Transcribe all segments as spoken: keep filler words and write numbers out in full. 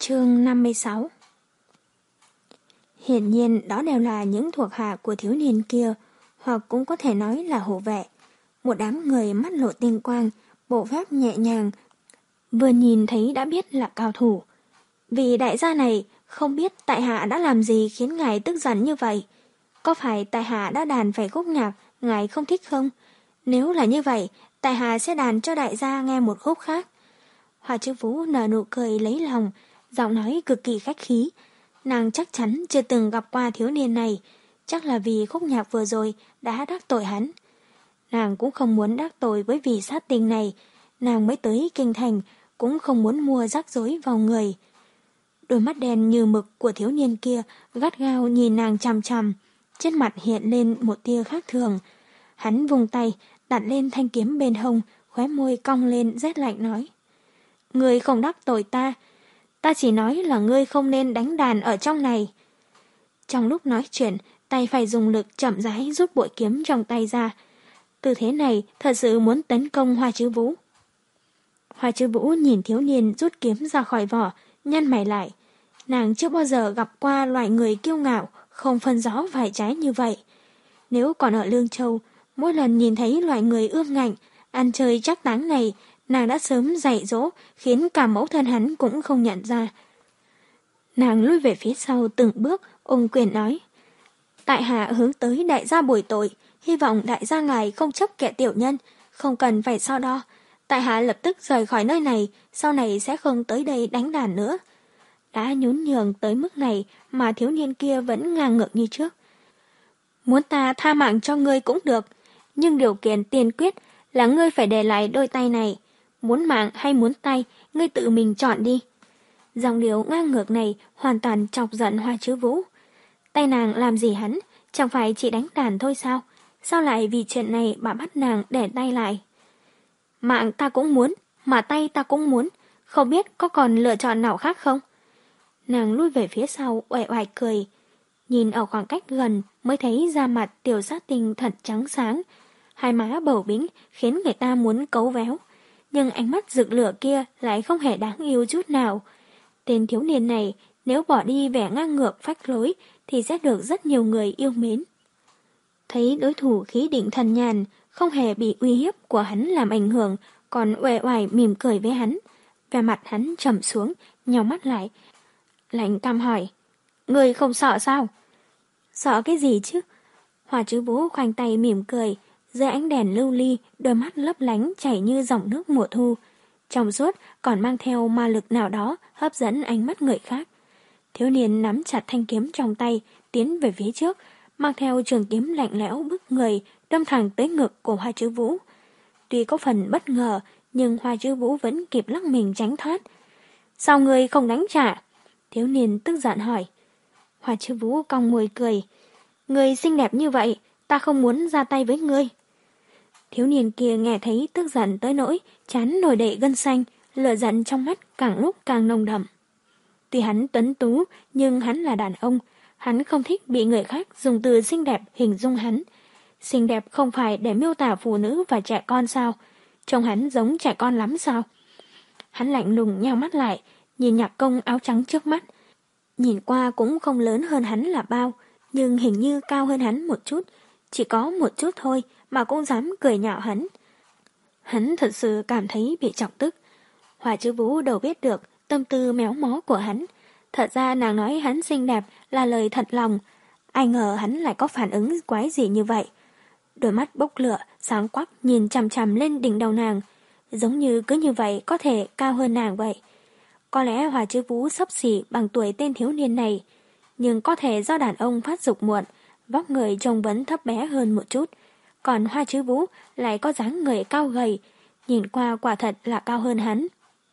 Chương năm mươi sáu. Hiển nhiên đó đều là những thuộc hạ của thiếu niên kia, hoặc cũng có thể nói là hộ vệ. Một đám người mắt lộ tinh quang, bộ pháp nhẹ nhàng, vừa nhìn thấy đã biết là cao thủ. Vì đại gia này không biết tại hạ đã làm gì khiến ngài tức giận như vậy. Có phải tại hạ đã đàn phải khúc nhạc ngài không thích không? Nếu là như vậy, tại hạ sẽ đàn cho đại gia nghe một khúc khác. Hoa Chữ Vũ nở nụ cười lấy lòng, giọng nói cực kỳ khách khí. Nàng chắc chắn chưa từng gặp qua thiếu niên này, chắc là vì khúc nhạc vừa rồi đã đắc tội hắn. Nàng cũng không muốn đắc tội với vị sát tinh này, nàng mới tới kinh thành cũng không muốn mua rắc rối vào người. Đôi mắt đen như mực của thiếu niên kia gắt gao nhìn nàng chằm chằm, trên mặt hiện lên một tia khác thường. Hắn vùng tay đặt lên thanh kiếm bên hông, khóe môi cong lên rét lạnh nói: "Ngươi không đắc tội ta, ta chỉ nói là ngươi không nên đánh đàn ở trong này." Trong lúc nói chuyện, tay phải dùng lực chậm rãi rút bội kiếm trong tay ra. Tư thế này thật sự muốn tấn công Hoa Chữ Vũ. Hoa Chữ Vũ nhìn thiếu niên rút kiếm ra khỏi vỏ, nhăn mày lại. Nàng chưa bao giờ gặp qua loại người kiêu ngạo, không phân rõ phải trái như vậy. Nếu còn ở Lương Châu, mỗi lần nhìn thấy loại người ương ngạnh, ăn chơi chắc táng này, nàng đã sớm dạy dỗ, khiến cả mẫu thân hắn cũng không nhận ra. Nàng lùi về phía sau từng bước, ôm quyền nói: "Tại hạ hướng tới đại gia bồi tội, hy vọng đại gia ngài không chấp kẻ tiểu nhân, không cần phải so đo. Tại hạ lập tức rời khỏi nơi này, sau này sẽ không tới đây đánh đàn nữa." Đã nhún nhường tới mức này mà thiếu niên kia vẫn ngang ngược như trước. "Muốn ta tha mạng cho ngươi cũng được, nhưng điều kiện tiên quyết là ngươi phải để lại đôi tay này. Muốn mạng hay muốn tay, ngươi tự mình chọn đi." Dòng điệu ngang ngược này hoàn toàn chọc giận Hoa Chữ Vũ. Tay nàng làm gì hắn, chẳng phải chỉ đánh đàn thôi sao? Sao lại vì chuyện này bà bắt nàng để tay lại? "Mạng ta cũng muốn, mà tay ta cũng muốn, không biết có còn lựa chọn nào khác không?" Nàng lui về phía sau uể oải cười. Nhìn ở khoảng cách gần mới thấy da mặt tiểu sát tinh thật trắng sáng, hai má bầu bĩnh khiến người ta muốn cấu véo. Nhưng ánh mắt rực lửa kia lại không hề đáng yêu chút nào. Tên thiếu niên này nếu bỏ đi vẻ ngang ngược phách lối thì sẽ được rất nhiều người yêu mến. Thấy đối thủ khí định thần nhàn, không hề bị uy hiếp của hắn làm ảnh hưởng, còn uể oải mỉm cười với hắn. Vẻ mặt hắn trầm xuống, nhào mắt lại, lạnh cam hỏi: "Ngươi không sợ sao?" "Sợ cái gì chứ?" Hoa Chữ Vũ khoanh tay mỉm cười, dưới ánh đèn lưu ly, đôi mắt lấp lánh chảy như dòng nước mùa thu, trong suốt còn mang theo ma lực nào đó hấp dẫn ánh mắt người khác. Thiếu niên nắm chặt thanh kiếm trong tay, tiến về phía trước, mang theo trường kiếm lạnh lẽo bức người, đâm thẳng tới ngực của Hoa Chữ Vũ. Tuy có phần bất ngờ, nhưng Hoa Chữ Vũ vẫn kịp lắc mình tránh thoát. "Sao ngươi không đánh trả?" Thiếu niên tức giận hỏi. Hoa Chữ Vũ cong môi cười: "Ngươi xinh đẹp như vậy, ta không muốn ra tay với ngươi." Thiếu niên kia nghe thấy tức giận tới nỗi trán nổi đầy gân xanh, lửa giận trong mắt càng lúc càng nồng đậm. Tuy hắn tuấn tú, nhưng hắn là đàn ông, hắn không thích bị người khác dùng từ xinh đẹp hình dung hắn. Xinh đẹp không phải để miêu tả phụ nữ và trẻ con sao? Trông hắn giống trẻ con lắm sao? Hắn lạnh lùng nheo mắt lại, nhìn Nhạc Công áo trắng trước mắt. Nhìn qua cũng không lớn hơn hắn là bao, nhưng hình như cao hơn hắn một chút, chỉ có một chút thôi mà cũng dám cười nhạo hắn. Hắn thật sự cảm thấy bị chọc tức. Hoa Chữ Vũ đâu biết được tâm tư méo mó của hắn. Thật ra nàng nói hắn xinh đẹp là lời thật lòng, ai ngờ hắn lại có phản ứng quái gì như vậy. Đôi mắt bốc lửa, sáng quắc nhìn chằm chằm lên đỉnh đầu nàng, giống như cứ như vậy có thể cao hơn nàng vậy. Có lẽ Hoa Chữ Vũ xấp xỉ bằng tuổi tên thiếu niên này, nhưng có thể do đàn ông phát dục muộn, vóc người trông vẫn thấp bé hơn một chút, còn Hoa Chữ Vũ lại có dáng người cao gầy, nhìn qua quả thật là cao hơn hắn.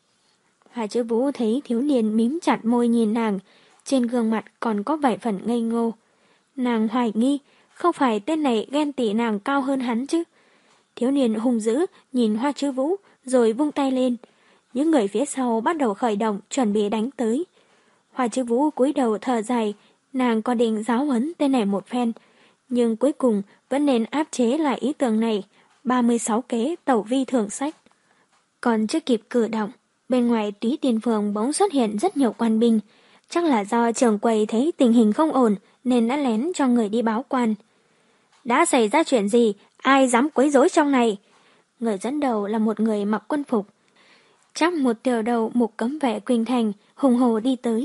Hoa Chữ Vũ thấy thiếu niên mím chặt môi nhìn nàng, trên gương mặt còn có vài phần ngây ngô. Nàng hoài nghi, không phải tên này ghen tị nàng cao hơn hắn chứ? Thiếu niên hung dữ nhìn Hoa Chữ Vũ rồi vung tay lên. Những người phía sau bắt đầu khởi động chuẩn bị đánh tới. Hoa Chữ Vũ cúi đầu thở dài, nàng có định giáo huấn tên này một phen, nhưng cuối cùng vẫn nên áp chế lại ý tưởng này. ba mươi sáu kế tẩu vi thường sách. Còn chưa kịp cử động, Bên ngoài Túy Tiên Phường bỗng xuất hiện rất nhiều quan binh. Chắc là do trưởng quầy thấy tình hình không ổn nên đã lén cho người đi báo quan. Đã xảy ra chuyện gì? Ai dám quấy rối trong này? Người dẫn đầu là một người mặc quân phục. Chắc một tiểu đầu mục cấm vệ Quỳnh Thành hùng hồ đi tới.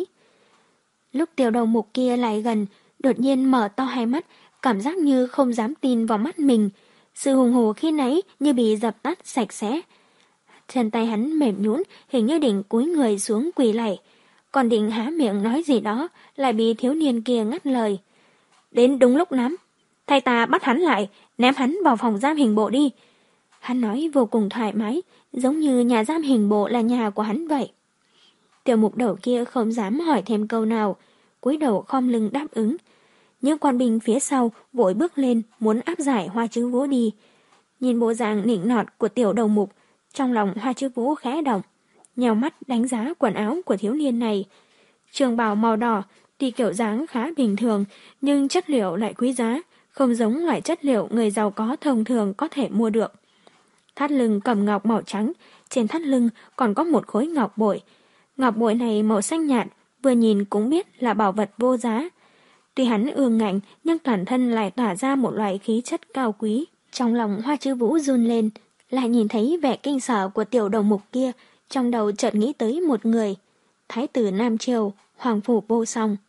Lúc tiểu đầu mục kia lại gần, đột nhiên mở to hai mắt, cảm giác như không dám tin vào mắt mình. Sự hùng hồ khi nãy như bị dập tắt sạch sẽ. Chân tay hắn mềm nhũn, hình như định cúi người xuống quỳ lạy. Còn định há miệng nói gì đó, lại bị thiếu niên kia ngắt lời. Đến đúng lúc lắm. Thay ta bắt hắn lại, ném hắn vào phòng giam hình bộ đi. Hắn nói vô cùng thoải mái, giống như nhà giam hình bộ là nhà của hắn vậy. Tiểu mục đầu kia không dám hỏi thêm câu nào, cúi đầu khom lưng đáp ứng. Những quan binh phía sau vội bước lên muốn áp giải Hoa Chữ Vũ đi. Nhìn bộ dạng nịnh nọt của tiểu đầu mục, trong lòng Hoa Chữ Vũ khẽ động, nhào mắt đánh giá quần áo của thiếu niên này. Trường bào màu đỏ, tuy kiểu dáng khá bình thường, nhưng chất liệu lại quý giá, không giống loại chất liệu người giàu có thông thường có thể mua được. Thắt lưng cầm ngọc màu trắng, trên thắt lưng còn có một khối ngọc bội. Ngọc bội này màu xanh nhạt, vừa nhìn cũng biết là bảo vật vô giá. Tuy hắn ương ngạnh, nhưng toàn thân lại tỏa ra một loại khí chất cao quý. Trong lòng Hoa Chữ Vũ run lên, lại nhìn thấy vẻ kinh sợ của tiểu đầu mục kia, trong đầu chợt nghĩ tới một người. Thái tử Nam Triều, Hoàng Phủ Vô Song.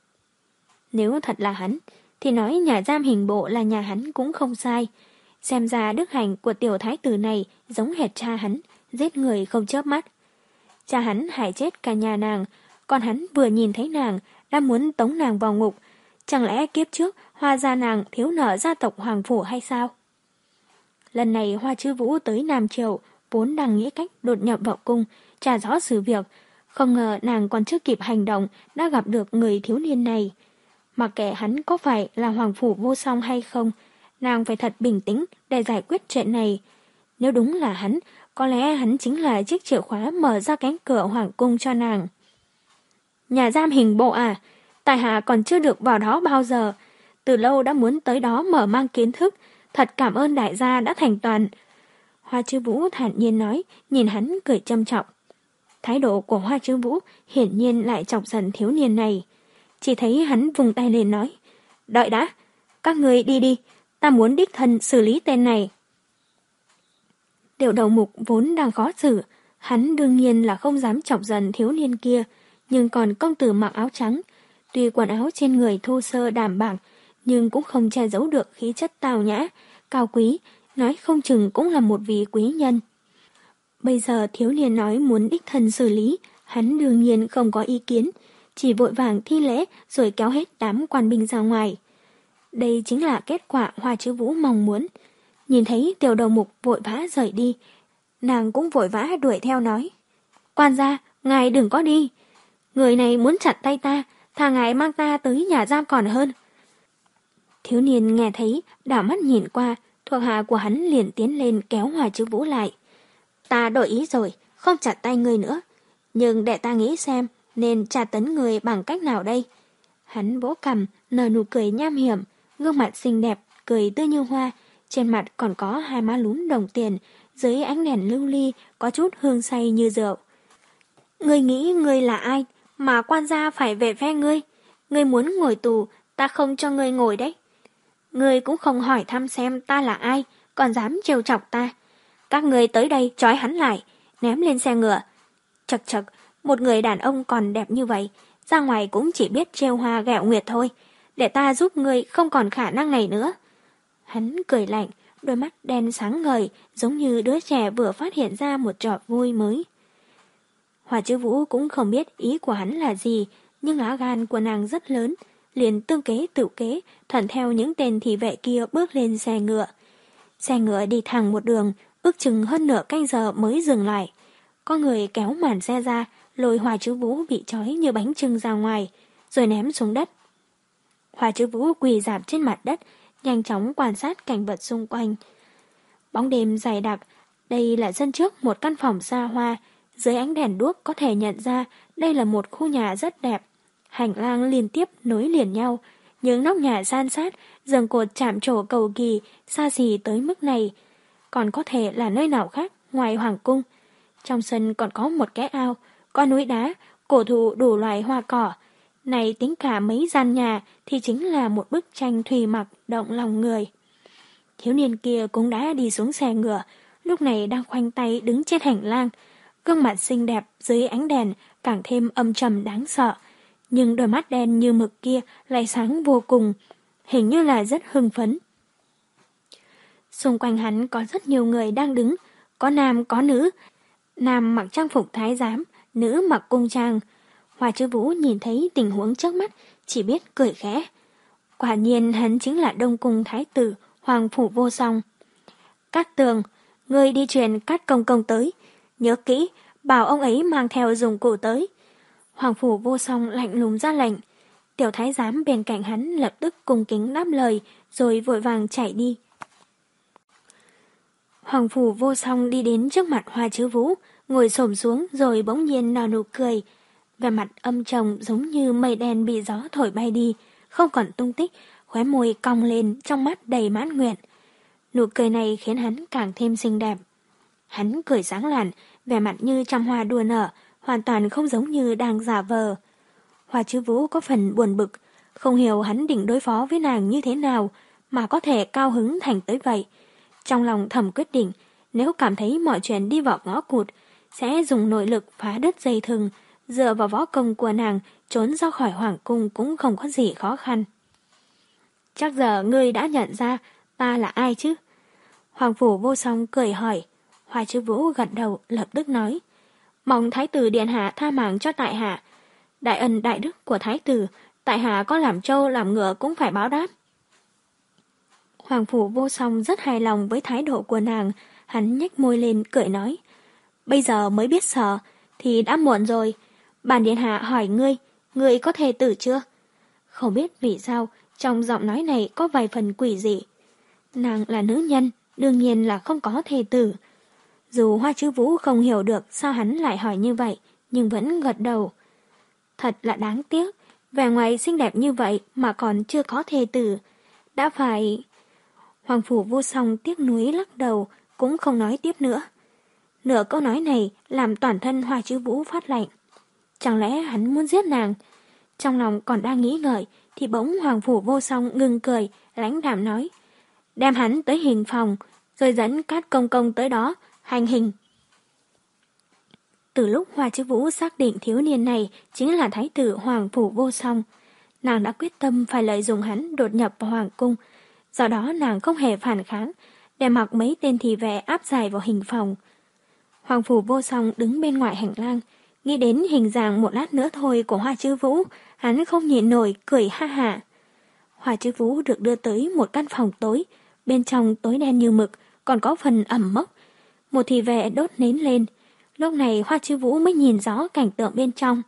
Nếu thật là hắn, thì nói nhà giam hình bộ là nhà hắn cũng không sai. Xem ra đức hạnh của tiểu thái tử này giống hệt cha hắn, giết người không chớp mắt. Cha hắn hại chết cả nhà nàng, còn hắn vừa nhìn thấy nàng đã muốn tống nàng vào ngục. Chẳng lẽ kiếp trước Hoa gia nàng thiếu nợ gia tộc Hoàng Phủ hay sao? Lần này Hoa Chữ Vũ tới Nam Triều vốn đang nghĩ cách đột nhập vào cung, tra rõ sự việc. Không ngờ nàng còn chưa kịp hành động đã gặp được người thiếu niên này. Mặc kệ hắn có phải là Hoàng Phủ Vô Song hay không, nàng phải thật bình tĩnh để giải quyết chuyện này. Nếu đúng là hắn, có lẽ hắn chính là chiếc chìa khóa mở ra cánh cửa hoàng cung cho nàng. Nhà giam hình bộ à? Tài hạ còn chưa được vào đó bao giờ. Từ lâu đã muốn tới đó mở mang kiến thức. Thật cảm ơn đại gia đã thành toàn. Hoa Chữ Vũ thản nhiên nói, nhìn hắn cười châm trọng. Thái độ của Hoa Chữ Vũ hiển nhiên lại chọc giận thiếu niên này. Chỉ thấy hắn vùng tay lên nói, đợi đã, các người đi đi, ta muốn đích thân xử lý tên này. Tiểu đầu mục vốn đang khó xử, hắn đương nhiên là không dám chọc giận thiếu niên kia, nhưng còn công tử mặc áo trắng, tuy quần áo trên người thô sơ đạm bạc, nhưng cũng không che giấu được khí chất tào nhã, cao quý, nói không chừng cũng là một vị quý nhân. Bây giờ thiếu niên nói muốn đích thân xử lý, hắn đương nhiên không có ý kiến, chỉ vội vàng thi lễ rồi kéo hết đám quan binh ra ngoài. Đây chính là kết quả Hoa Chữ Vũ mong muốn. Nhìn thấy tiểu đầu mục vội vã rời đi, nàng cũng vội vã đuổi theo nói, quan gia, ngài đừng có đi. Người này muốn chặt tay ta, thà ngài mang ta tới nhà giam còn hơn. Thiếu niên nghe thấy, đảo mắt nhìn qua, thuộc hạ của hắn liền tiến lên kéo Hoa Chữ Vũ lại. Ta đổi ý rồi, không chặt tay người nữa. Nhưng để ta nghĩ xem, nên tra tấn người bằng cách nào đây? Hắn vỗ cằm, nở nụ cười nham hiểm, gương mặt xinh đẹp, cười tươi như hoa, trên mặt còn có hai má lúm đồng tiền, dưới ánh đèn lưu ly có chút hương say như rượu. Ngươi nghĩ ngươi là ai mà quan gia phải về phe ngươi? Ngươi muốn ngồi tù, ta không cho ngươi ngồi đấy. Ngươi cũng không hỏi thăm xem ta là ai, còn dám trêu chọc ta. Các ngươi tới đây trói hắn lại, ném lên xe ngựa. Chật chật, một người đàn ông còn đẹp như vậy, ra ngoài cũng chỉ biết trêu hoa ghẹo nguyệt thôi. Để ta giúp ngươi không còn khả năng này nữa. Hắn cười lạnh, đôi mắt đen sáng ngời, giống như đứa trẻ vừa phát hiện ra một trò vui mới. Hoa Chữ Vũ cũng không biết ý của hắn là gì, nhưng lá gan của nàng rất lớn, liền tương kế tự kế, thuận theo những tên thị vệ kia bước lên xe ngựa. Xe ngựa đi thẳng một đường, ước chừng hơn nửa canh giờ mới dừng lại. Có người kéo màn xe ra, lôi Hoa Chữ Vũ bị trói như bánh chưng ra ngoài, rồi ném xuống đất. Hoa Chữ Vũ quỳ rạp trên mặt đất, nhanh chóng quan sát cảnh vật xung quanh. Bóng đêm dày đặc, đây là sân trước một căn phòng xa hoa, dưới ánh đèn đuốc có thể nhận ra đây là một khu nhà rất đẹp. Hành lang liên tiếp nối liền nhau, những nóc nhà san sát, giường cột chạm trổ cầu kỳ, xa xỉ tới mức này. Còn có thể là nơi nào khác ngoài hoàng cung. Trong sân còn có một cái ao, có núi đá, cổ thụ đủ loại hoa cỏ. Này tính cả mấy gian nhà thì chính là một bức tranh thủy mặc động lòng người. Thiếu niên kia cũng đã đi xuống xe ngựa, lúc này đang khoanh tay đứng trên hành lang. Gương mặt xinh đẹp dưới ánh đèn càng thêm âm trầm đáng sợ. Nhưng đôi mắt đen như mực kia lại sáng vô cùng, hình như là rất hưng phấn. Xung quanh hắn có rất nhiều người đang đứng, có nam có nữ. Nam mặc trang phục thái giám, nữ mặc cung trang. Hoa Chứ Vũ nhìn thấy tình huống trước mắt, chỉ biết cười khẽ. Quả nhiên hắn chính là Đông Cung Thái tử, Hoàng Phủ Vô Song. Cát Tường, ngươi đi truyền Cát Công Công tới. Nhớ kỹ, bảo ông ấy mang theo dụng cụ tới. Hoàng Phủ Vô Song lạnh lùng ra lệnh. Tiểu thái giám bên cạnh hắn lập tức cung kính đáp lời, rồi vội vàng chạy đi. Hoàng Phủ Vô Song đi đến trước mặt Hoa Chứ Vũ, ngồi xổm xuống rồi bỗng nhiên nở nụ cười. Vẻ mặt âm trầm giống như mây đen bị gió thổi bay đi, không còn tung tích, khóe môi cong lên, trong mắt đầy mãn nguyện. Nụ cười này khiến hắn càng thêm xinh đẹp. Hắn cười sáng lạn, vẻ mặt như trăm hoa đua nở, hoàn toàn không giống như đang giả vờ. Hoa Chứ Vũ có phần buồn bực, không hiểu hắn định đối phó với nàng như thế nào mà có thể cao hứng thành tới vậy. Trong lòng thầm quyết định, nếu cảm thấy mọi chuyện đi vào ngõ cụt, sẽ dùng nội lực phá đứt dây thừng, dựa vào võ công của nàng trốn ra khỏi hoàng cung cũng không có gì khó khăn. Chắc giờ ngươi đã nhận ra ta là ai chứ? Hoàng Phủ Vô Song cười hỏi. Hoa Chứ Vũ gật đầu lập tức nói, mong thái tử điện hạ tha mạng cho tại hạ. Đại ân đại đức của thái tử, tại hạ có làm trâu làm ngựa cũng phải báo đáp. Hoàng Phủ Vô Song rất hài lòng với thái độ của nàng, hắn nhếch môi lên cười nói, bây giờ mới biết sợ thì đã muộn rồi. Bản điện hạ hỏi ngươi, ngươi có thê tử chưa? Không biết vì sao trong giọng nói này có vài phần quỷ dị. Nàng là nữ nhân, đương nhiên là không có thê tử. Dù Hoa Chứ Vũ không hiểu được sao hắn lại hỏi như vậy, nhưng vẫn gật đầu. Thật là đáng tiếc, vẻ ngoài xinh đẹp như vậy mà còn chưa có thê tử. Đã phải... Hoàng Phủ Vô Song tiếc nuối lắc đầu, cũng không nói tiếp nữa. Nửa câu nói này làm toàn thân Hoa Chứ Vũ phát lạnh. Chẳng lẽ hắn muốn giết nàng? Trong lòng còn đang nghĩ ngợi, thì bỗng Hoàng Phủ Vô Song ngừng cười, lãnh đạm nói, đem hắn tới hình phòng, rồi dẫn Cát Công Công tới đó, hành hình. Từ lúc Hoa Chứ Vũ xác định thiếu niên này chính là thái tử Hoàng Phủ Vô Song, nàng đã quyết tâm phải lợi dụng hắn đột nhập vào hoàng cung. Do đó nàng không hề phản kháng, để mặc mấy tên thị vệ áp giải vào hình phòng. Hoàng Phủ Vô Song đứng bên ngoài hành lang, nghĩ đến hình dạng một lát nữa thôi của Hoa Chứ Vũ, hắn không nhịn nổi cười ha hả. Hoa Chứ Vũ được đưa tới một căn phòng tối, bên trong tối đen như mực, còn có phần ẩm mốc. Một thị vệ đốt nến lên, lúc này Hoa Chứ Vũ mới nhìn rõ cảnh tượng bên trong.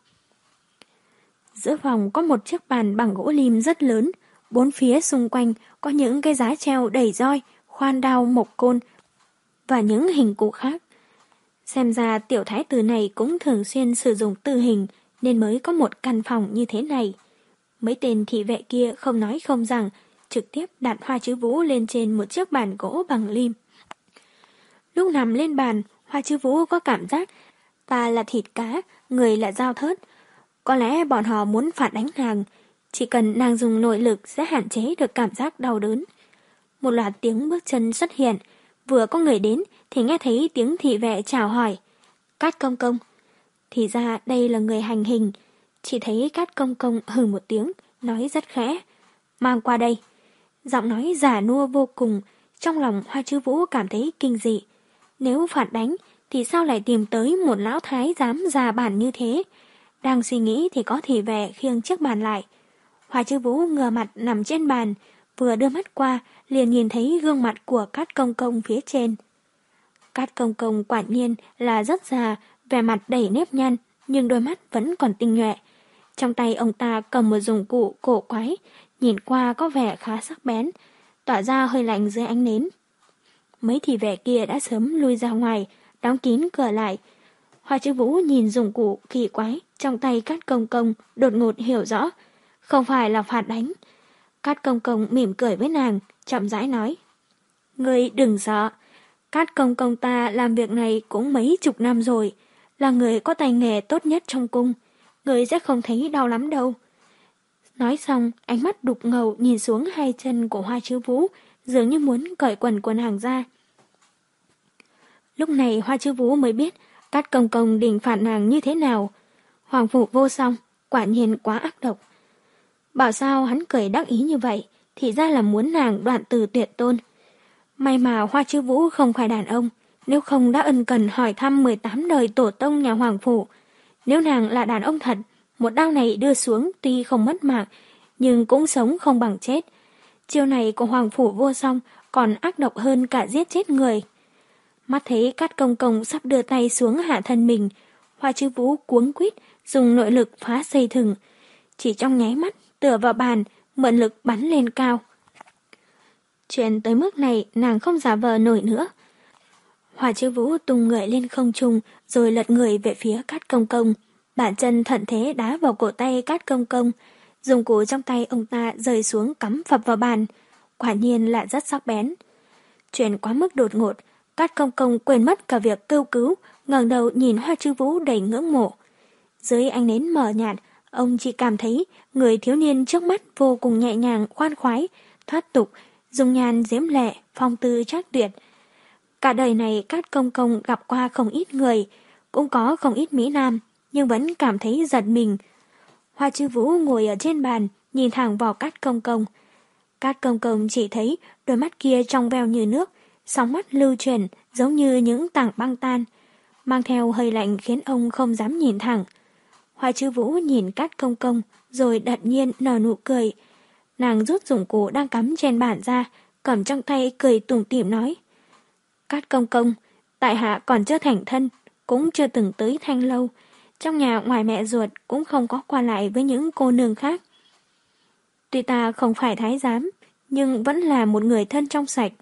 Giữa phòng có một chiếc bàn bằng gỗ lim rất lớn, bốn phía xung quanh có những cái giá treo đầy roi, khoan đao, mộc côn và những hình cụ khác. Xem ra tiểu thái tử này cũng thường xuyên sử dụng tử hình nên mới có một căn phòng như thế này. Mấy tên thị vệ kia không nói không rằng, trực tiếp đặt Hoa Chứ Vũ lên trên một chiếc bàn gỗ bằng lim. Lúc nằm lên bàn, Hoa Chứ Vũ có cảm giác ta là thịt cá, người là dao thớt. Có lẽ bọn họ muốn phản đánh nàng, chỉ cần nàng dùng nội lực sẽ hạn chế được cảm giác đau đớn. Một loạt tiếng bước chân xuất hiện, vừa có người đến thì nghe thấy tiếng thị vệ chào hỏi. Cát Công Công. Thì ra đây là người hành hình. Chỉ thấy Cát Công Công hừ một tiếng, nói rất khẽ, mang qua đây. Giọng nói giả nua vô cùng, trong lòng Hoa Chứ Vũ cảm thấy kinh dị. Nếu phản đánh thì sao lại tìm tới một lão thái giám già bản như thế? Đang suy nghĩ thì có thị vệ khiêng chiếc bàn lại. Hoa Chứ Vũ ngửa mặt nằm trên bàn, vừa đưa mắt qua liền nhìn thấy gương mặt của Cát Công Công phía trên. Cát Công Công quả nhiên là rất già, vẻ mặt đầy nếp nhăn, nhưng đôi mắt vẫn còn tinh nhuệ. Trong tay ông ta cầm một dụng cụ cổ quái, nhìn qua có vẻ khá sắc bén, tỏa ra hơi lạnh dưới ánh nến. Mấy thị vệ kia đã sớm lui ra ngoài, đóng kín cửa lại. Hoa Chứ Vũ nhìn dụng cụ kỳ quái trong tay Cát Công Công, đột ngột hiểu rõ, không phải là phạt đánh. Cát Công Công mỉm cười với nàng, chậm rãi nói, ngươi đừng sợ, Cát công công ta làm việc này cũng mấy chục năm rồi, là người có tay nghề tốt nhất trong cung, người sẽ không thấy đau lắm đâu. Nói xong, ánh mắt đục ngầu nhìn xuống hai chân của Hoa Chữ Vũ, dường như muốn cởi quần của nàng ra. Lúc này Hoa Chữ Vũ mới biết Cát công công định phạt nàng như thế nào. Hoàng phủ Vô Song quả nhiên quá ác độc. Bảo sao hắn cười đắc ý như vậy, thì ra là muốn nàng đoạn từ tuyệt tôn. May mà Hoa Chữ Vũ không phải đàn ông, nếu không đã ân cần hỏi thăm mười tám đời tổ tông nhà Hoàng phủ. Nếu nàng là đàn ông thật, một đao này đưa xuống tuy không mất mạng, nhưng cũng sống không bằng chết. Chiêu này của Hoàng phủ Vô Song còn ác độc hơn cả giết chết người. Mắt thấy Cát công công sắp đưa tay xuống hạ thân mình, Hoa Chữ Vũ cuống quýt dùng nội lực phá dây thừng, chỉ trong nháy mắt tựa vào bàn, mượn lực bắn lên cao. Chuyện tới mức này nàng không giả vờ nổi nữa. Hoa Chữ Vũ tung người lên không trung rồi lật người về phía Cát công công, bàn chân thuận thế đá vào cổ tay Cát công công, dùng cụ trong tay ông ta rơi xuống cắm phập vào bàn, quả nhiên là rất sắc bén. Chuyện quá mức đột ngột, Cát công công quên mất cả việc kêu cứu, ngẩng đầu nhìn Hoa Chữ Vũ đầy ngưỡng mộ. Dưới ánh nến mờ nhạt, ông chỉ cảm thấy người thiếu niên trước mắt vô cùng nhẹ nhàng, khoan khoái, thoát tục, dung nhan diễm lệ, phong tư trác tuyệt. Cả đời này Cát công công gặp qua không ít người, cũng có không ít mỹ nam, nhưng vẫn cảm thấy giật mình. Hoa Chữ Vũ ngồi ở trên bàn, nhìn thẳng vào Cát công công. Cát công công chỉ thấy đôi mắt kia trong veo như nước, sóng mắt lưu chuyển giống như những tảng băng tan, mang theo hơi lạnh khiến ông không dám nhìn thẳng. Hoa Chữ Vũ nhìn Cát công công rồi đột nhiên nở nụ cười. Nàng rút dụng cụ đang cắm trên bàn ra, cầm trong tay cười tủm tỉm nói: Cát công công, tại hạ còn chưa thành thân, cũng chưa từng tới Thanh Lâu, trong nhà ngoài mẹ ruột cũng không có qua lại với những cô nương khác. Tuy ta không phải thái giám, nhưng vẫn là một người thân trong sạch,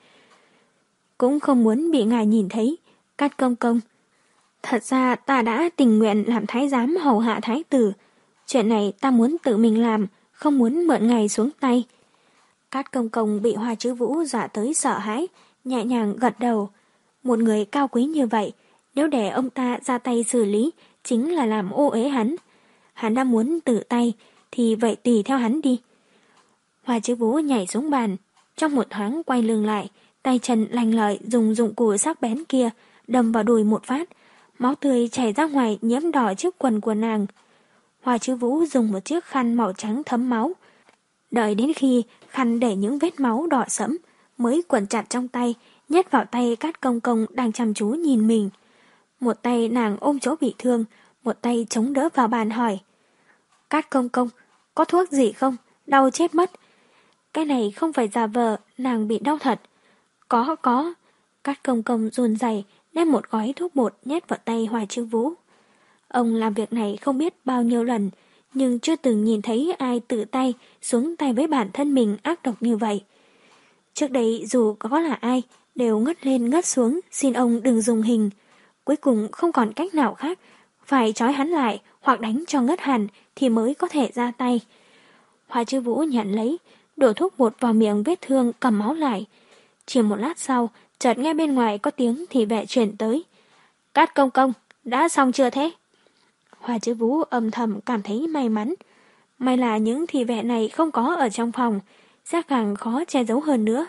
cũng không muốn bị ngài nhìn thấy. Cát công công, thật ra ta đã tình nguyện làm thái giám hầu hạ thái tử. Chuyện này ta muốn tự mình làm, không muốn mượn ngài xuống tay. Cát công công bị Hoa Chữ Vũ dọa tới sợ hãi, nhẹ nhàng gật đầu. Một người cao quý như vậy, nếu để ông ta ra tay xử lý, chính là làm ô uế hắn. Hắn đã muốn tự tay, thì vậy tùy theo hắn đi. Hoa Chữ Vũ nhảy xuống bàn, trong một thoáng quay lưng lại, tay chân lanh lợi dùng dụng cụ sắc bén kia đâm vào đùi một phát, máu tươi chảy ra ngoài nhiễm đỏ chiếc quần của nàng. Hoa Chữ Vũ dùng một chiếc khăn màu trắng thấm máu, đợi đến khi khăn để những vết máu đỏ sẫm mới quẩn chặt trong tay, nhét vào tay Cát công công đang chăm chú nhìn mình. Một tay nàng ôm chỗ bị thương, một tay chống đỡ vào bàn hỏi: Cát công công, có thuốc gì không? Đau chết mất. Cái này không phải giả vờ, nàng bị đau thật. Có, có. Cát công công run rẩy đem một gói thuốc bột nhét vào tay Hoa Chữ Vũ. Ông làm việc này không biết bao nhiêu lần, nhưng chưa từng nhìn thấy ai tự tay xuống tay với bản thân mình ác độc như vậy. Trước đây dù có là ai, đều ngất lên ngất xuống xin ông đừng dùng hình. Cuối cùng không còn cách nào khác, phải trói hắn lại hoặc đánh cho ngất hẳn thì mới có thể ra tay. Hoa Chữ Vũ nhận lấy, đổ thuốc bột vào miệng vết thương cầm máu lại. Chỉ một lát sau, chợt nghe bên ngoài có tiếng thị vệ chuyển tới. Cát công công, đã xong chưa thế? Hoa Chữ Vũ âm thầm cảm thấy may mắn. May là những thị vệ này không có ở trong phòng, sẽ càng khó che giấu hơn nữa.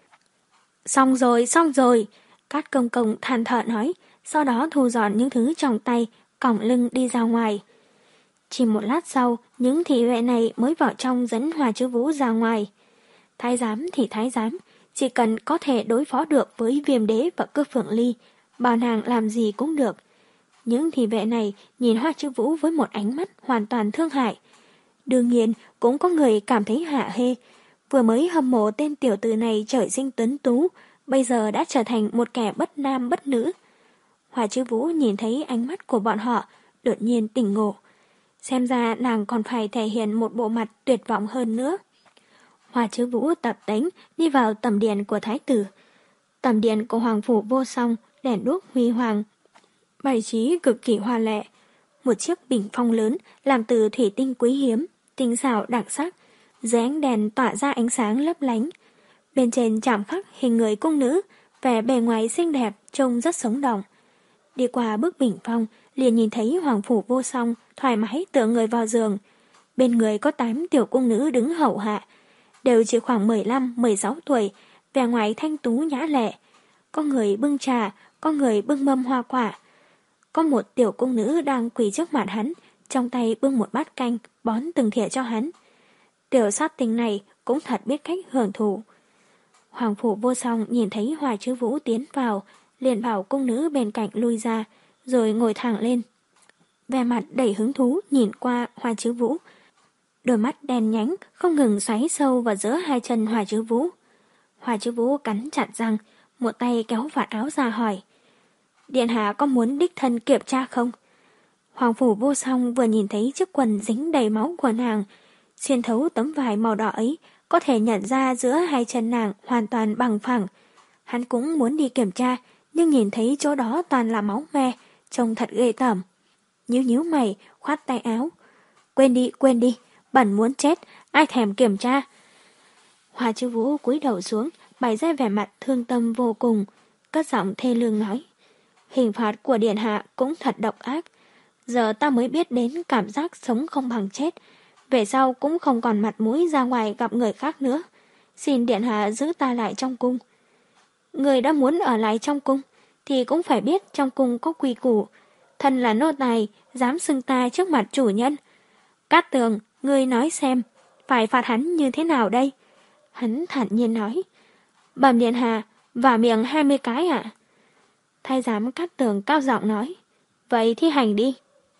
Xong rồi, xong rồi, Cát công công than thở nói, sau đó thu dọn những thứ trong tay, cõng lưng đi ra ngoài. Chỉ một lát sau, những thị vệ này mới vào trong dẫn Hoa Chữ Vũ ra ngoài. Thái giám thì thái giám, chỉ cần có thể đối phó được với Viêm Đế và Cước Phượng Ly, bảo nàng làm gì cũng được. Những thị vệ này nhìn Hoa Chữ Vũ với một ánh mắt hoàn toàn thương hại. Đương nhiên cũng có người cảm thấy hả hê, vừa mới hâm mộ tên tiểu tử này trời sinh tuấn tú, bây giờ đã trở thành một kẻ bất nam bất nữ. Hoa Chữ Vũ nhìn thấy ánh mắt của bọn họ, đột nhiên tỉnh ngộ. Xem ra nàng còn phải thể hiện một bộ mặt tuyệt vọng hơn nữa. Hoa Chữ Vũ tập tễnh đi vào tầm điện của thái tử. Tầm điện của Hoàng phủ Vô Song, đèn đuốc huy hoàng, bày trí cực kỳ hoa lệ. Một chiếc bình phong lớn làm từ thủy tinh quý hiếm, tinh xảo đặc sắc, dưới ánh đèn tỏa ra ánh sáng lấp lánh. Bên trên chạm khắc hình người cung nữ, vẻ bề ngoài xinh đẹp, trông rất sống động. Đi qua bức bình phong, liền nhìn thấy Hoàng Phủ Vô Song thoải mái tựa người vào giường. Bên người có tám tiểu cung nữ đứng hầu hạ, đều chỉ khoảng mười lăm mười sáu tuổi, vẻ ngoài thanh tú nhã lệ. Có người bưng trà, có người bưng mâm hoa quả. Có một tiểu cung nữ đang quỳ trước mặt hắn, trong tay bưng một bát canh, bón từng thìa cho hắn. Tiểu sát tinh này cũng thật biết cách hưởng thụ. Hoàng Phủ Vô Song nhìn thấy Hoa Chứ Vũ tiến vào, liền bảo cung nữ bên cạnh lui ra, rồi ngồi thẳng lên. Vẻ mặt đầy hứng thú nhìn qua Hoa Chứ Vũ. Đôi mắt đen nhánh không ngừng xoáy sâu vào giữa hai chân Hoa Chứ Vũ. Hoa Chứ Vũ cắn chặt răng, một tay kéo vạt áo ra hỏi: Điện hạ có muốn đích thân kiểm tra không? Hoàng Phủ Vô Song vừa nhìn thấy chiếc quần dính đầy máu của nàng, xuyên thấu tấm vải màu đỏ ấy, có thể nhận ra giữa hai chân nàng hoàn toàn bằng phẳng. Hắn cũng muốn đi kiểm tra, nhưng nhìn thấy chỗ đó toàn là máu me, trông thật ghê tởm. Nhíu nhíu mày, khoát tay áo. Quên đi, quên đi, bẩn muốn chết, ai thèm kiểm tra. Hoa Chứ Vũ cúi đầu xuống, bày ra vẻ mặt thương tâm vô cùng, cất giọng thê lương nói: Hình phạt của điện hạ cũng thật độc ác. Giờ ta mới biết đến cảm giác sống không bằng chết. Về sau cũng không còn mặt mũi ra ngoài gặp người khác nữa. Xin điện hạ giữ ta lại trong cung. Người đã muốn ở lại trong cung thì cũng phải biết trong cung có quy củ. Thân là nô tài, dám xưng ta trước mặt chủ nhân. Cát Tường, ngươi nói xem, phải phạt hắn như thế nào đây? Hắn thản nhiên nói: Bẩm điện hạ, vả miệng hai mươi cái ạ. Thái giám Cát Tường cao giọng nói: Vậy thi hành đi.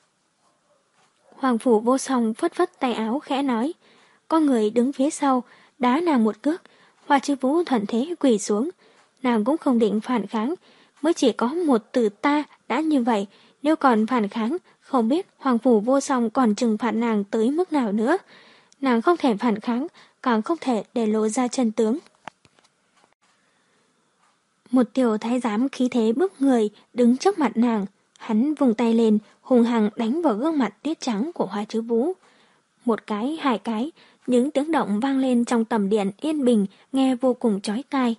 Hoàng Phủ Vô Song phất phất tay áo khẽ nói. Có người đứng phía sau, đá nàng một cước. Hoa Chứ Vũ thuận thế quỳ xuống. Nàng cũng không định phản kháng, mới chỉ có một từ ta đã như vậy. Nếu còn phản kháng, không biết Hoàng Phủ Vô Song còn trừng phạt nàng tới mức nào nữa. Nàng không thể phản kháng, càng không thể để lộ ra chân tướng. Một tiểu thái giám khí thế bức người đứng trước mặt nàng. Hắn vùng tay lên, hùng hằng đánh vào gương mặt tuyết trắng của Hoa Chứ Vũ. Một cái, hai cái, những tiếng động vang lên trong tầm điện yên bình, nghe vô cùng chói tai.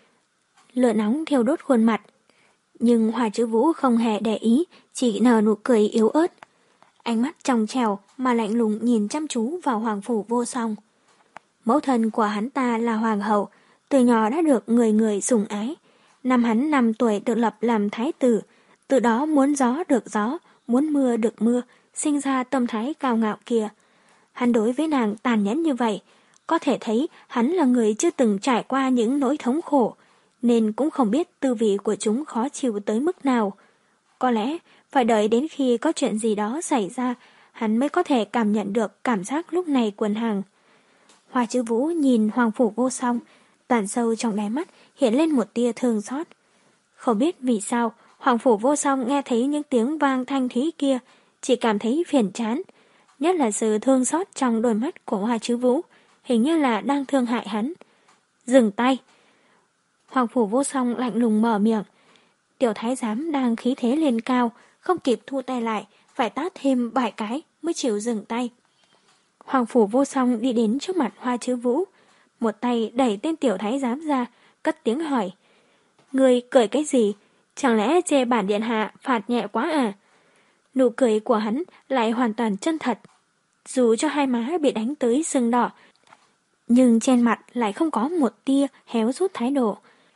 Lửa nóng thiêu đốt khuôn mặt. Nhưng Hoa Chứ Vũ không hề để ý, chỉ nở nụ cười yếu ớt. Ánh mắt trong trèo mà lạnh lùng nhìn chăm chú vào Hoàng Phủ Vô Song. Mẫu thân của hắn ta là hoàng hậu, từ nhỏ đã được người người sủng ái. Năm hắn năm tuổi được lập làm thái tử, từ đó muốn gió được gió, muốn mưa được mưa, sinh ra tâm thái cao ngạo kia. Hắn đối với nàng tàn nhẫn như vậy, có thể thấy hắn là người chưa từng trải qua những nỗi thống khổ, nên cũng không biết tư vị của chúng khó chịu tới mức nào. Có lẽ phải đợi đến khi có chuyện gì đó xảy ra, hắn mới có thể cảm nhận được cảm giác lúc này của nàng. Hoa Chứ Vũ nhìn Hoàng Phủ Vô Song, tàn sâu trong đáy mắt hiện lên một tia thương xót. Không biết vì sao, Hoàng Phủ Vô Song nghe thấy những tiếng vang thanh thúy kia, chỉ cảm thấy phiền chán. Nhất là sự thương xót trong đôi mắt của Hoa Chứ Vũ, hình như là đang thương hại hắn. Dừng tay! Hoàng Phủ Vô Song lạnh lùng mở miệng. Tiểu thái giám đang khí thế lên cao, không kịp thu tay lại, phải tát thêm vài cái mới chịu dừng tay. Hoàng Phủ Vô Song đi đến trước mặt Hoa Chứ Vũ, một tay đẩy tên tiểu thái giám ra, cất tiếng hỏi: Ngươi cười cái gì? Chẳng lẽ chê bản điện hạ phạt nhẹ quá à? Nụ cười của hắn lại hoàn toàn chân thật. Dù cho hai má bị đánh tới sưng đỏ, nhưng trên mặt lại không có một tia héo rút thái độ.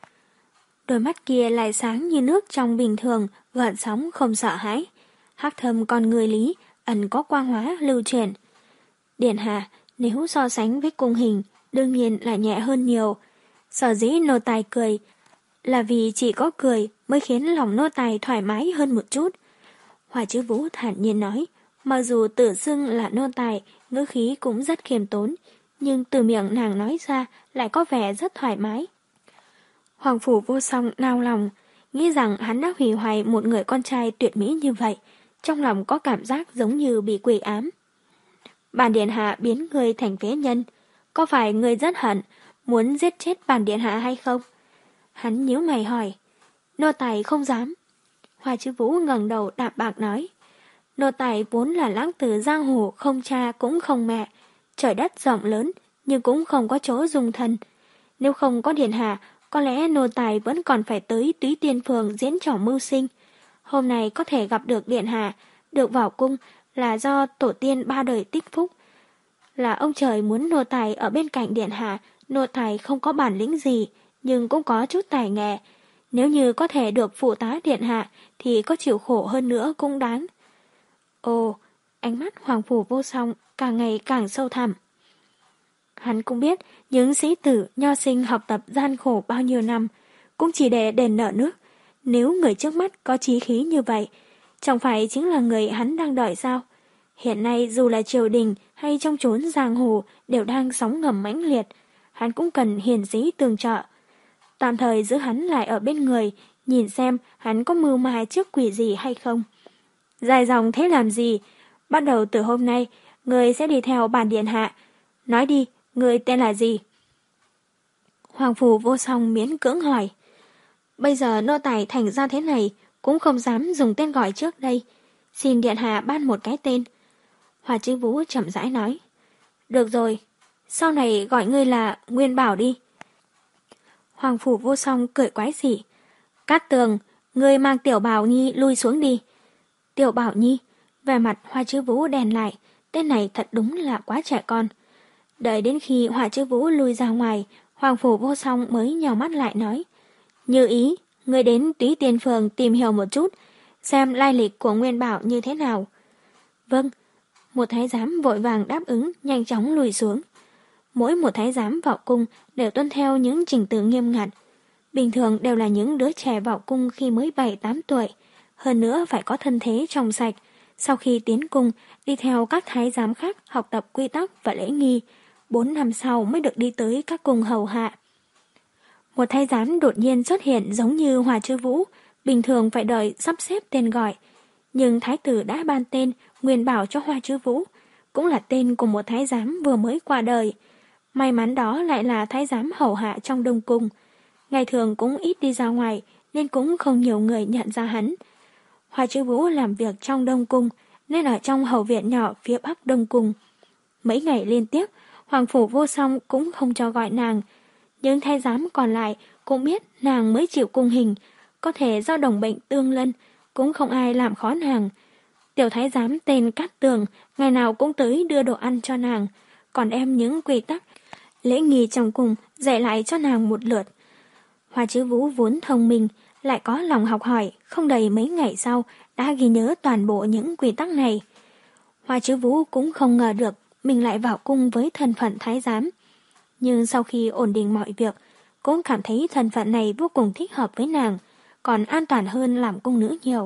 Đôi mắt kia lại sáng như nước trong bình thường, gợn sóng không sợ hãi. Hắc thâm con người Lý ẩn có quang hóa lưu truyền. Điện hạ, nếu so sánh với cung hình, đương nhiên là nhẹ hơn nhiều. Sở dĩ nô tài cười là vì chỉ có cười mới khiến lòng nô tài thoải mái hơn một chút. Hoa Chứ Vũ thản nhiên nói, mặc dù tự xưng là nô tài, ngữ khí cũng rất khiêm tốn, nhưng từ miệng nàng nói ra lại có vẻ rất thoải mái. Hoàng Phủ Vô Song nao lòng, nghĩ rằng hắn đã hủy hoại một người con trai tuyệt mỹ như vậy, trong lòng có cảm giác giống như bị quỷ ám. Bản điện hạ biến người thành phế nhân, có phải người rất hận, muốn giết chết bản điện hạ hay không? Hắn nhíu mày hỏi. Nô tài không dám. Hoa Chứ Vũ ngẩng đầu đạm bạc nói. Nô tài vốn là lãng tử giang hồ, không cha cũng không mẹ. Trời đất rộng lớn, nhưng cũng không có chỗ dung thân. Nếu không có điện hạ, có lẽ nô tài vẫn còn phải tới Túy Tiên Phường diễn trò mưu sinh. Hôm nay có thể gặp được điện hạ, được vào cung là do tổ tiên ba đời tích phúc. Là ông trời muốn nô tài ở bên cạnh điện hạ, nô tài không có bản lĩnh gì, nhưng cũng có chút tài nghệ. Nếu như có thể được phụ tá điện hạ, thì có chịu khổ hơn nữa cũng đáng. Ồ, ánh mắt Hoàng Phủ Vô Song càng ngày càng sâu thẳm. Hắn cũng biết những sĩ tử nho sinh học tập gian khổ bao nhiêu năm, cũng chỉ để đền nợ nước. Nếu người trước mắt có chí khí như vậy, chẳng phải chính là người hắn đang đợi sao? Hiện nay dù là triều đình hay trong chốn giang hồ đều đang sóng ngầm mãnh liệt, hắn cũng cần hiền sĩ tương trợ. Tạm thời giữ hắn lại ở bên người, nhìn xem hắn có mưu mài trước quỷ gì hay không. Dài dòng thế làm gì? Bắt đầu từ hôm nay, người sẽ đi theo bản điện hạ. Nói đi, người tên là gì? Hoàng Phủ Vô Song miễn cưỡng hỏi. Bây giờ nô tài thành ra thế này, cũng không dám dùng tên gọi trước đây. Xin điện hạ ban một cái tên. Hoa Chứ Vũ chậm rãi nói. Được rồi, sau này gọi ngươi là Nguyên Bảo đi. Hoàng Phủ Vô Song cười quái dị. Cát Tường, ngươi mang Tiểu Bảo Nhi lui xuống đi. Tiểu Bảo Nhi, vẻ mặt Hoa Chứ Vũ đèn lại, tên này thật đúng là quá trẻ con. Đợi đến khi Hoa Chứ Vũ lui ra ngoài, Hoàng Phủ Vô Song mới nhào mắt lại nói. Như ý, ngươi đến Túy Tiên Phường tìm hiểu một chút, xem lai lịch của Nguyên Bảo như thế nào. Vâng, một thái giám vội vàng đáp ứng, nhanh chóng lùi xuống. Mỗi một thái giám vào cung đều tuân theo những trình tự nghiêm ngặt. Bình thường đều là những đứa trẻ vào cung khi mới bảy tám tuổi, hơn nữa phải có thân thế trong sạch. Sau khi tiến cung, đi theo các thái giám khác học tập quy tắc và lễ nghi, bốn năm sau mới được đi tới các cung hầu hạ. Một thái giám đột nhiên xuất hiện giống như Hoa Chứ Vũ, bình thường phải đợi sắp xếp tên gọi. Nhưng thái tử đã ban tên Nguyên Bảo cho Hoa Chứ Vũ, cũng là tên của một thái giám vừa mới qua đời. May mắn đó lại là thái giám hầu hạ trong đông cung. Ngày thường cũng ít đi ra ngoài, nên cũng không nhiều người nhận ra hắn. Hoa Chứ Vũ làm việc trong đông cung, nên ở trong hầu viện nhỏ phía bắc đông cung. Mấy ngày liên tiếp, Hoàng Phủ Vô Song cũng không cho gọi nàng. Nhưng thái giám còn lại cũng biết nàng mới chịu cung hình, có thể do đồng bệnh tương lân, cũng không ai làm khó nàng. Tiểu thái giám tên Cát Tường ngày nào cũng tới đưa đồ ăn cho nàng, còn đem những quy tắc, lễ nghi trong cung dạy lại cho nàng một lượt. Hoa Chứ Vũ vốn thông minh, lại có lòng học hỏi, không đầy mấy ngày sau đã ghi nhớ toàn bộ những quy tắc này. Hoa Chứ Vũ cũng không ngờ được mình lại vào cung với thân phận thái giám. Nhưng sau khi ổn định mọi việc, cũng cảm thấy thân phận này vô cùng thích hợp với nàng, còn an toàn hơn làm cung nữ nhiều.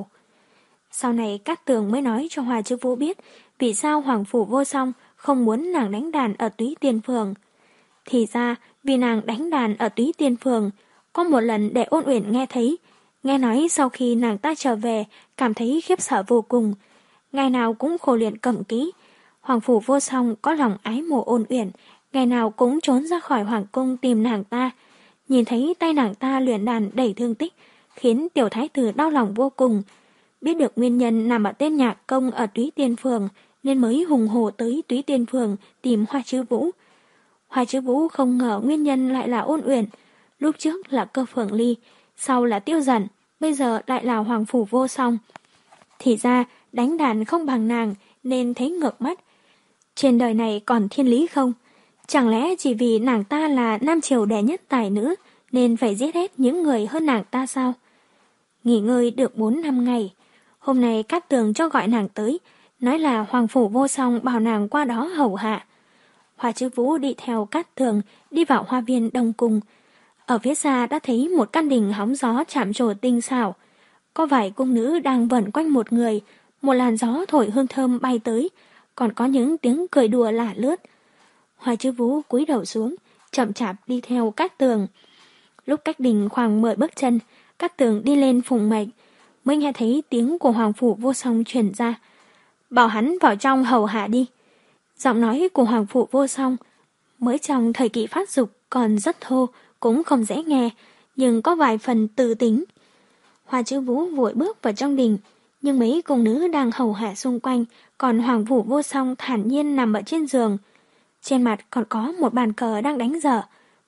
Sau này Cát Tường mới nói cho Hoa Chứ Vũ biết vì sao Hoàng Phủ Vô Song không muốn nàng đánh đàn ở Túy Tiên Phường. Thì ra vì nàng đánh đàn ở Túy Tiên Phường, có một lần để Ôn Uyển nghe thấy, nghe nói sau khi nàng ta trở về cảm thấy khiếp sợ vô cùng, ngày nào cũng khổ luyện cẩm kỹ. Hoàng Phủ Vô Song có lòng ái mộ Ôn Uyển, ngày nào cũng trốn ra khỏi hoàng cung tìm nàng ta. Nhìn thấy tay nàng ta luyện đàn đầy thương tích, khiến tiểu thái tử đau lòng vô cùng. Biết được nguyên nhân nằm ở tên nhạc công ở Túy Tiên Phường, nên mới hùng hổ tới Túy Tiên Phường tìm Hoa Chứ Vũ. Hoa Chứ Vũ không ngờ nguyên nhân lại là Ôn Uyển. Lúc trước là Cơ Phượng Ly, sau là Tiêu Dần, bây giờ lại là Hoàng Phủ Vô Song. Thì ra đánh đàn không bằng nàng nên thấy ngược mắt. Trên đời này còn thiên lý không? Chẳng lẽ chỉ vì nàng ta là nam triều đệ nhất tài nữ nên phải giết hết những người hơn nàng ta sao? Nghỉ ngơi được bốn năm ngày. Hôm nay Cát Tường cho gọi nàng tới, nói là Hoàng Phủ Vô Song bảo nàng qua đó hầu hạ. Hoa Chứ Vũ đi theo Cát Tường đi vào hoa viên đông cung. Ở phía xa đã thấy một căn đình hóng gió chạm trổ tinh xảo. Có vài cung nữ đang vẩn quanh một người, một làn gió thổi hương thơm bay tới, còn có những tiếng cười đùa lả lướt. Hoa Chứ Vũ cúi đầu xuống, chậm chạp đi theo Cát Tường. Lúc cách đình khoảng mười bước chân, Cát Tường đi lên phụng mệnh, mới nghe thấy tiếng của Hoàng Phủ Vô Song truyền ra. Bảo hắn vào trong hầu hạ đi. Giọng nói của Hoàng Phủ Vô Song mới trong thời kỳ phát dục còn rất thô, cũng không dễ nghe, nhưng có vài phần từ tính. Hoa Chứ Vũ vội bước vào trong đình, nhưng mấy cung nữ đang hầu hạ xung quanh, còn Hoàng Phủ Vô Song thản nhiên nằm ở trên giường. Trên mặt còn có một bàn cờ đang đánh dở,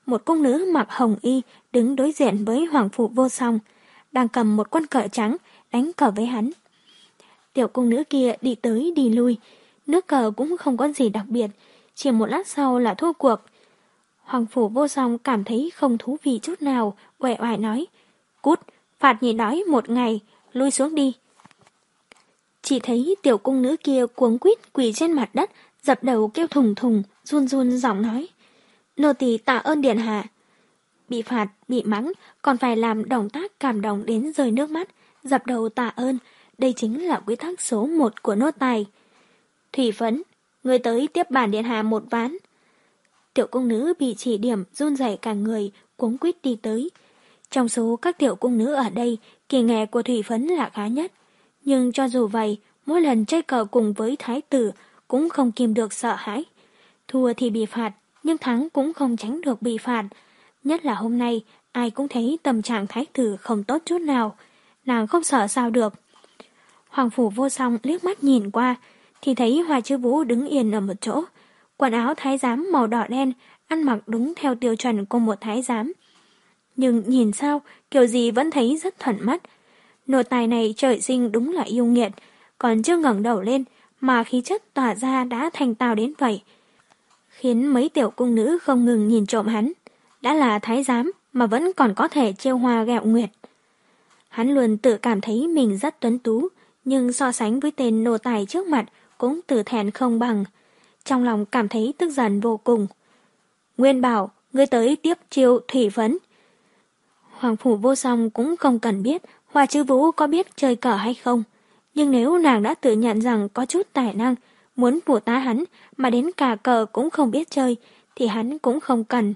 một cung nữ mặc hồng y đứng đối diện với Hoàng Phủ Vô Song, đang cầm một quân cờ trắng đánh cờ với hắn. Tiểu cung nữ kia đi tới đi lui, nước cờ cũng không có gì đặc biệt, chỉ một lát sau là thua cuộc. Hoàng Phủ Vô Song cảm thấy không thú vị chút nào, uể oải nói, cút, phạt nhị đói một ngày, lui xuống đi. Chỉ thấy tiểu cung nữ kia cuống quýt quỳ trên mặt đất, dập đầu kêu thùng thùng, run run giọng nói, nô tỳ tạ ơn điện hạ. Bị phạt, bị mắng, còn phải làm động tác cảm động đến rơi nước mắt, dập đầu tạ ơn, đây chính là quy tắc số một của nô tài. Thủy Phấn, người tới tiếp bản điện hạ một ván. Tiểu cung nữ bị chỉ điểm run rẩy cả người, cuống quýt đi tới. Trong số các tiểu cung nữ ở đây, kỳ nghề của Thủy Phấn là khá nhất. Nhưng cho dù vậy, mỗi lần chơi cờ cùng với thái tử cũng không kìm được sợ hãi. Thua thì bị phạt, nhưng thắng cũng không tránh được bị phạt. Nhất là hôm nay, ai cũng thấy tâm trạng thái tử không tốt chút nào. Nàng không sợ sao được. Hoàng Phủ Vô Song liếc mắt nhìn qua, thì thấy Hoa Chư Vũ đứng yên ở một chỗ. Quần áo thái giám màu đỏ đen, ăn mặc đúng theo tiêu chuẩn của một thái giám. Nhưng nhìn sao, kiểu gì vẫn thấy rất thuận mắt. Nô tài này trời sinh đúng là yêu nghiệt, còn chưa ngẩng đầu lên mà khí chất tỏa ra đã thành tào đến vậy. Khiến mấy tiểu cung nữ không ngừng nhìn trộm hắn. Đã là thái giám mà vẫn còn có thể trêu hoa ghẹo nguyệt. Hắn luôn tự cảm thấy mình rất tuấn tú, nhưng so sánh với tên nô tài trước mặt cũng tự thẹn không bằng. Trong lòng cảm thấy tức giận vô cùng. Nguyên bảo, ngươi tới tiếp chiêu Thủy Phấn. Hoàng Phủ Vô Song cũng không cần biết Hoa Chư Vũ có biết chơi cờ hay không. Nhưng nếu nàng đã tự nhận rằng có chút tài năng, muốn phụ tá hắn mà đến cả cờ cũng không biết chơi, thì hắn cũng không cần.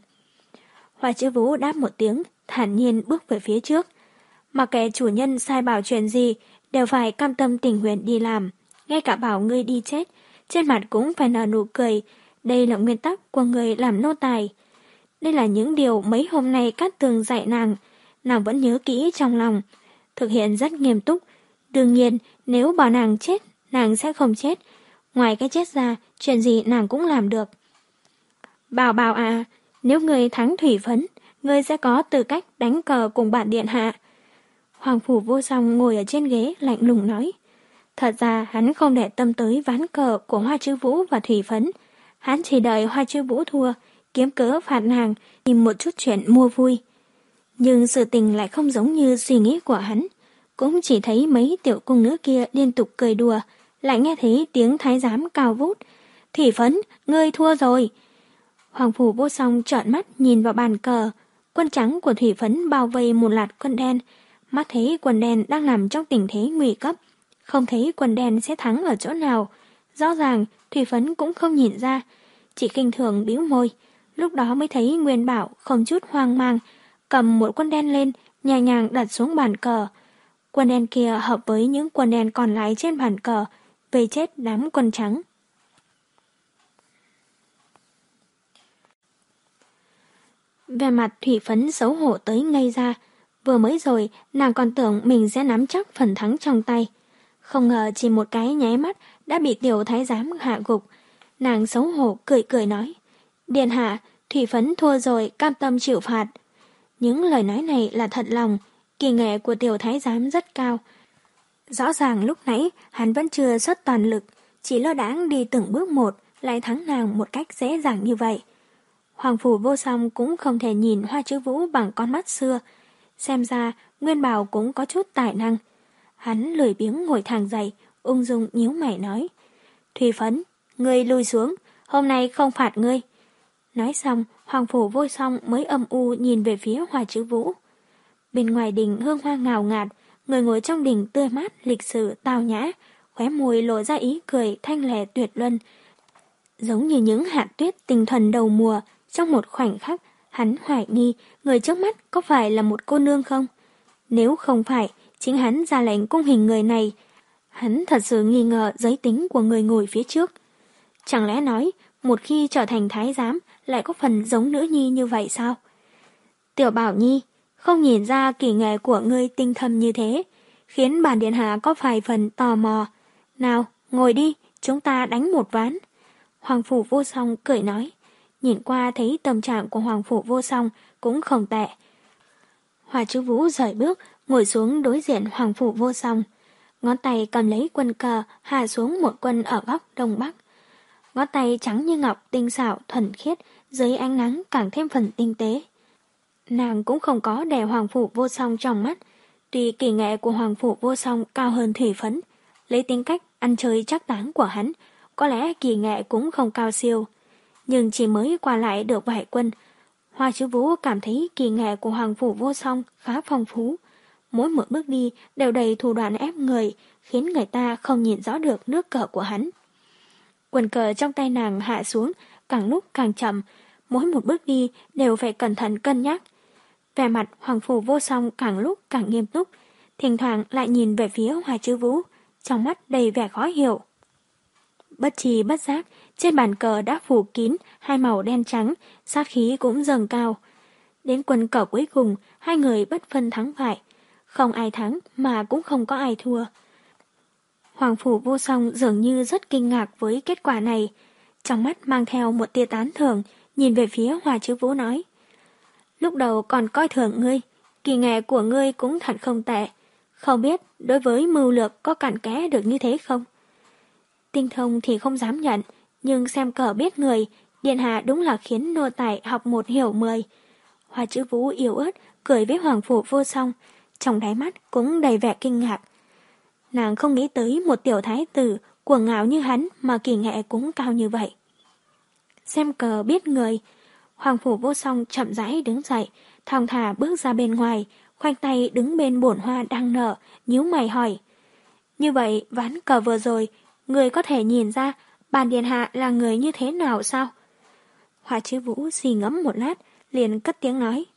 Hoa Chư Vũ đáp một tiếng, thản nhiên bước về phía trước. Mà kẻ chủ nhân sai bảo chuyện gì, đều phải cam tâm tình nguyện đi làm. Ngay cả bảo ngươi đi chết, trên mặt cũng phải nở nụ cười. Đây là nguyên tắc của người làm nô tài. Đây là những điều mấy hôm nay Cát Tường dạy nàng, nàng vẫn nhớ kỹ trong lòng, thực hiện rất nghiêm túc. Đương nhiên, nếu bảo nàng chết, nàng sẽ không chết. Ngoài cái chết ra, chuyện gì nàng cũng làm được. Bảo bảo à, nếu ngươi thắng Thủy Phấn, ngươi sẽ có tư cách đánh cờ cùng bạn điện hạ. Hoàng Phủ Vô Song ngồi ở trên ghế lạnh lùng nói. Thật ra hắn không để tâm tới ván cờ của Hoa Chư Vũ và Thủy Phấn. Hắn chỉ đợi Hoa Chư Vũ thua, kiếm cớ phạt nàng, tìm một chút chuyện mua vui. Nhưng sự tình lại không giống như suy nghĩ của hắn. Cũng chỉ thấy mấy tiểu cung nữ kia liên tục cười đùa, lại nghe thấy tiếng thái giám cao vút. Thủy Phấn, ngươi thua rồi. Hoàng Phủ Vô Song trợn mắt nhìn vào bàn cờ. Quân trắng của Thủy Phấn bao vây một loạt quân đen. Mắt thấy quân đen đang nằm trong tình thế nguy cấp. Không thấy quân đen sẽ thắng ở chỗ nào. Rõ ràng Thủy Phấn cũng không nhìn ra, chỉ khinh thường bĩu môi. Lúc đó mới thấy Nguyên Bảo không chút hoang mang, cầm một quân đen lên, nhẹ nhàng đặt xuống bàn cờ. Quân đen kia hợp với những quân đen còn lại trên bàn cờ, vây chết đám quân trắng. Về mặt Thủy Phấn xấu hổ tới ngây ra. Vừa mới rồi, nàng còn tưởng mình sẽ nắm chắc phần thắng trong tay. Không ngờ chỉ một cái nháy mắt đã bị tiểu thái giám hạ gục. Nàng xấu hổ cười cười nói. Điện hạ, Thủy Phấn thua rồi, cam tâm chịu phạt. Những lời nói này là thật lòng, kỳ nghệ của tiểu thái giám rất cao. Rõ ràng lúc nãy hắn vẫn chưa xuất toàn lực, chỉ lơ đãng đi từng bước một, lại thắng nàng một cách dễ dàng như vậy. Hoàng Phủ Vô Song cũng không thể nhìn Hoa Chư Vũ bằng con mắt xưa. Xem ra Nguyên Bảo cũng có chút tài năng. Hắn lười biếng ngồi thẳng dậy, ung dung nhíu mày nói. Thủy Phấn, ngươi lui xuống, hôm nay không phạt ngươi. Nói xong, Hoàng Phủ Vô Song mới âm u nhìn về phía Hoa Chư Vũ. Bên ngoài đình hương hoa ngào ngạt, người ngồi trong đình tươi mát, lịch sự, tao nhã, khóe môi lộ ra ý cười thanh lệ tuyệt luân. Giống như những hạt tuyết tinh thuần đầu mùa, trong một khoảnh khắc, hắn hoài nghi người trước mắt có phải là một cô nương không? Nếu không phải, chính hắn ra lệnh cung hình người này, hắn thật sự nghi ngờ giới tính của người ngồi phía trước. Chẳng lẽ nói, một khi trở thành thái giám lại có phần giống nữ nhi như vậy sao? Tiểu Bảo Nhi, không nhìn ra kỳ nghệ của ngươi tinh thâm như thế, khiến bản điện hạ có vài phần tò mò. Nào, ngồi đi, chúng ta đánh một ván. Hoàng Phủ Vô Song cười nói. nhìn qua thấy tâm trạng của Hoàng Phủ Vô Song cũng không tệ. Hoa Chứ Vũ rời bước, ngồi xuống đối diện Hoàng Phủ Vô Song. Ngón tay cầm lấy quân cờ, hạ xuống một quân ở góc đông bắc. Ngón tay trắng như ngọc, tinh xảo, thuần khiết, dưới ánh nắng càng thêm phần tinh tế. Nàng cũng không có đè Hoàng Phủ Vô Song trong mắt. Tuy kỳ nghệ của Hoàng Phủ Vô Song cao hơn thủy phấn, lấy tính cách ăn chơi chắc táng của hắn, có lẽ kỳ nghệ cũng không cao siêu. Nhưng chỉ mới qua lại được vài quân, Hoa Chứ Vũ cảm thấy kỳ nghệ của Hoàng Phủ Vô Song khá phong phú. Mỗi một bước đi đều đầy thủ đoạn ép người, khiến người ta không nhìn rõ được nước cờ của hắn. Quần cờ trong tay nàng hạ xuống, càng lúc càng chậm, mỗi một bước đi đều phải cẩn thận cân nhắc. Vẻ mặt Hoàng Phủ Vô Song càng lúc càng nghiêm túc, thỉnh thoảng lại nhìn về phía Hoa Chứ Vũ, trong mắt đầy vẻ khó hiểu. Bất tri bất giác, trên bàn cờ đã phủ kín hai màu đen trắng, sát khí cũng dâng cao. Đến quân cờ cuối cùng, hai người bất phân thắng bại. Không ai thắng mà cũng không có ai thua. Hoàng Phủ Vô Song dường như rất kinh ngạc với kết quả này. Trong mắt mang theo một tia tán thưởng, nhìn về phía Hoa Chứ Vũ nói. Lúc đầu còn coi thường ngươi, kỳ nghệ của ngươi cũng thật không tệ. Không biết đối với mưu lược có cặn kẽ được như thế không? Tinh thông thì không dám nhận, nhưng xem cờ biết người, điện hạ đúng là khiến nô tài học một hiểu mười. Hoa Chứ Vũ yếu ớt cười với Hoàng Phủ Vô Song, trong đáy mắt cũng đầy vẻ kinh ngạc. Nàng không nghĩ tới một tiểu thái tử cuồng ngạo như hắn mà kỳ nghệ cũng cao như vậy. Xem cờ biết người, Hoàng Phủ Vô Song chậm rãi đứng dậy, thong thả bước ra bên ngoài, khoanh tay đứng bên bổn hoa đang nở, nhíu mày hỏi. Như vậy ván cờ vừa rồi, người có thể nhìn ra bàn điện hạ là người như thế nào sao? Hoa Chứ Vũ suy ngẫm một lát, liền cất tiếng nói.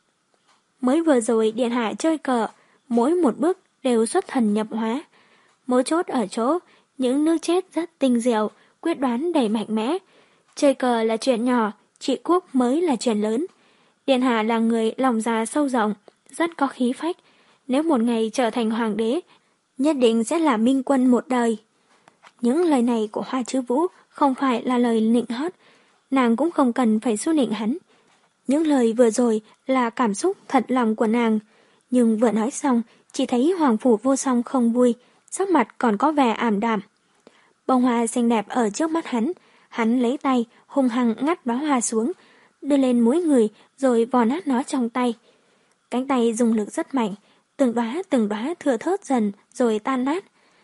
Mới vừa rồi điện hạ chơi cờ, mỗi một bước đều xuất thần nhập hóa. Mấu chốt ở chỗ, những nước chết rất tinh diệu, quyết đoán đầy mạnh mẽ. Chơi cờ là chuyện nhỏ, trị quốc mới là chuyện lớn. Điện hạ là người lòng dạ sâu rộng, rất có khí phách. Nếu một ngày trở thành hoàng đế, nhất định sẽ là minh quân một đời. Những lời này của Hoa Chứ Vũ không phải là lời nịnh hót, nàng cũng không cần phải su nịnh hắn. Những lời vừa rồi là cảm xúc thật lòng của nàng, nhưng vừa nói xong, chỉ thấy Hoàng Phủ Vô Song không vui, sắc mặt còn có vẻ ảm đạm. Bông hoa xinh đẹp ở trước mắt hắn, hắn lấy tay hung hăng ngắt đóa hoa xuống, đưa lên mũi người rồi vò nát nó trong tay. Cánh tay dùng lực rất mạnh, từng đóa từng đóa thưa thớt dần rồi tan nát.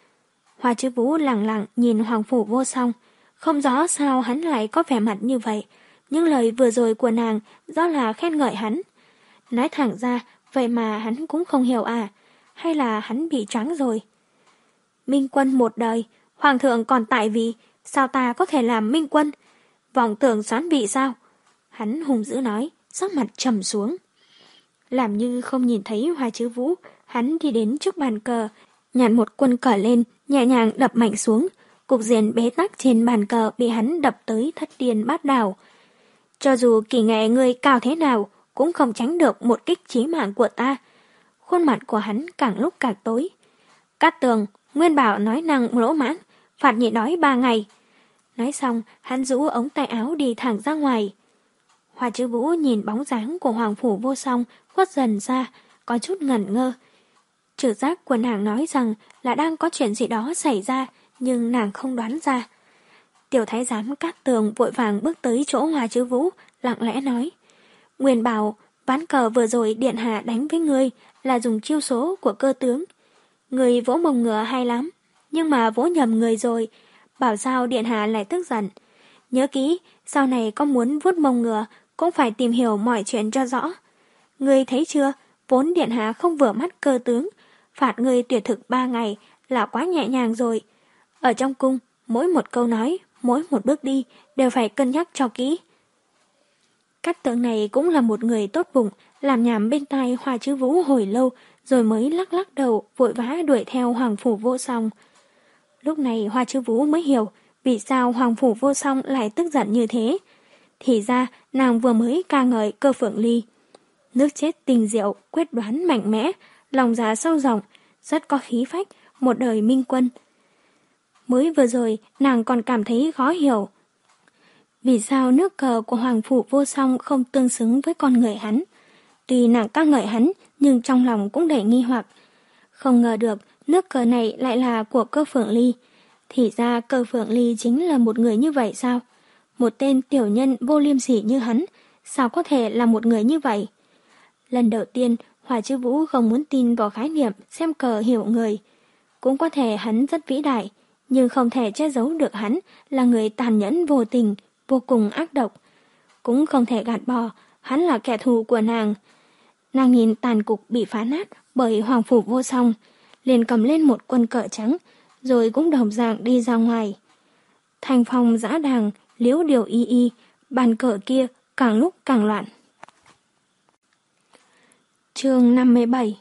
Hoa Chứ Vũ lặng lặng nhìn Hoàng Phủ Vô Song, không rõ sao hắn lại có vẻ mặt như vậy. Những lời vừa rồi của nàng do là khen ngợi hắn. Nói thẳng ra, vậy mà hắn cũng không hiểu à, hay là hắn bị choáng rồi. Minh quân một đời, hoàng thượng còn tại vị, sao ta có thể làm minh quân? Vọng tưởng xoán vị sao? Hắn hùng dữ nói, sắc mặt trầm xuống. Làm như không nhìn thấy Hoa Chứ Vũ, hắn đi đến trước bàn cờ, nhặt một quân cờ lên, nhẹ nhàng đập mạnh xuống. Cục diện bế tắc trên bàn cờ bị hắn đập tới thất điên bát đảo. Cho dù kỳ nghệ ngươi cao thế nào, cũng không tránh được một kích chí mạng của ta. Khuôn mặt của hắn càng lúc càng tối. Cát Tường, Nguyên Bảo nói năng lỗ mãng, phạt nhịn đói ba ngày. Nói xong, hắn rũ ống tay áo đi thẳng ra ngoài. Hoa Chứ Vũ nhìn bóng dáng của Hoàng Phủ Vô Song khuất dần ra, có chút ngẩn ngơ. Trực giác của nàng nói rằng là đang có chuyện gì đó xảy ra, nhưng nàng không đoán ra. Tiểu thái giám Cát Tường vội vàng bước tới chỗ Hoa Chứ Vũ, lặng lẽ nói. Nguyên Bảo, ván cờ vừa rồi điện hạ đánh với ngươi là dùng chiêu số của cơ tướng. Người vỗ mông ngựa hay lắm, nhưng mà vỗ nhầm người rồi, bảo sao điện hạ lại tức giận. Nhớ kỹ, sau này có muốn vuốt mông ngựa cũng phải tìm hiểu mọi chuyện cho rõ. Ngươi thấy chưa, vốn điện hạ không vừa mắt cơ tướng, phạt ngươi tuyệt thực ba ngày là quá nhẹ nhàng rồi. Ở trong cung, mỗi một câu nói, mỗi một bước đi đều phải cân nhắc cho kỹ. Cát Tường này cũng là một người tốt bụng, làm nhảm bên tai Hoa Chứ Vũ hồi lâu, rồi mới lắc lắc đầu vội vã đuổi theo Hoàng Phủ Vô Song. Lúc này Hoa Chứ Vũ mới hiểu vì sao Hoàng Phủ Vô Song lại tức giận như thế. Thì ra nàng vừa mới ca ngợi Cơ Phượng Ly. Nước chết tình diệu, quyết đoán mạnh mẽ, lòng dạ sâu rộng, rất có khí phách, một đời minh quân. Mới vừa rồi nàng còn cảm thấy khó hiểu. Vì sao nước cờ của Hoàng Phủ Vô Song không tương xứng với con người hắn? Tuy nàng ca ngợi hắn, nhưng trong lòng cũng đầy nghi hoặc. Không ngờ được, nước cờ này lại là của Cơ Phượng Ly. Thì ra Cơ Phượng Ly chính là một người như vậy sao? Một tên tiểu nhân vô liêm sỉ như hắn, sao có thể là một người như vậy? Lần đầu tiên, Hoa Chiêu Vũ không muốn tin vào khái niệm xem cờ hiểu người. Cũng có thể hắn rất vĩ đại, nhưng không thể che giấu được hắn là người tàn nhẫn vô tình, vô cùng ác độc. Cũng không thể gạt bỏ, hắn là kẻ thù của nàng. Nàng nhìn tàn cục bị phá nát bởi Hoàng Phủ Vô Song, liền cầm lên một quân cờ trắng, rồi cũng đồng dạng đi ra ngoài. Thành phòng dã đàng, liễu điều y y, bàn cờ kia càng lúc càng loạn. Chương năm mươi bảy.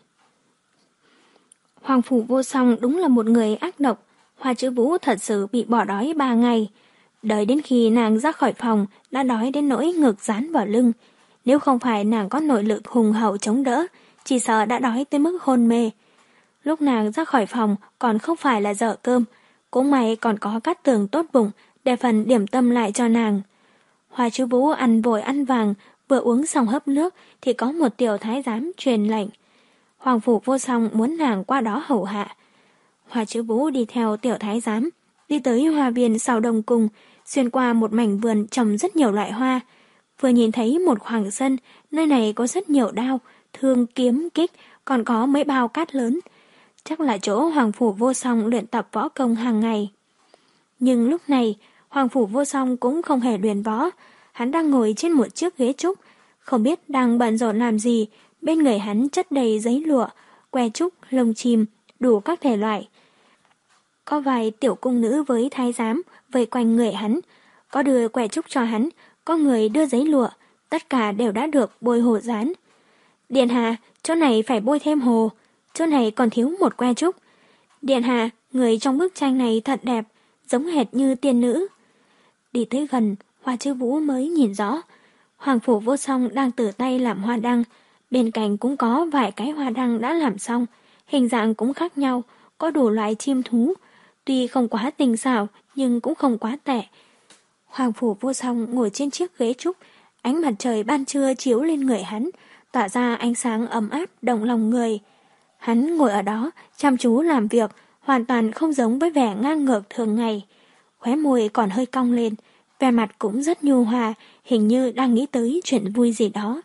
Hoàng Phủ Vô Song đúng là một người ác độc. Hoa Chiêu Vũ thật sự bị bỏ đói ba ngày. Đợi đến khi nàng ra khỏi phòng đã đói đến nỗi ngực dán vào lưng. Nếu không phải nàng có nội lực hùng hậu chống đỡ, chỉ sợ đã đói tới mức hôn mê. Lúc nàng ra khỏi phòng còn không phải là dở cơm, cũng may còn có Cát Tường tốt bụng để phần điểm tâm lại cho nàng. Hoa Chiêu Vũ ăn vội ăn vàng, vừa uống xong hớp nước thì có một tiểu thái giám truyền lệnh. Hoàng Phủ Vô Song muốn nàng qua đó hầu hạ. Hoa Chiêu Vũ đi theo tiểu thái giám, đi tới hoa viên sau Đông Cung, xuyên qua một mảnh vườn trồng rất nhiều loại hoa. Vừa nhìn thấy một khoảng sân, nơi này có rất nhiều đao, thương, kiếm, kích, còn có mấy bao cát lớn. Chắc là chỗ Hoàng Phủ Vô Song luyện tập võ công hàng ngày. Nhưng lúc này, Hoàng Phủ Vô Song cũng không hề luyện võ. Hắn đang ngồi trên một chiếc ghế trúc, không biết đang bận rộn làm gì. Bên người hắn chất đầy giấy lụa, que trúc, lông chim, đủ các thể loại. Có vài tiểu cung nữ với thái giám vây quanh người hắn, có đưa que trúc cho hắn, có người đưa giấy lụa, tất cả đều đã được bôi hồ dán. Điện hạ, chỗ này phải bôi thêm hồ, chỗ này còn thiếu một que trúc. Điện hạ, người trong bức tranh này thật đẹp, giống hệt như tiên nữ. Đi tới gần, Hoa Chiêu Vũ mới nhìn rõ. Hoàng Phủ Vô Song đang tự tay làm hoa đăng, bên cạnh cũng có vài cái hoa đăng đã làm xong, hình dạng cũng khác nhau, có đủ loại chim thú, tuy không quá tinh xảo nhưng cũng không quá tệ. Hoàng Phủ Vô Song ngồi trên chiếc ghế trúc, ánh mặt trời ban trưa chiếu lên người hắn, tỏa ra ánh sáng ấm áp động lòng người. Hắn ngồi ở đó, chăm chú làm việc, hoàn toàn không giống với vẻ ngang ngược thường ngày. Khóe môi còn hơi cong lên, vẻ mặt cũng rất nhu hòa, hình như đang nghĩ tới chuyện vui gì đó.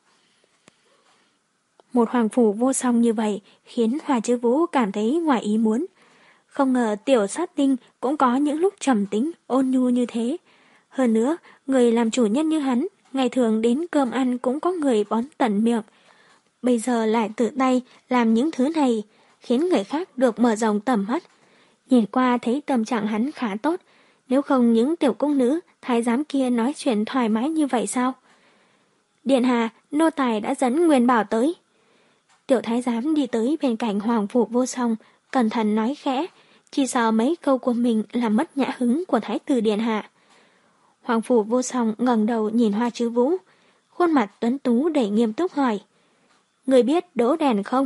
Một Hoàng Phủ Vô Song như vậy khiến Hoa Chiêu Vũ cảm thấy ngoài ý muốn. Không ngờ tiểu sát tinh cũng có những lúc trầm tĩnh, ôn nhu như thế. Hơn nữa, người làm chủ nhân như hắn, ngày thường đến cơm ăn cũng có người bón tận miệng. Bây giờ lại tự tay làm những thứ này, khiến người khác được mở rộng tầm mắt. Nhìn qua thấy tâm trạng hắn khá tốt, nếu không những tiểu cung nữ, thái giám kia nói chuyện thoải mái như vậy sao? Điện hạ, nô tài đã dẫn Nguyên Bảo tới. Tiểu thái giám đi tới bên cạnh Hoàng Phủ Vô Song, cẩn thận nói khẽ, chỉ sợ mấy câu của mình làm mất nhã hứng của thái tử điện hạ. Hoàng Phủ Vô Song ngẩng đầu nhìn Hoa Chiêu Vũ, khuôn mặt tuấn tú đầy nghiêm túc hỏi, người biết đỗ đèn không?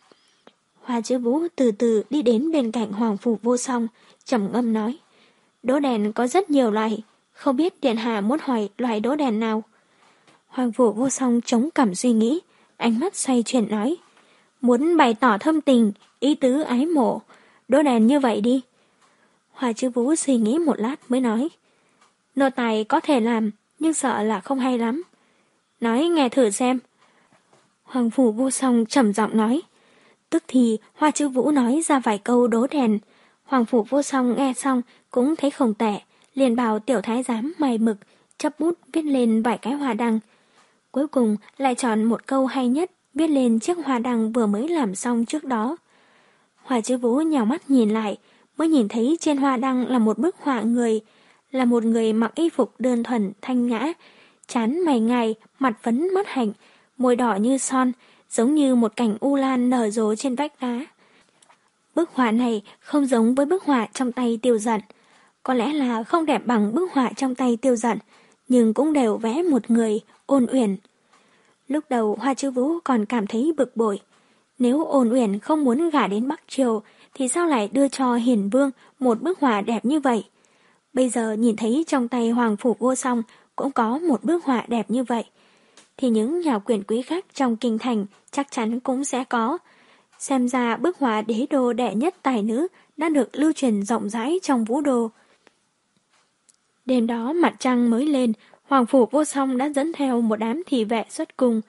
Hoa Chiêu Vũ từ từ đi đến bên cạnh Hoàng Phủ Vô Song, trầm ngâm nói, đỗ đèn có rất nhiều loại, không biết điện hạ muốn hỏi loại đỗ đèn nào? Hoàng Phủ Vô Song chống cằm suy nghĩ, ánh mắt xoay chuyển nói, muốn bày tỏ thâm tình, ý tứ ái mộ, đỗ đèn như vậy đi. Hoa Chiêu Vũ suy nghĩ một lát mới nói, nô tài có thể làm, nhưng sợ là không hay lắm. Nói nghe thử xem. Hoàng Phủ Vô Song trầm giọng nói. Tức thì Hoa Chiêu Vũ nói ra vài câu đố đèn. Hoàng Phủ Vô Song nghe xong cũng thấy không tệ, liền bảo tiểu thái giám mài mực, chấp bút viết lên vài cái hoa đăng. Cuối cùng lại chọn một câu hay nhất, viết lên chiếc hoa đăng vừa mới làm xong trước đó. Hoa Chiêu Vũ nhào mắt nhìn lại, mới nhìn thấy trên hoa đăng là một bức họa người, là một người mặc y phục đơn thuần thanh nhã, trán mày ngài, mặt phấn mắt hạnh, môi đỏ như son, giống như một cảnh u lan nở rộ trên vách đá. Bức họa này không giống với bức họa trong tay Tiêu Dận, có lẽ là không đẹp bằng bức họa trong tay Tiêu Dận, nhưng cũng đều vẽ một người Ôn Uyển. Lúc đầu Hoa Chiêu Vũ còn cảm thấy bực bội, nếu Ôn Uyển không muốn gả đến Bắc Triều thì sao lại đưa cho Hiền Vương một bức họa đẹp như vậy? Bây giờ nhìn thấy trong tay Hoàng Phủ Vô Song cũng có một bức họa đẹp như vậy, thì những nhà quyền quý khác trong kinh thành chắc chắn cũng sẽ có. Xem ra bức họa đế đô đệ nhất tài nữ đã được lưu truyền rộng rãi trong vũ đô. Đêm đó mặt trăng mới lên, Hoàng Phủ Vô Song đã dẫn theo một đám thị vệ xuất cung.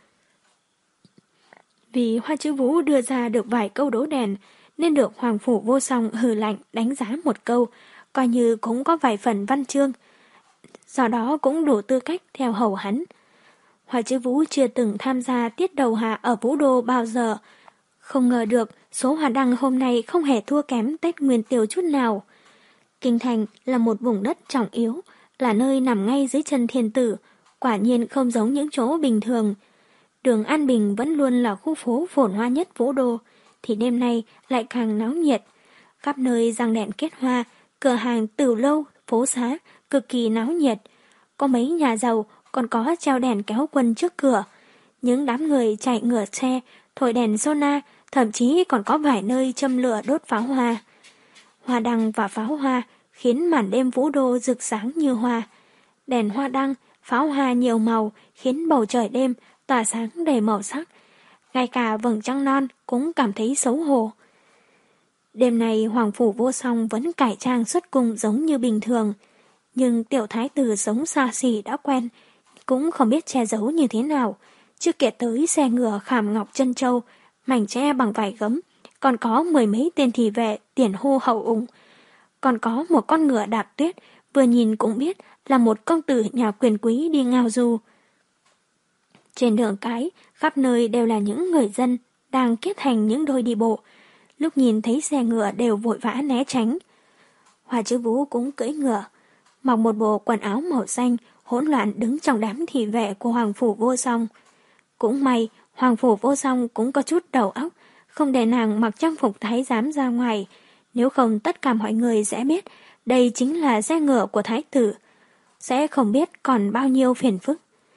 Vì Hoa Chữ Vũ đưa ra được vài câu đố đèn, nên được Hoàng Phủ Vô Song hừ lạnh đánh giá một câu, coi như cũng có vài phần văn chương. Do đó cũng đủ tư cách theo hầu hắn. Hoa Chữ Vũ chưa từng tham gia tiết đầu hạ ở vũ đô bao giờ. Không ngờ được số hoa đăng hôm nay không hề thua kém Tết Nguyên Tiêu chút nào. Kinh thành là một vùng đất trọng yếu, là nơi nằm ngay dưới chân thiên tử, quả nhiên không giống những chỗ bình thường. Đường An Bình vẫn luôn là khu phố phồn hoa nhất vũ đô, thì đêm nay lại càng náo nhiệt. Khắp nơi răng đèn kết hoa, cửa hàng tửu lâu, phố xá, cực kỳ náo nhiệt. Có mấy nhà giàu còn có treo đèn kéo quân trước cửa. Những đám người chạy ngựa xe, thổi đèn sona, thậm chí còn có vài nơi châm lửa đốt pháo hoa. Hoa đăng và pháo hoa khiến màn đêm vũ đô rực sáng như hoa. Đèn hoa đăng, pháo hoa nhiều màu khiến bầu trời đêm tỏa sáng đầy màu sắc. Ngay cả vầng trăng non cũng cảm thấy xấu hổ. Đêm nay Hoàng Phủ Vô Song vẫn cải trang xuất cung giống như bình thường. Nhưng tiểu thái tử sống xa xỉ đã quen, cũng không biết che giấu như thế nào. Chưa kể tới xe ngựa khảm ngọc chân châu, mảnh tre bằng vải gấm, còn có mười mấy tên thị vệ tiền hô hậu ủng. Còn có một con ngựa đạp tuyết, vừa nhìn cũng biết là một công tử nhà quyền quý đi ngao du. Trên đường cái, khắp nơi đều là những người dân đang kết thành những đôi đi bộ. Lúc nhìn thấy xe ngựa đều vội vã né tránh. Hoa Chữ Vũ cũng cưỡi ngựa, mặc một bộ quần áo màu xanh, hỗn loạn đứng trong đám thị vệ của Hoàng Phủ Vô Song. Cũng may, Hoàng Phủ Vô Song cũng có chút đầu óc, không để nàng mặc trang phục thái giám ra ngoài, nếu không tất cả mọi người sẽ biết đây chính là xe ngựa của thái tử, sẽ không biết còn bao nhiêu phiền phức.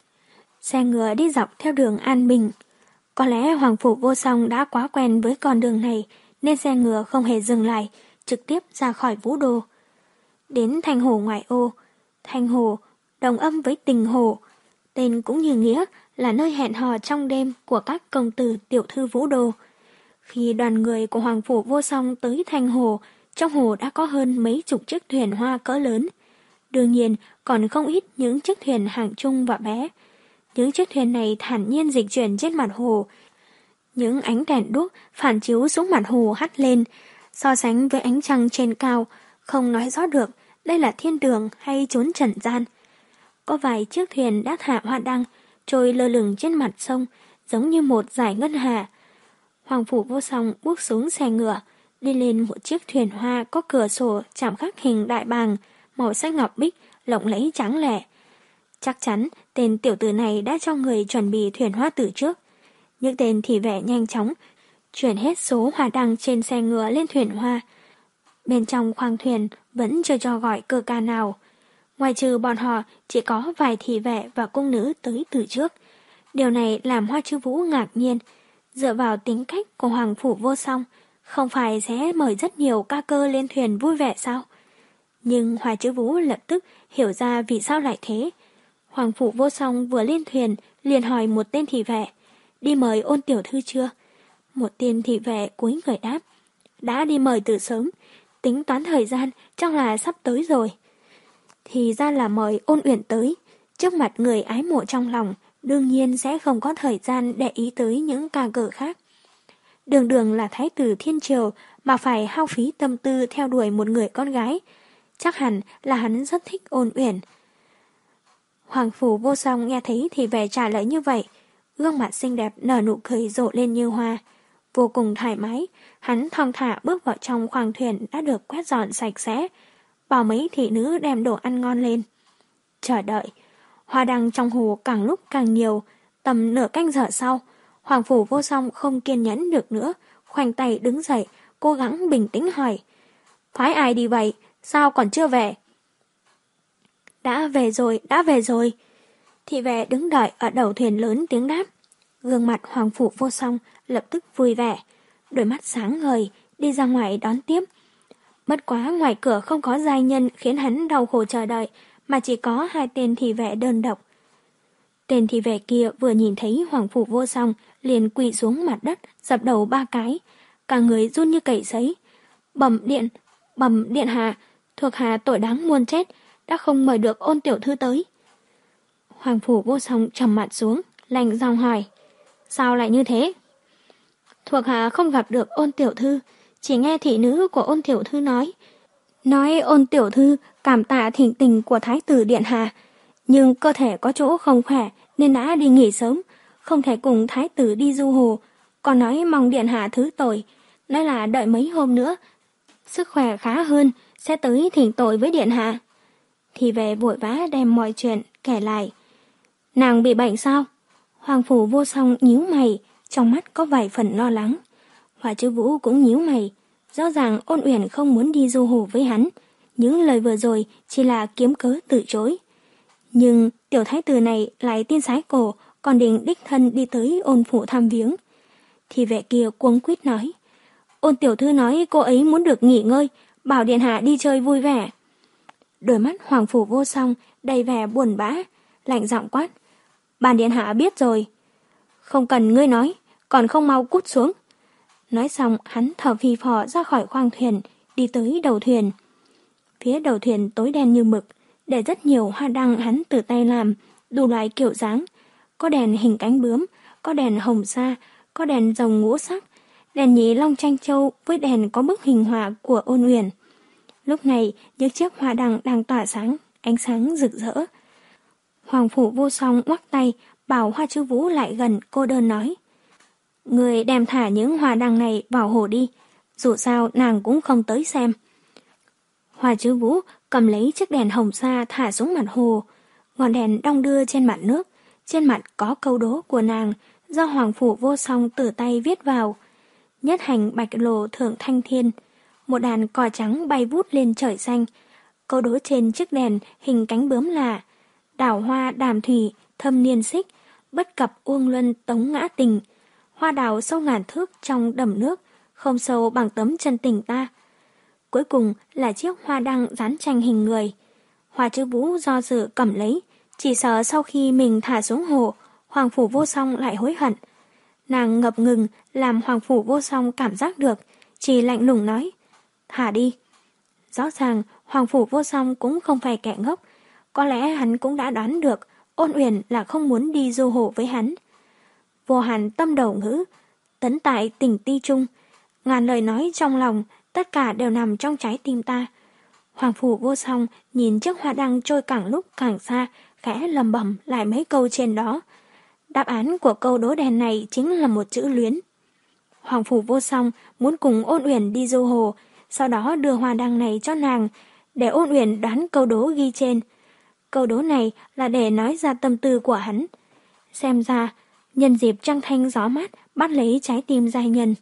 Xe ngựa đi dọc theo đường An Bình. Có lẽ Hoàng Phủ Vô Song đã quá quen với con đường này, nên xe ngựa không hề dừng lại, trực tiếp ra khỏi vũ đô. Đến Thanh Hồ ngoại ô. Thanh Hồ, đồng âm với Tình Hồ. Tên cũng như nghĩa là nơi hẹn hò trong đêm của các công tử tiểu thư vũ đô. Khi đoàn người của Hoàng Phủ Vô Song tới Thanh Hồ, trong hồ đã có hơn mấy chục chiếc thuyền hoa cỡ lớn. Đương nhiên, còn không ít những chiếc thuyền hạng trung và bé. Những chiếc thuyền này thản nhiên dịch chuyển trên mặt hồ. Những ánh đèn đuốc phản chiếu xuống mặt hồ hắt lên, so sánh với ánh trăng trên cao, không nói rõ được đây là thiên đường hay chốn trần gian. Có vài chiếc thuyền đã hạ hoa đăng, trôi lơ lửng trên mặt sông, giống như một dải ngân hà. Hoàng Phủ Vô Song bước xuống xe ngựa, đi lên một chiếc thuyền hoa có cửa sổ chạm khắc hình đại bàng, màu sắc ngọc bích, lộng lẫy trắng lẻ. Chắc chắn tên tiểu tử này đã cho người chuẩn bị thuyền hoa từ trước. Những tên thị vệ nhanh chóng chuyển hết số hoa đăng trên xe ngựa lên thuyền hoa. Bên trong khoang thuyền vẫn chưa cho gọi cơ ca nào. Ngoài trừ bọn họ, chỉ có vài thị vệ và cung nữ tới từ trước. Điều này làm Hoa Chữ Vũ ngạc nhiên. Dựa vào tính cách của Hoàng Phủ Vô Song, không phải sẽ mời rất nhiều ca cơ lên thuyền vui vẻ sao? Nhưng Hoa Chữ Vũ lập tức hiểu ra vì sao lại thế. Hoàng Phủ Vô Song vừa lên thuyền liền hỏi một tên thị vệ, đi mời Ôn tiểu thư chưa? Một tên thị vệ cúi người đáp, đã đi mời từ sớm, tính toán thời gian chắc là sắp tới rồi. Thì ra là mời Ôn Uyển tới, trước mặt người ái mộ trong lòng, đương nhiên sẽ không có thời gian để ý tới những ca cờ khác. Đường đường là thái tử thiên triều mà phải hao phí tâm tư theo đuổi một người con gái, chắc hẳn là hắn rất thích Ôn Uyển. Hoàng Phủ Vô Song nghe thấy thì vẻ trả lời như vậy, gương mặt xinh đẹp nở nụ cười rộ lên như hoa. Vô cùng thoải mái, hắn thong thả bước vào trong khoang thuyền đã được quét dọn sạch sẽ, bảo mấy thị nữ đem đồ ăn ngon lên. Chờ đợi, hoa đăng trong hồ càng lúc càng nhiều, tầm nửa canh giờ sau, Hoàng Phủ Vô Song không kiên nhẫn được nữa, khoanh tay đứng dậy, cố gắng bình tĩnh hỏi, phái ai đi vậy, sao còn chưa về? Đã về rồi, đã về rồi. Thị vệ đứng đợi ở đầu thuyền lớn tiếng đáp. Gương mặt Hoàng Phủ Vô Song lập tức vui vẻ, đôi mắt sáng ngời, đi ra ngoài đón tiếp. Bất quá ngoài cửa không có giai nhân khiến hắn đau khổ chờ đợi, mà chỉ có hai tên thị vệ đơn độc. Tên thị vệ kia vừa nhìn thấy Hoàng Phủ Vô Song liền quỳ xuống mặt đất, dập đầu ba cái, cả người run như cầy sấy. Bẩm điện, bẩm điện hạ, thuộc hạ tội đáng muôn chết, đã không mời được Ôn tiểu thư tới. Hoàng Phủ Vô Song trầm mặt xuống, lạnh giọng hỏi, sao lại như thế? Thuộc hạ không gặp được Ôn tiểu thư, chỉ nghe thị nữ của Ôn tiểu thư nói, nói Ôn tiểu thư cảm tạ thỉnh tình của thái tử điện hạ, nhưng cơ thể có chỗ không khỏe nên đã đi nghỉ sớm, không thể cùng thái tử đi du hồ, còn nói mong điện hạ thứ tội, nói là đợi mấy hôm nữa, sức khỏe khá hơn sẽ tới thỉnh tội với điện hạ. Thì về vội vã đem mọi chuyện kể lại. Nàng bị bệnh sao? Hoàng Phủ Vô Song nhíu mày, trong mắt có vài phần lo lắng. Hỏa Chư Vũ cũng nhíu mày, rõ ràng Ôn Uyển không muốn đi du hồ với hắn, những lời vừa rồi chỉ là kiếm cớ từ chối. Nhưng tiểu thái tử này lại tin sái cổ, còn định đích thân đi tới Ôn phủ thăm viếng. Thì vệ kia cuống quýt nói, Ôn tiểu thư nói cô ấy muốn được nghỉ ngơi, bảo điện hạ đi chơi vui vẻ. Đôi mắt Hoàng Phủ Vô Song đầy vẻ buồn bã, lạnh giọng quát, bàn điện hạ biết rồi. Không cần ngươi nói, còn không mau cút xuống. Nói xong hắn thở phì phò ra khỏi khoang thuyền, đi tới đầu thuyền. Phía đầu thuyền tối đen như mực, để rất nhiều hoa đăng hắn tự tay làm, đủ loại kiểu dáng. Có đèn hình cánh bướm, có đèn hồng sa, có đèn rồng ngũ sắc, đèn nhí long tranh châu với đèn có bức hình họa của Ôn Uyển. Lúc này, những chiếc hoa đăng đang tỏa sáng, ánh sáng rực rỡ. Hoàng Phủ Vô Song ngoắc tay, bảo Hoa Chư Vũ lại gần, cô đơn nói, người đem thả những hoa đăng này vào hồ đi, dù sao nàng cũng không tới xem. Hoa Chư Vũ cầm lấy chiếc đèn hồng sa thả xuống mặt hồ, ngọn đèn đong đưa trên mặt nước, trên mặt có câu đố của nàng do Hoàng Phủ Vô Song tự tay viết vào. Nhất hành bạch lộ thượng thanh thiên, một đàn cò trắng bay vút lên trời xanh. Câu đố trên chiếc đèn hình cánh bướm là đảo hoa đàm thủy thâm niên xích, bất cập uông luân tống ngã tình. Hoa đào sâu ngàn thước trong đầm nước, không sâu bằng tấm chân tình ta. Cuối cùng là chiếc hoa đăng dán tranh hình người. Hoa Chư Vũ do dự cầm lấy, chỉ sợ sau khi mình thả xuống hồ, Hoàng Phủ Vô Song lại hối hận. Nàng ngập ngừng làm Hoàng Phủ Vô Song cảm giác được, chỉ lạnh lùng nói, thả đi. Rõ ràng Hoàng Phủ Vô Song cũng không phải kẻ ngốc, có lẽ hắn cũng đã đoán được Ôn Uyển là không muốn đi du hồ với hắn. Vô Hàn tâm đầu ngữ, tấn tại tình ti trung, ngàn lời nói trong lòng, tất cả đều nằm trong trái tim ta. Hoàng Phủ Vô Song nhìn chiếc hoa đăng trôi càng lúc càng xa, khẽ lầm bầm lại mấy câu trên đó. Đáp án của câu đố đèn này chính là một chữ luyến. Hoàng Phủ Vô Song muốn cùng Ôn Uyển đi du hồ, sau đó đưa hoa đăng này cho nàng, để Ôn Uyển đoán câu đố ghi trên. Câu đố này là để nói ra tâm tư của hắn. Xem ra, nhân dịp trăng thanh gió mát bắt lấy trái tim giai nhân.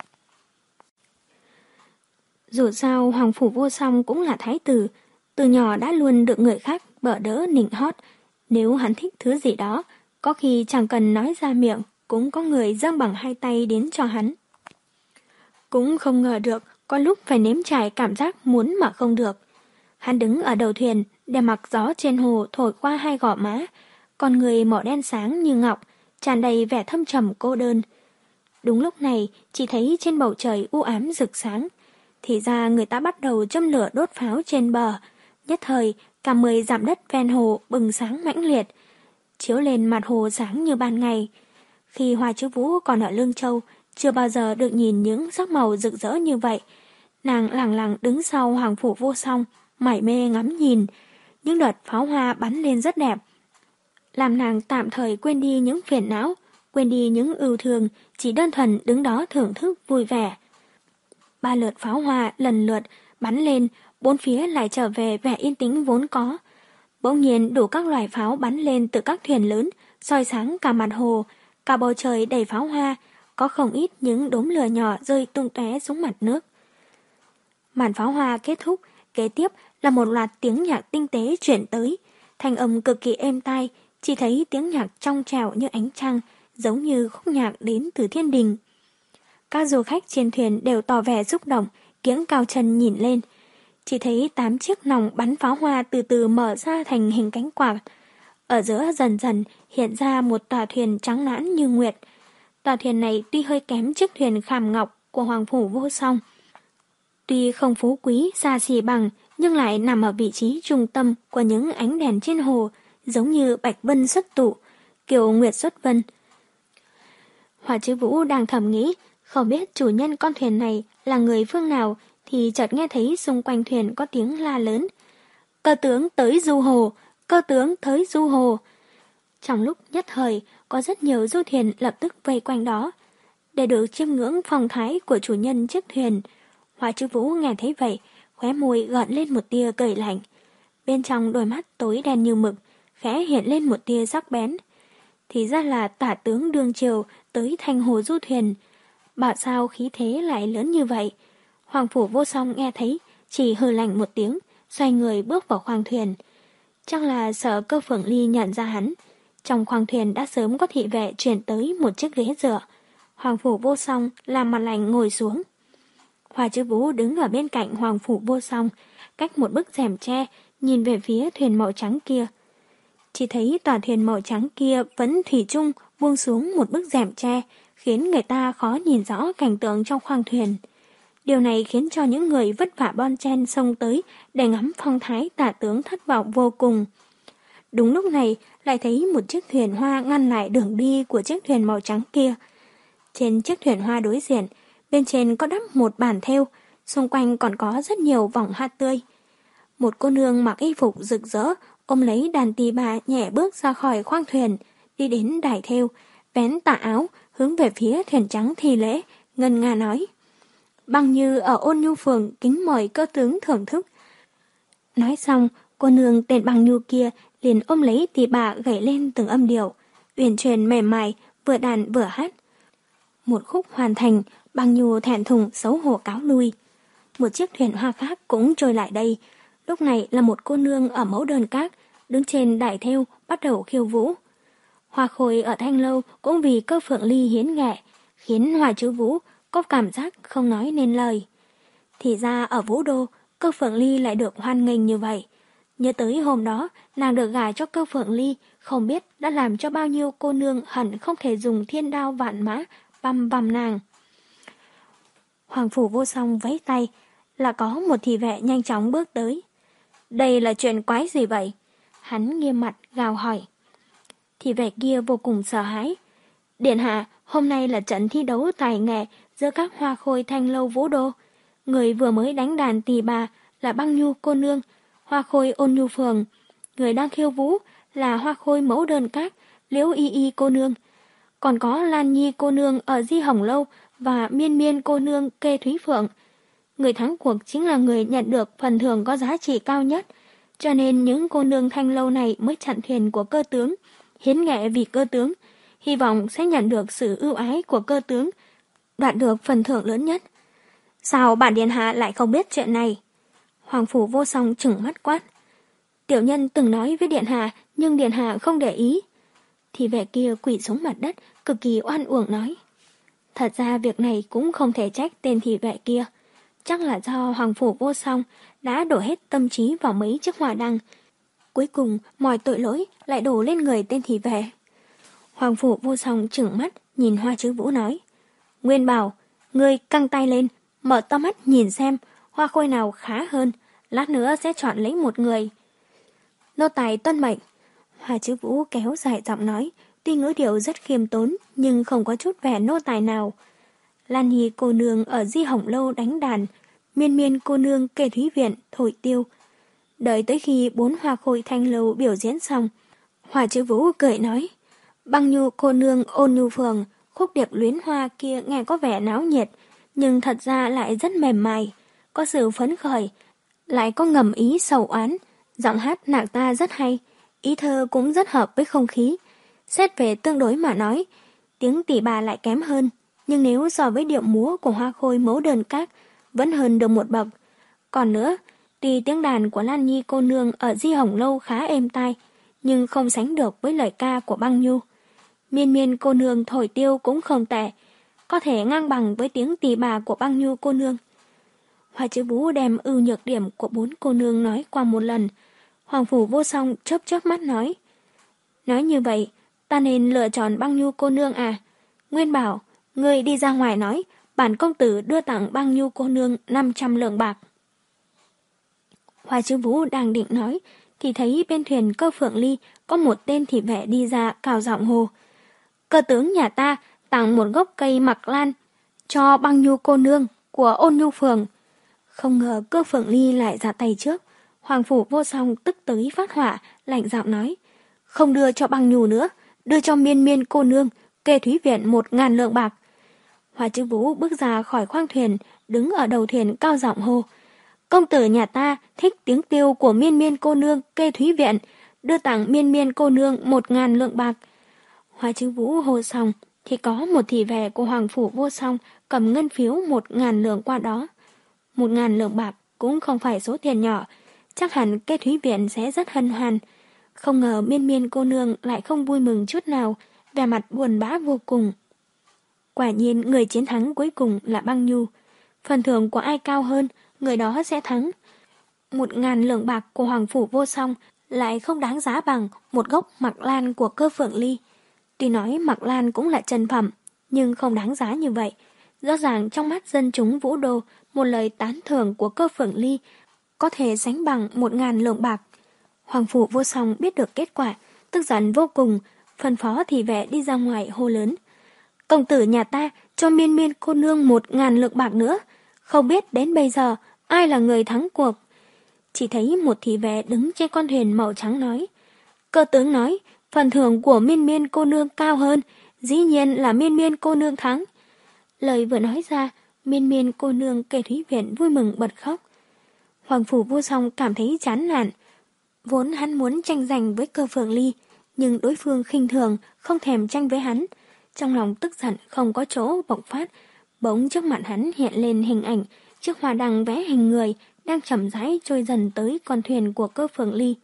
Dù sao Hoàng Phủ Vô Song cũng là thái tử, từ nhỏ đã luôn được người khác bợ đỡ nịnh hót. Nếu hắn thích thứ gì đó, có khi chẳng cần nói ra miệng, cũng có người dâng bằng hai tay đến cho hắn. Cũng không ngờ được, có lúc phải nếm trải cảm giác muốn mà không được. Hắn đứng ở đầu thuyền, để mặc gió trên hồ thổi qua hai gò má, con người mỏ đen sáng như ngọc, tràn đầy vẻ thâm trầm cô đơn. Đúng lúc này, chỉ thấy trên bầu trời u ám rực sáng. Thì ra người ta bắt đầu châm lửa đốt pháo trên bờ. Nhất thời, cả mười dặm đất ven hồ bừng sáng mãnh liệt, chiếu lên mặt hồ sáng như ban ngày. Khi Hoa Chư Vũ còn ở Lương Châu, chưa bao giờ được nhìn những sắc màu rực rỡ như vậy. Nàng lẳng lặng đứng sau Hoàng Phủ Vô Song, mải mê ngắm nhìn. Những đợt pháo hoa bắn lên rất đẹp, làm nàng tạm thời quên đi những phiền não, quên đi những ưu thương, chỉ đơn thuần đứng đó thưởng thức vui vẻ. Ba lượt pháo hoa lần lượt bắn lên, bốn phía lại trở về vẻ yên tĩnh vốn có. Bỗng nhiên đủ các loại pháo bắn lên từ các thuyền lớn, soi sáng cả mặt hồ, cả bầu trời đầy pháo hoa, có không ít những đốm lửa nhỏ rơi tung tóe xuống mặt nước. Màn pháo hoa kết thúc, kế tiếp là một loạt tiếng nhạc tinh tế chuyển tới, thanh âm cực kỳ êm tai, chỉ thấy tiếng nhạc trong trẻo như ánh trăng, giống như khúc nhạc đến từ thiên đình. Các du khách trên thuyền đều tỏ vẻ xúc động, kiễng cao chân nhìn lên. Chỉ thấy tám chiếc nòng bắn pháo hoa từ từ mở ra thành hình cánh quạt. Ở giữa dần dần hiện ra một tòa thuyền trắng nõn như nguyệt. Tòa thuyền này tuy hơi kém chiếc thuyền khảm ngọc của Hoàng Phủ Vô Song. Tuy không phú quý xa xỉ bằng, nhưng lại nằm ở vị trí trung tâm của những ánh đèn trên hồ, giống như bạch vân xuất tụ, kiều nguyệt xuất vân. Hoa Chứ Vũ đang thầm nghĩ, không biết chủ nhân con thuyền này là người phương nào, thì chợt nghe thấy xung quanh thuyền có tiếng la lớn. Cơ tướng tới du hồ, cơ tướng tới du hồ. Trong lúc nhất thời, có rất nhiều du thuyền lập tức vây quanh đó, để được chiêm ngưỡng phong thái của chủ nhân chiếc thuyền. Hoa Chứ Vũ nghe thấy vậy, khóe môi gợn lên một tia cười lạnh. Bên trong đôi mắt tối đen như mực, khẽ hiện lên một tia sắc bén. Thì ra là tả tướng đương triều tới thành hồ du thuyền. Bảo sao khí thế lại lớn như vậy? Hoàng Phủ Vô Song nghe thấy, chỉ hừ lạnh một tiếng, xoay người bước vào khoang thuyền. Chắc là sợ Cơ Phượng Ly nhận ra hắn. Trong khoang thuyền đã sớm có thị vệ chuyển tới một chiếc ghế dựa. Hoàng Phủ Vô Song làm mặt lạnh ngồi xuống. Hoa Chứ Vũ đứng ở bên cạnh Hoàng Phủ Vô Song, cách một bức rèm tre, nhìn về phía thuyền màu trắng kia. Chỉ thấy tòa thuyền màu trắng kia vẫn thủy chung buông xuống một bức rèm tre, khiến người ta khó nhìn rõ cảnh tượng trong khoang thuyền. Điều này khiến cho những người vất vả bon chen xông tới để ngắm phong thái tả tướng thất vọng vô cùng. Đúng lúc này lại thấy một chiếc thuyền hoa ngăn lại đường đi của chiếc thuyền màu trắng kia. Trên chiếc thuyền hoa đối diện, bên trên có đắp một bàn thêu, xung quanh còn có rất nhiều vòng hoa tươi. Một cô nương mặc y phục rực rỡ, ôm lấy đàn tỳ bà nhẹ bước ra khỏi khoang thuyền, đi đến đài thêu, vén tà áo, hướng về phía thuyền trắng thi lễ, ngân nga nói. Bằng Như ở Ôn Nhu Phường kính mời cơ tướng thưởng thức. Nói xong, cô nương tên Bằng Nhu kia liền ôm lấy tỳ bà gảy lên từng âm điệu, uyển chuyển mềm mại, vừa đàn vừa hát. Một khúc hoàn thành, Bằng Nhu thẹn thùng xấu hổ cáo lui. Một chiếc thuyền hoa khác cũng trôi lại đây. Lúc này là một cô nương ở mẫu đơn các, đứng trên đài thêu bắt đầu khiêu vũ. Hoa Khôi ở Thanh Lâu cũng vì Cơ Phượng Ly hiến nghệ, khiến Hoa Chứ Vũ có cảm giác không nói nên lời. Thì ra ở Vũ Đô, Cơ Phượng Ly lại được hoan nghênh như vậy. Nhớ tới hôm đó, nàng được gả cho Cơ Phượng Ly, không biết đã làm cho bao nhiêu cô nương hẳn không thể dùng thiên đao vạn mã băm băm nàng. Hoàng Phủ Vô Song vẫy tay, là có một thị vệ nhanh chóng bước tới. Đây là chuyện quái gì vậy? Hắn nghiêm mặt gào hỏi. Thị vệ kia vô cùng sợ hãi. Điện hạ, hôm nay là trận thi đấu tài nghệ giữa các Hoa Khôi Thanh Lâu Vũ Đô. Người vừa mới đánh đàn tỳ bà là Băng Nhu cô nương, Hoa Khôi Ôn Nhu Phường. Người đang khiêu vũ là Hoa Khôi Mẫu Đơn Các, Liễu Y Y cô nương. Còn có Lan Nhi cô nương ở Di Hồng Lâu và Miên Miên cô nương Kê Thúy Phượng. Người thắng cuộc chính là người nhận được phần thưởng có giá trị cao nhất, cho nên những cô nương Thanh Lâu này mới chặn thuyền của cơ tướng, hiến nghệ vì cơ tướng, hy vọng sẽ nhận được sự ưu ái của cơ tướng, đoạt được phần thưởng lớn nhất. Sao bản điện hạ lại không biết chuyện này? Hoàng Phủ Vô Song trừng mắt quát. Tiểu nhân từng nói với điện hạ, nhưng điện hạ không để ý. Thì vẻ kia quỳ xuống mặt đất, cực kỳ oan uổng nói. Thật ra việc này cũng không thể trách tên thị vệ kia. Chắc là do Hoàng Phủ Vô Song đã đổ hết tâm trí vào mấy chiếc hỏa đăng. Cuối cùng, mọi tội lỗi lại đổ lên người tên thị vệ. Hoàng Phủ Vô Song trừng mắt, nhìn Hoa Chứ Vũ nói. Nguyên Bảo, ngươi căng tay lên, mở to mắt nhìn xem, Hoa Khôi nào khá hơn, lát nữa sẽ chọn lấy một người. Nô tài tuân mệnh. Hoa Chứ Vũ kéo dài giọng nói, tuy ngữ điệu rất khiêm tốn, nhưng không có chút vẻ nô tài nào. Lan Nhi cô nương ở Di Hồng Lâu đánh đàn, Miên Miên cô nương Kê Thúy Viện thổi tiêu. Đợi tới khi bốn Hoa Khôi Thanh Lâu biểu diễn xong, Hoa Chứ Vũ cười nói, Băng Nhu cô nương Ôn Nhu Phường, khúc điệp luyến hoa kia nghe có vẻ náo nhiệt, nhưng thật ra lại rất mềm mại, có sự phấn khởi, lại có ngầm ý sầu oán. Giọng hát nàng ta rất hay, ý thơ cũng rất hợp với không khí. Xét về tương đối mà nói, tiếng tỳ bà lại kém hơn, nhưng nếu so với điệu múa của Hoa Khôi Mẫu Đơn Các, vẫn hơn được một bậc. Còn nữa, tuy tiếng đàn của Lan Nhi cô nương ở Di Hồng Lâu khá êm tai, nhưng không sánh được với lời ca của Băng Nhu. Miên Miên cô nương thổi tiêu cũng không tệ, có thể ngang bằng với tiếng tỳ bà của Băng Nhu cô nương. Hoa Chữ Vũ đem ưu nhược điểm của bốn cô nương nói qua một lần. Hoàng Phủ Vô Song chớp chớp mắt nói. Nói như vậy, ta nên lựa chọn Băng Nhu cô nương à? Nguyên Bảo, ngươi đi ra ngoài nói, bản công tử đưa tặng Băng Nhu cô nương năm trăm lượng bạc. Hoa Chữ Vũ đang định nói, thì thấy bên thuyền Cơ Phượng Ly có một tên thị vệ đi ra cào giọng hô. Cơ tướng nhà ta tặng một gốc cây mặc lan cho Băng Nhu cô nương của Ôn Nhu Phường. Không ngờ Cơ Phượng Ly lại ra tay trước. Hoàng Phủ Vô Song tức tới phát hỏa, lạnh giọng nói. Không đưa cho Băng Nhu nữa, đưa cho Miên Miên cô nương, kê thúy viện một ngàn lượng bạc. Hoa Chữ Vũ bước ra khỏi khoang thuyền, đứng ở đầu thuyền cao giọng hô. Công tử nhà ta thích tiếng tiêu của Miên Miên cô nương kê thúy viện, đưa tặng Miên Miên cô nương một ngàn lượng bạc. Hoa Chữ Vũ hô xong, thì có một thị vệ của Hoàng Phủ Vô Song cầm ngân phiếu một ngàn lượng qua đó. Một ngàn lượng bạc cũng không phải số tiền nhỏ, chắc hẳn kê thúy viện sẽ rất hân hoan. Không ngờ Miên Miên cô nương lại không vui mừng chút nào, vẻ mặt buồn bã vô cùng. Quả nhiên người chiến thắng cuối cùng là Băng Nhu. Phần thưởng của ai cao hơn, người đó sẽ thắng. Một ngàn lượng bạc của Hoàng Phủ Vô Song lại không đáng giá bằng một gốc mặc lan của Cơ Phượng Ly. Tuy nói mặc lan cũng là chân phẩm, nhưng không đáng giá như vậy. Rõ ràng trong mắt dân chúng Vũ Đô, một lời tán thưởng của Cơ Phượng Ly có thể sánh bằng một ngàn lượng bạc. Hoàng Phủ Vô Song biết được kết quả, tức giận vô cùng, phân phó thị vệ đi ra ngoài hô lớn. Công tử nhà ta cho Miên Miên cô nương một ngàn lượng bạc nữa. Không biết đến bây giờ ai là người thắng cuộc. Chỉ thấy một thị vệ đứng trên con thuyền màu trắng nói. Cơ tướng nói, phần thưởng của Miên Miên cô nương cao hơn, dĩ nhiên là Miên Miên cô nương thắng. Lời vừa nói ra, Miên Miên cô nương kê thúy viện vui mừng bật khóc. Hoàng Phủ Vô Song cảm thấy chán nản. Vốn hắn muốn tranh giành với Cơ Phượng Ly, nhưng đối phương khinh thường, không thèm tranh với hắn. Trong lòng tức giận không có chỗ bộc phát, bỗng trước mặt hắn hiện lên hình ảnh chiếc hoa đăng vẽ hình người đang chậm rãi trôi dần tới con thuyền của Cơ Phượng Ly.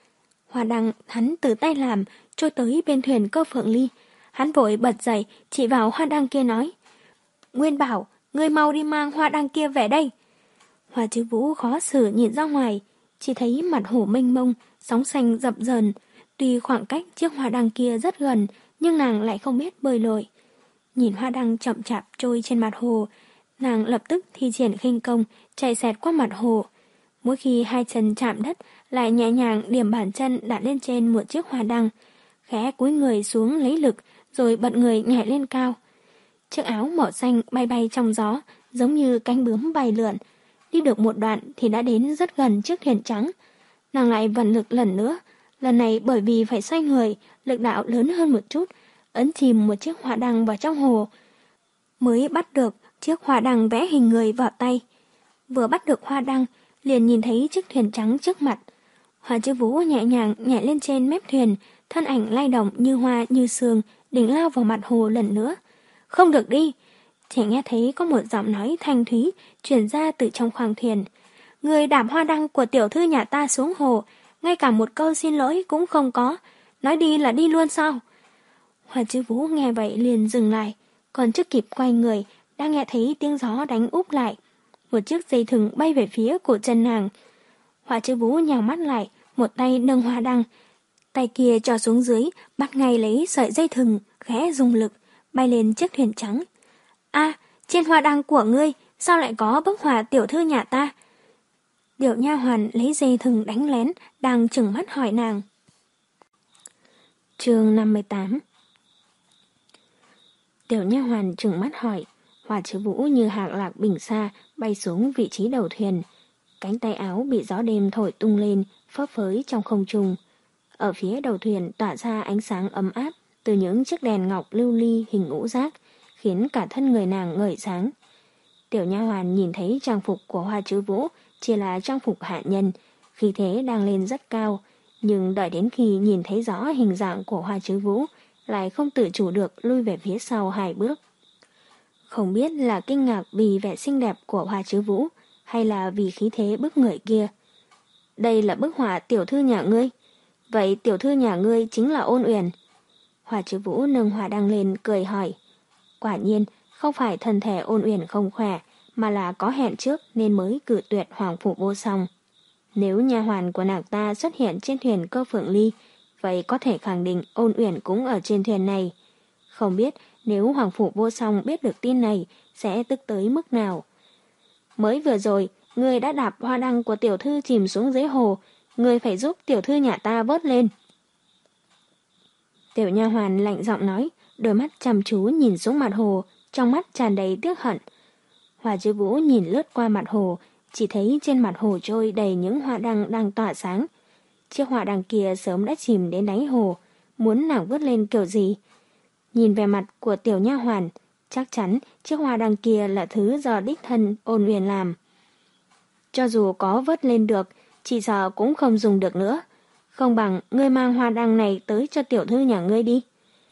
Hoa đăng hắn từ tay làm trôi tới bên thuyền Cơ Phượng Ly. Hắn vội bật dậy chỉ vào hoa đăng kia nói. Nguyên Bảo, ngươi mau đi mang hoa đăng kia về đây. Hoa Chữ Vũ khó xử nhìn ra ngoài, chỉ thấy mặt hồ mênh mông, sóng xanh dập dờn. Tuy khoảng cách chiếc hoa đăng kia rất gần, nhưng nàng lại không biết bơi lội. Nhìn hoa đăng chậm chạp trôi trên mặt hồ, nàng lập tức thi triển khinh công, chạy xẹt qua mặt hồ. Mỗi khi hai chân chạm đất, lại nhẹ nhàng điểm bàn chân đặt lên trên một chiếc hoa đăng, khẽ cúi người xuống lấy lực, rồi bật người nhảy lên cao. Chiếc áo màu xanh bay bay trong gió, giống như cánh bướm bay lượn. Đi được một đoạn thì đã đến rất gần chiếc thuyền trắng. Nàng lại vận lực lần nữa, lần này bởi vì phải xoay người, lực đạo lớn hơn một chút, ấn chìm một chiếc hoa đăng vào trong hồ. Mới bắt được chiếc hoa đăng vẽ hình người vào tay. Vừa bắt được hoa đăng, liền nhìn thấy chiếc thuyền trắng trước mặt. Hoa Chữ Vũ nhẹ nhàng nhảy lên trên mép thuyền, thân ảnh lay động như hoa như sương, định lao vào mặt hồ lần nữa. Không được đi! Chỉ nghe thấy có một giọng nói thanh thúy truyền ra từ trong khoang thuyền. Người đạp hoa đăng của tiểu thư nhà ta xuống hồ, ngay cả một câu xin lỗi cũng không có. Nói đi là đi luôn sao? Hoa Chữ Vũ nghe vậy liền dừng lại, còn chưa kịp quay người, đã nghe thấy tiếng gió đánh úp lại. Một chiếc dây thừng bay về phía cổ chân nàng. Hoa Chữ Vũ nhào mắt lại, một tay nâng hoa đăng, tay kia trò xuống dưới, bắt ngay lấy sợi dây thừng, khẽ dùng lực, bay lên chiếc thuyền trắng. A, trên hoa đăng của ngươi, sao lại có bức họa tiểu thư nhà ta? Điệu nha hoàn lấy dây thừng đánh lén, đang trừng mắt hỏi nàng. Chương năm mươi tám. Tiểu nha hoàn trừng mắt hỏi. Hoa Chữ Vũ như hạc lạc bình xa bay xuống vị trí đầu thuyền. Cánh tay áo bị gió đêm thổi tung lên, phấp phới trong không trung. Ở phía đầu thuyền tỏa ra ánh sáng ấm áp từ những chiếc đèn ngọc lưu ly hình ngũ giác, khiến cả thân người nàng ngời sáng. Tiểu nha hoàn nhìn thấy trang phục của Hoa Chữ Vũ chỉ là trang phục hạ nhân, khí thế đang lên rất cao, nhưng đợi đến khi nhìn thấy rõ hình dạng của Hoa Chữ Vũ, lại không tự chủ được lui về phía sau hai bước. Không biết là kinh ngạc vì vẻ xinh đẹp của Hoa Chữ Vũ, hay là vì khí thế bức người kia. Đây là bức họa tiểu thư nhà ngươi. Vậy tiểu thư nhà ngươi chính là Ôn Uyển. Hoa Chữ Vũ nâng hoa đăng lên cười hỏi. Quả nhiên, không phải thân thể Ôn Uyển không khỏe, mà là có hẹn trước nên mới cự tuyệt Hoàng Phủ Vô Song. Nếu nha hoàn của nàng ta xuất hiện trên thuyền Cơ Phượng Ly, vậy có thể khẳng định Ôn Uyển cũng ở trên thuyền này. Không biết nếu Hoàng Phủ Vô Song biết được tin này sẽ tức tới mức nào. Mới vừa rồi, người đã đạp hoa đăng của tiểu thư chìm xuống dưới hồ, người phải giúp tiểu thư nhà ta vớt lên. Tiểu nha hoàn lạnh giọng nói, đôi mắt chăm chú nhìn xuống mặt hồ, trong mắt tràn đầy tiếc hận. Hoa Chứ Vũ nhìn lướt qua mặt hồ, chỉ thấy trên mặt hồ trôi đầy những hoa đăng đang tỏa sáng. Chiếc hoa đăng kia sớm đã chìm đến đáy hồ, muốn nàng vớt lên kiểu gì? Nhìn về mặt của tiểu nha hoàn, chắc chắn chiếc hoa đăng kia là thứ do đích thân Ôn Uyển làm. Cho dù có vớt lên được, chỉ sợ cũng không dùng được nữa. Không bằng ngươi mang hoa đăng này tới cho tiểu thư nhà ngươi đi.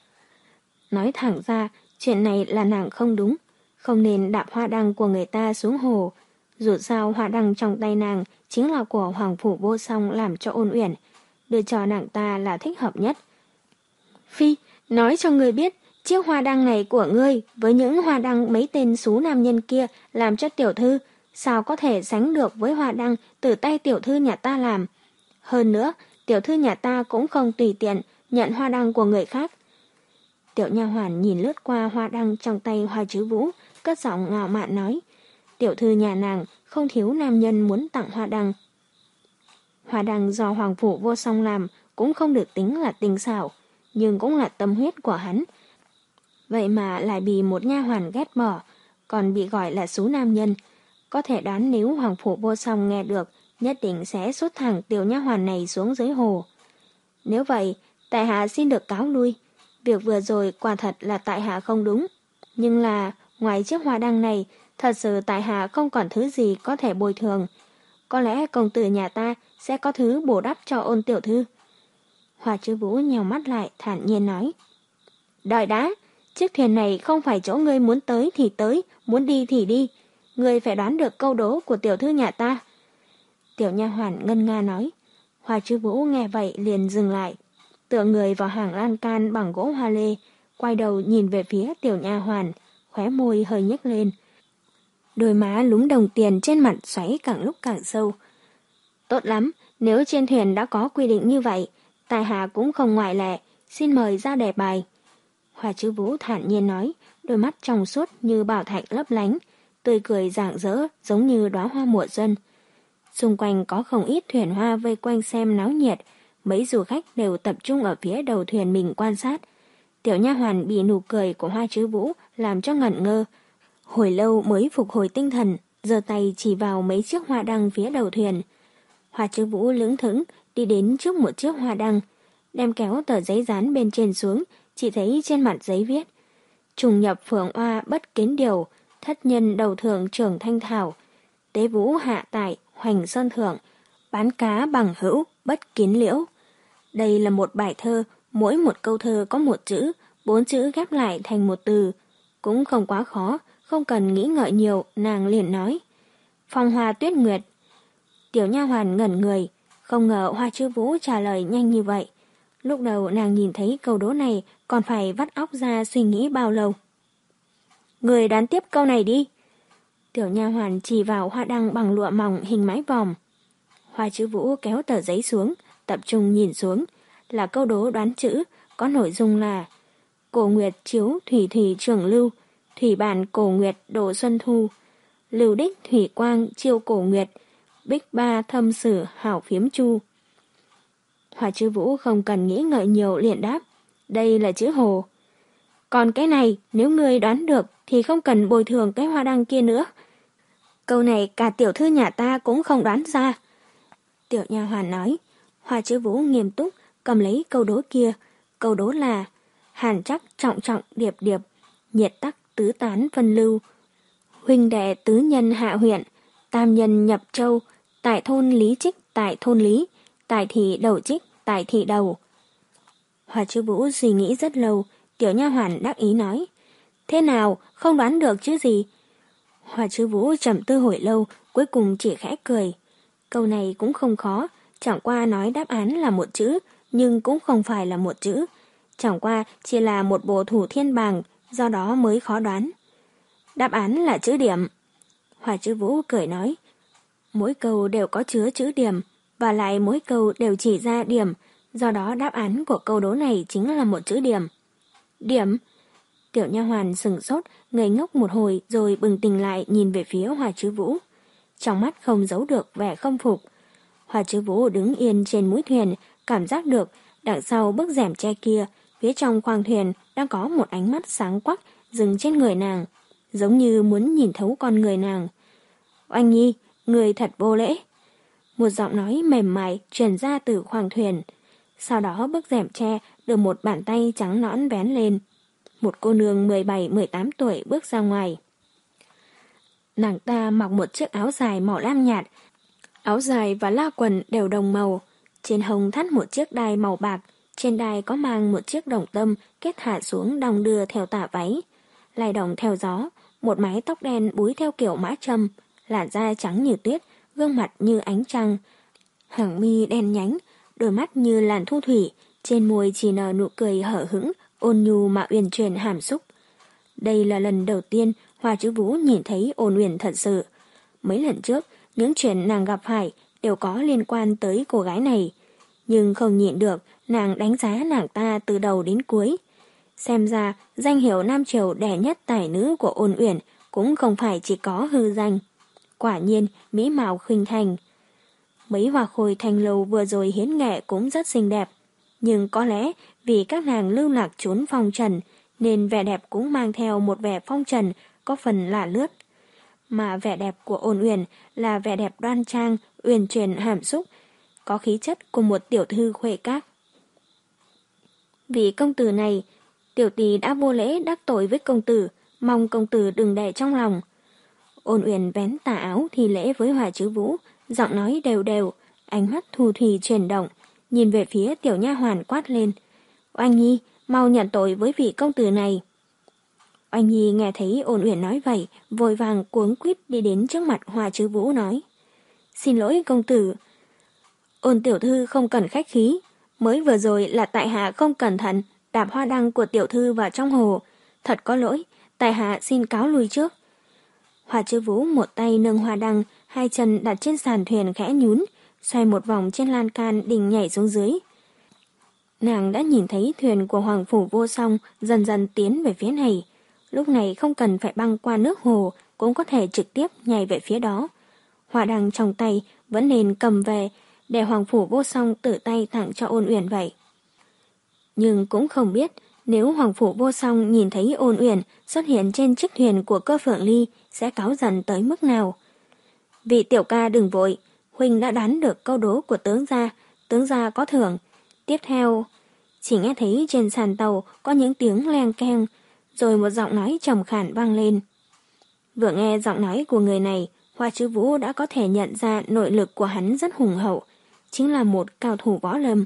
Nói thẳng ra, chuyện này là nàng không đúng. Không nên đạp hoa đăng của người ta xuống hồ. Dù sao hoa đăng trong tay nàng chính là của Hoàng Phủ Vô Song làm cho Ôn Uyển. Đưa cho nàng ta là thích hợp nhất. Phi, nói cho ngươi biết, chiếc hoa đăng này của ngươi với những hoa đăng mấy tên xú nam nhân kia làm cho tiểu thư, sao có thể sánh được với hoa đăng từ tay tiểu thư nhà ta làm. Hơn nữa, tiểu thư nhà ta cũng không tùy tiện nhận hoa đăng của người khác. Tiểu nha hoàn nhìn lướt qua hoa đăng trong tay Hoa Chứ Vũ, cất giọng ngạo mạn nói, tiểu thư nhà nàng không thiếu nam nhân muốn tặng hoa đăng. Hoa đăng do Hoàng Phủ Vô Song làm cũng không được tính là tinh xảo, nhưng cũng là tâm huyết của hắn. Vậy mà lại bị một nha hoàn ghét bỏ, còn bị gọi là xú nam nhân. Có thể đoán nếu Hoàng Phủ Vô Song nghe được, nhất định sẽ sút thẳng tiểu nha hoàn này xuống dưới hồ. Nếu vậy, tại hạ xin được cáo lui. Việc vừa rồi quả thật là tại hạ không đúng. Nhưng là, ngoài chiếc hoa đăng này, thật sự tại hạ không còn thứ gì có thể bồi thường. Có lẽ công tử nhà ta sẽ có thứ bổ đắp cho Ôn tiểu thư. Hoa Chứ Vũ nhèo mắt lại, thản nhiên nói. Đợi đã, chiếc thuyền này không phải chỗ ngươi muốn tới thì tới, muốn đi thì đi. Ngươi phải đoán được câu đố của tiểu thư nhà ta. Tiểu nha hoàn ngân nga nói. Hoa Chứ Vũ nghe vậy liền dừng lại, tựa người vào hàng lan can bằng gỗ hoa lê, quay đầu nhìn về phía tiểu nha hoàn, khóe môi hơi nhếch lên. Đôi má lúm đồng tiền trên mặt xoáy càng lúc càng sâu. Tốt lắm, nếu trên thuyền đã có quy định như vậy, tại hạ cũng không ngoại lệ, xin mời ra đề bài. Hoa Chứ Vũ thản nhiên nói, đôi mắt trong suốt như bảo thạch lấp lánh, tươi cười rạng rỡ giống như đóa hoa mùa xuân. Xung quanh có không ít thuyền hoa vây quanh xem náo nhiệt, mấy du khách đều tập trung ở phía đầu thuyền mình quan sát. Tiểu nha hoàn bị nụ cười của Hoa Chứ Vũ làm cho ngẩn ngơ, hồi lâu mới phục hồi tinh thần, giơ tay chỉ vào mấy chiếc hoa đăng phía đầu thuyền. Hoa Chứ Vũ lững thững đi đến trước một chiếc hoa đăng, đem kéo tờ giấy dán bên trên xuống, chỉ thấy trên mặt giấy viết: trùng nhập phượng oa bất kiến điều, thất nhân đầu thượng trưởng thanh thảo, tế vũ hạ tại hoành sơn thượng, bán cá bằng hữu bất kiến liễu. Đây là một bài thơ, mỗi một câu thơ có một chữ, bốn chữ ghép lại thành một từ. Cũng không quá khó, không cần nghĩ ngợi nhiều, nàng liền nói: phong hoa tuyết nguyệt. Tiểu nha hoàn ngẩn người, không ngờ Hoa Chứ Vũ trả lời nhanh như vậy. Lúc đầu nàng nhìn thấy câu đố này còn phải vắt óc ra suy nghĩ bao lâu. Người đoán tiếp câu này đi. Tiểu nha hoàn chỉ vào hoa đăng bằng lụa mỏng hình mái vòm. Hoa Chứ Vũ kéo tờ giấy xuống, tập trung nhìn xuống, là câu đố đoán chữ, có nội dung là: cổ nguyệt chiếu thủy thủy trường lưu, thủy bản cổ nguyệt độ xuân thu, lưu đích thủy quang chiêu cổ nguyệt, bích ba thâm sử hảo phiếm chu. Hoa Chứ Vũ không cần nghĩ ngợi nhiều liền đáp: đây là chữ hồ. Còn cái này nếu ngươi đoán được thì không cần bồi thường cái hoa đăng kia nữa. Câu này cả tiểu thư nhà ta cũng không đoán ra. Tiểu nha hoàn nói. Hoa Chứ Vũ nghiêm túc cầm lấy câu đố kia. Câu đố là: hàn chắc trọng trọng điệp điệp, nhiệt tắc tứ tán phân lưu, huynh đệ tứ nhân hạ huyện, tam nhân nhập châu, tại thôn lý trích tại thôn lý, tại thị đầu trích tại thị đầu. Hoa Chứ Vũ suy nghĩ rất lâu. Tiểu nha hoàn đắc ý nói: thế nào, không đoán được chứ gì? Hoa Chứ Vũ trầm tư hồi lâu, cuối cùng chỉ khẽ cười. Câu này cũng không khó, chẳng qua nói đáp án là một chữ, nhưng cũng không phải là một chữ. Chẳng qua chỉ là một bộ thủ thiên bảng, do đó mới khó đoán. Đáp án là chữ điểm. Hòa Chữ Vũ cười nói, mỗi câu đều có chứa chữ điểm, và lại mỗi câu đều chỉ ra điểm, do đó đáp án của câu đố này chính là một chữ điểm. Điểm? Tiểu nha hoàn sừng sốt, ngây ngốc một hồi rồi bừng tỉnh lại nhìn về phía Hòa Chữ Vũ. Trong mắt không giấu được vẻ không phục. Hòa Chữ Vũ đứng yên trên mũi thuyền, cảm giác được đằng sau bức rèm tre kia, phía trong khoang thuyền đang có một ánh mắt sáng quắc dừng trên người nàng, giống như muốn nhìn thấu con người nàng. Oanh Nhi, người thật vô lễ. Một giọng nói mềm mại truyền ra từ khoang thuyền. Sau đó bức rèm tre được một bàn tay trắng nõn vén lên. Một cô nương mười bảy mười tám tuổi bước ra ngoài. Nàng ta mặc một chiếc áo dài màu lam nhạt. Áo dài và la quần đều đồng màu. Trên hông thắt một chiếc đai màu bạc. Trên đai có mang một chiếc đồng tâm kết hạ xuống đong đưa theo tả váy. Lay động theo gió. Một mái tóc đen búi theo kiểu mã châm. Làn da trắng như tuyết, gương mặt như ánh trăng. Hàng mi đen nhánh, đôi mắt như làn thu thủy. Trên môi chỉ nở nụ cười hở hững, ôn nhu mà uyển chuyển hàm xúc. Đây là lần đầu tiên Hòa Chữ Vũ nhìn thấy ôn uyển thật sự. Mấy lần trước, những chuyện nàng gặp phải đều có liên quan tới cô gái này. Nhưng không nhịn được, nàng đánh giá nàng ta từ đầu đến cuối. Xem ra, danh hiệu Nam Triều đẻ nhất tài nữ của ôn uyển cũng không phải chỉ có hư danh. Quả nhiên, mỹ mạo khuynh thành. Mấy hoa khôi thanh lâu vừa rồi hiến nghệ cũng rất xinh đẹp. Nhưng có lẽ vì các nàng lưu lạc trốn phong trần, nên vẻ đẹp cũng mang theo một vẻ phong trần có phần lạ lướt. Mà vẻ đẹp của ôn uyển là vẻ đẹp đoan trang, uyển chuyển hàm xúc, có khí chất của một tiểu thư khuê các. Vì công tử này, tiểu tỷ đã vô lễ đắc tội với công tử, mong công tử đừng đè trong lòng. Ôn uyển vén tà áo thì lễ với Hòa Chữ Vũ, giọng nói đều đều, ánh mắt thu thủy chuyển động, nhìn về phía tiểu nha hoàn quát lên. Oanh Nhi, mau nhận tội với vị công tử này. Oanh Nhi nghe thấy ôn uyển nói vậy, vội vàng cuống quýt đi đến trước mặt Hòa Chữ Vũ nói. Xin lỗi công tử. Ôn tiểu thư không cần khách khí, mới vừa rồi là tại hạ không cẩn thận đạp hoa đăng của tiểu thư vào trong hồ. Thật có lỗi, tại hạ xin cáo lui trước. Hòa Chữ Vũ một tay nâng hoa đăng, hai chân đặt trên sàn thuyền khẽ nhún, xoay một vòng trên lan can định nhảy xuống dưới. Nàng đã nhìn thấy thuyền của Hoàng Phủ Vô Song dần dần tiến về phía này. Lúc này không cần phải băng qua nước hồ, cũng có thể trực tiếp nhảy về phía đó. Hoa đăng trong tay vẫn nên cầm về, để Hoàng Phủ Vô Song tự tay tặng cho ôn uyển vậy. Nhưng cũng không biết, nếu Hoàng Phủ Vô Song nhìn thấy ôn uyển xuất hiện trên chiếc thuyền của Cơ Phượng Ly, sẽ cáu giận tới mức nào. Vị tiểu ca đừng vội, huynh đã đoán được câu đố của tướng gia, tướng gia có thưởng. Tiếp theo, chỉ nghe thấy trên sàn tàu có những tiếng leng keng, rồi một giọng nói trầm khàn vang lên. Vừa nghe giọng nói của người này, Hòa Chữ Vũ đã có thể nhận ra nội lực của hắn rất hùng hậu, chính là một cao thủ võ lâm.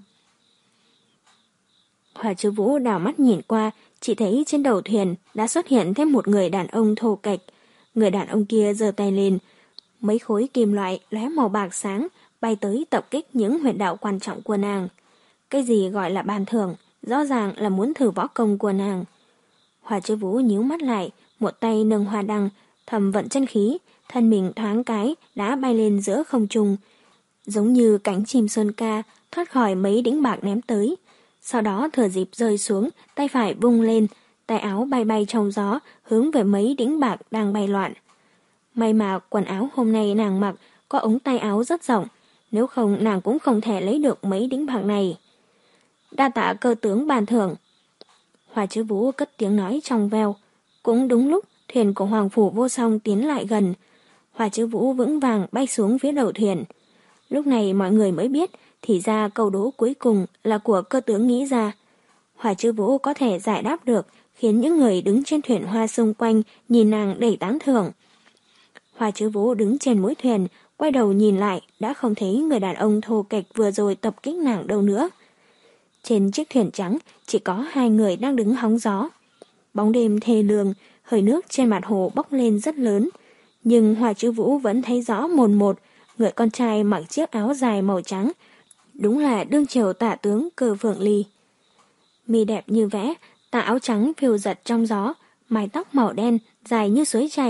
Hòa Chữ Vũ đảo mắt nhìn qua, chỉ thấy trên đầu thuyền đã xuất hiện thêm một người đàn ông thô kệch. Người đàn ông kia giơ tay lên, mấy khối kim loại lóe màu bạc sáng bay tới tập kích những huyệt đạo quan trọng của nàng. Cái gì gọi là ban thưởng, rõ ràng là muốn thử võ công của nàng. Hòa Chữ Vũ nhíu mắt lại, một tay nâng hoa đăng, thầm vận chân khí, thân mình thoáng cái đã bay lên giữa không trung, giống như cánh chim sơn ca thoát khỏi mấy đĩnh bạc ném tới. Sau đó thừa dịp rơi xuống, tay phải vung lên, tay áo bay bay trong gió hướng về mấy đĩnh bạc đang bay loạn. May mà quần áo hôm nay nàng mặc có ống tay áo rất rộng, nếu không nàng cũng không thể lấy được mấy đĩnh bạc này. Đa tạ cơ tướng bàn thưởng. Hòa Chữ Vũ cất tiếng nói trong veo. Cũng đúng lúc thuyền của Hoàng Phủ Vô Song tiến lại gần, Hòa Chữ Vũ vững vàng bay xuống phía đầu thuyền. Lúc này mọi người mới biết, thì ra câu đố cuối cùng là của cơ tướng nghĩ ra. Hòa Chữ Vũ có thể giải đáp được, khiến những người đứng trên thuyền hoa xung quanh nhìn nàng đầy tán thưởng. Hòa Chữ Vũ đứng trên mũi thuyền, quay đầu nhìn lại, đã không thấy người đàn ông thô kệch vừa rồi tập kích nàng đâu nữa. Trên chiếc thuyền trắng chỉ có hai người đang đứng hóng gió. Bóng đêm thê lương, hơi nước trên mặt hồ bốc lên rất lớn, nhưng Hòa Chữ Vũ vẫn thấy rõ mồn một, người con trai mặc chiếc áo dài màu trắng, đúng là đương triều tả tướng Cơ Phượng Ly. Mi đẹp như vẽ, tà áo trắng phiêu giật trong gió, mái tóc màu đen dài như suối chảy,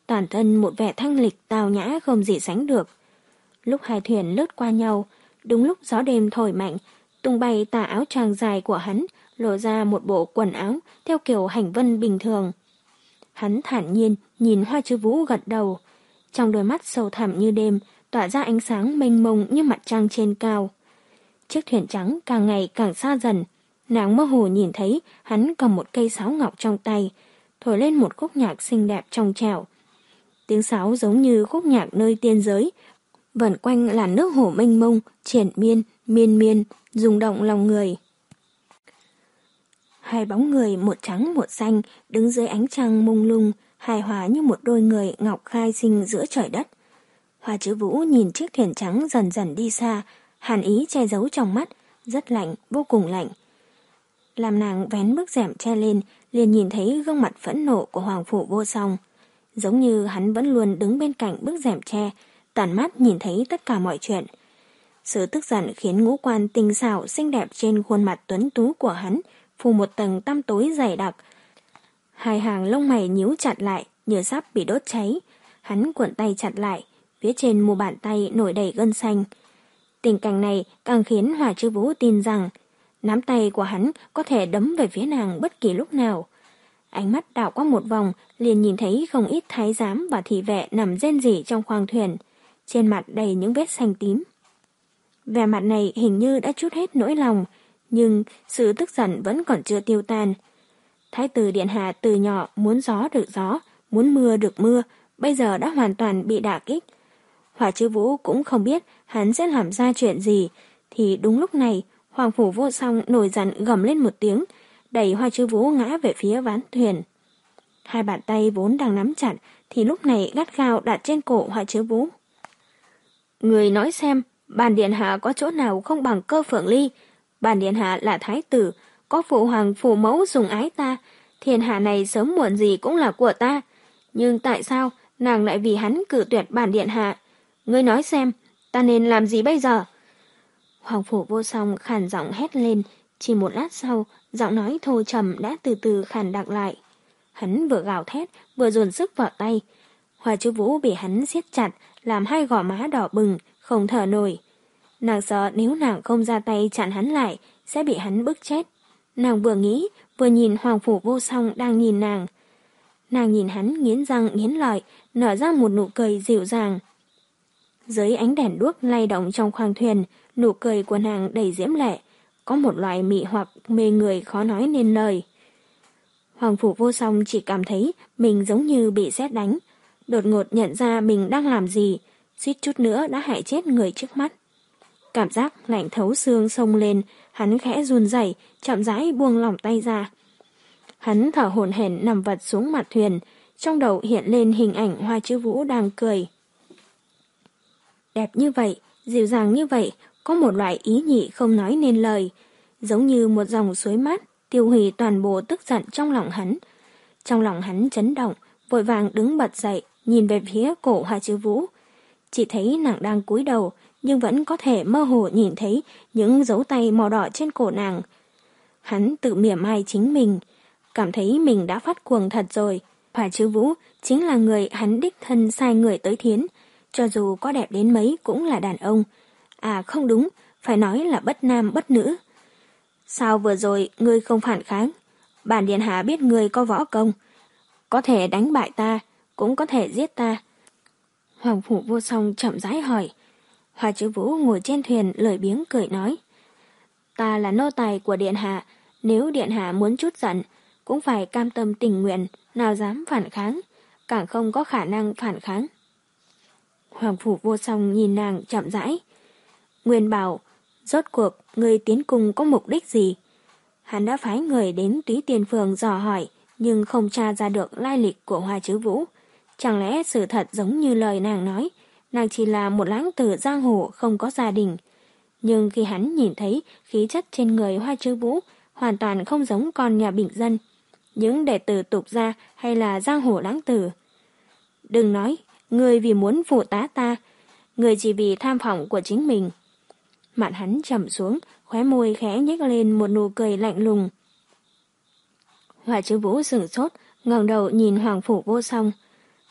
toàn thân một vẻ thanh lịch tào nhã không gì sánh được. Lúc hai thuyền lướt qua nhau, đúng lúc gió đêm thổi mạnh, tung bay tà áo choàng dài của hắn, lộ ra một bộ quần áo theo kiểu hành vân bình thường. Hắn thản nhiên nhìn Hoa Chứ Vũ gật đầu, trong đôi mắt sâu thẳm như đêm, tỏa ra ánh sáng mênh mông như mặt trăng trên cao. Chiếc thuyền trắng càng ngày càng xa dần, nàng mơ hồ nhìn thấy hắn cầm một cây sáo ngọc trong tay, thổi lên một khúc nhạc xinh đẹp trong trẻo. Tiếng sáo giống như khúc nhạc nơi tiên giới, vẩn quanh làn nước hồ mênh mông, triển miên, miên miên, rung động lòng người. Hai bóng người một trắng một xanh đứng dưới ánh trăng mông lung, hài hòa như một đôi người ngọc khai sinh giữa trời đất. Hoa Chứ Vũ nhìn chiếc thuyền trắng dần dần đi xa, hàn ý che giấu trong mắt, rất lạnh, vô cùng lạnh. Làm nàng vén bức rèm che lên, liền nhìn thấy gương mặt phẫn nộ của Hoàng Phủ Vô Song. Giống như hắn vẫn luôn đứng bên cạnh bức rèm che, tản mắt nhìn thấy tất cả mọi chuyện. Sự tức giận khiến ngũ quan tinh xảo xinh đẹp trên khuôn mặt tuấn tú của hắn phủ một tầng tăm tối dày đặc. Hai hàng lông mày nhíu chặt lại như sắp bị đốt cháy. Hắn cuộn tay chặt lại, phía trên mu bàn tay nổi đầy gân xanh. Tình cảnh này càng khiến Hoa Chứ Vũ tin rằng nắm tay của hắn có thể đấm về phía nàng bất kỳ lúc nào. Ánh mắt đảo qua một vòng, liền nhìn thấy không ít thái giám và thị vệ nằm rên rỉ trong khoang thuyền, trên mặt đầy những vết xanh tím. Vẻ mặt này hình như đã trút hết nỗi lòng, nhưng sự tức giận vẫn còn chưa tiêu tan. Thái tử điện hạ từ nhỏ muốn gió được gió, muốn mưa được mưa, bây giờ đã hoàn toàn bị đả kích. Hoa Chứ Vũ cũng không biết hắn sẽ làm ra chuyện gì, thì đúng lúc này Hoàng Phủ Vô Song nổi giận gầm lên một tiếng, đẩy Hoa Chứ Vũ ngã về phía ván thuyền. Hai bàn tay vốn đang nắm chặt thì lúc này gắt gao đặt trên cổ Hoa Chứ Vũ. Người nói xem, bản điện hạ có chỗ nào không bằng Cơ Phượng Ly? Bản điện hạ là thái tử, có phụ hoàng phụ mẫu sủng ái ta, thiên hạ này sớm muộn gì cũng là của ta. Nhưng tại sao nàng lại vì hắn cự tuyệt bản điện hạ? Ngươi nói xem, ta nên làm gì bây giờ? Hoàng Phủ Vô Song khàn giọng hét lên, chỉ một lát sau, giọng nói thô trầm đã từ từ khàn đặc lại. Hắn vừa gào thét, vừa dồn sức vào tay. Hoa Chứ Vũ bị hắn siết chặt, làm hai gò má đỏ bừng, không thở nổi. Nàng sợ nếu nàng không ra tay chặn hắn lại, sẽ bị hắn bức chết. Nàng vừa nghĩ, vừa nhìn Hoàng Phủ Vô Song đang nhìn nàng. Nàng nhìn hắn nghiến răng nghiến lợi, nở ra một nụ cười dịu dàng. Dưới ánh đèn đuốc lay động trong khoang thuyền, nụ cười của nàng đầy diễm lệ, có một loại mị hoặc mê người khó nói nên lời. Hoàng Phủ Vô Song chỉ cảm thấy mình giống như bị sét đánh, đột ngột nhận ra mình đang làm gì, suýt chút nữa đã hại chết người trước mắt. Cảm giác lạnh thấu xương xông lên, hắn khẽ run rẩy, chậm rãi buông lỏng tay ra. Hắn thở hổn hển nằm vật xuống mặt thuyền, trong đầu hiện lên hình ảnh Hoa Chứ Vũ đang cười. Đẹp như vậy, dịu dàng như vậy, có một loại ý nhị không nói nên lời, giống như một dòng suối mát tiêu hủy toàn bộ tức giận trong lòng hắn. Trong lòng hắn chấn động, vội vàng đứng bật dậy, nhìn về phía cổ Hoa Chứ Vũ. Chỉ thấy nàng đang cúi đầu, nhưng vẫn có thể mơ hồ nhìn thấy những dấu tay màu đỏ trên cổ nàng. Hắn tự mỉa mai chính mình, cảm thấy mình đã phát cuồng thật rồi. Hoa Chứ Vũ chính là người hắn đích thân sai người tới thiến, cho dù có đẹp đến mấy cũng là đàn ông. À không đúng, phải nói là bất nam bất nữ. Sao vừa rồi ngươi không phản kháng? Bản điện hạ biết ngươi có võ công, có thể đánh bại ta, cũng có thể giết ta. Hoàng Phủ Vô Song chậm rãi hỏi. Hoa Chứ Vũ ngồi trên thuyền lười biếng cười nói. Ta là nô tài của điện hạ, nếu điện hạ muốn chút giận, cũng phải cam tâm tình nguyện, nào dám phản kháng, càng không có khả năng phản kháng. Hoàng Phủ Vô Song nhìn nàng chậm rãi. Nguyên bảo, rốt cuộc người tiến cung có mục đích gì? Hắn đã phái người đến Túy Tiên Phường dò hỏi, nhưng không tra ra được lai lịch của Hoa Chứ Vũ. Chẳng lẽ sự thật giống như lời nàng nói, nàng chỉ là một lãng tử giang hồ không có gia đình. Nhưng khi hắn nhìn thấy khí chất trên người Hoa Chứ Vũ, hoàn toàn không giống con nhà bình dân, những đệ tử tục gia hay là giang hồ lãng tử. Đừng nói, người vì muốn phụ tá ta, người chỉ vì tham vọng của chính mình. Mặt hắn trầm xuống, khóe môi khẽ nhếch lên một nụ cười lạnh lùng. Hoa Chứ Vũ sửng sốt, ngẩng đầu nhìn Hoàng Phủ Vô Song.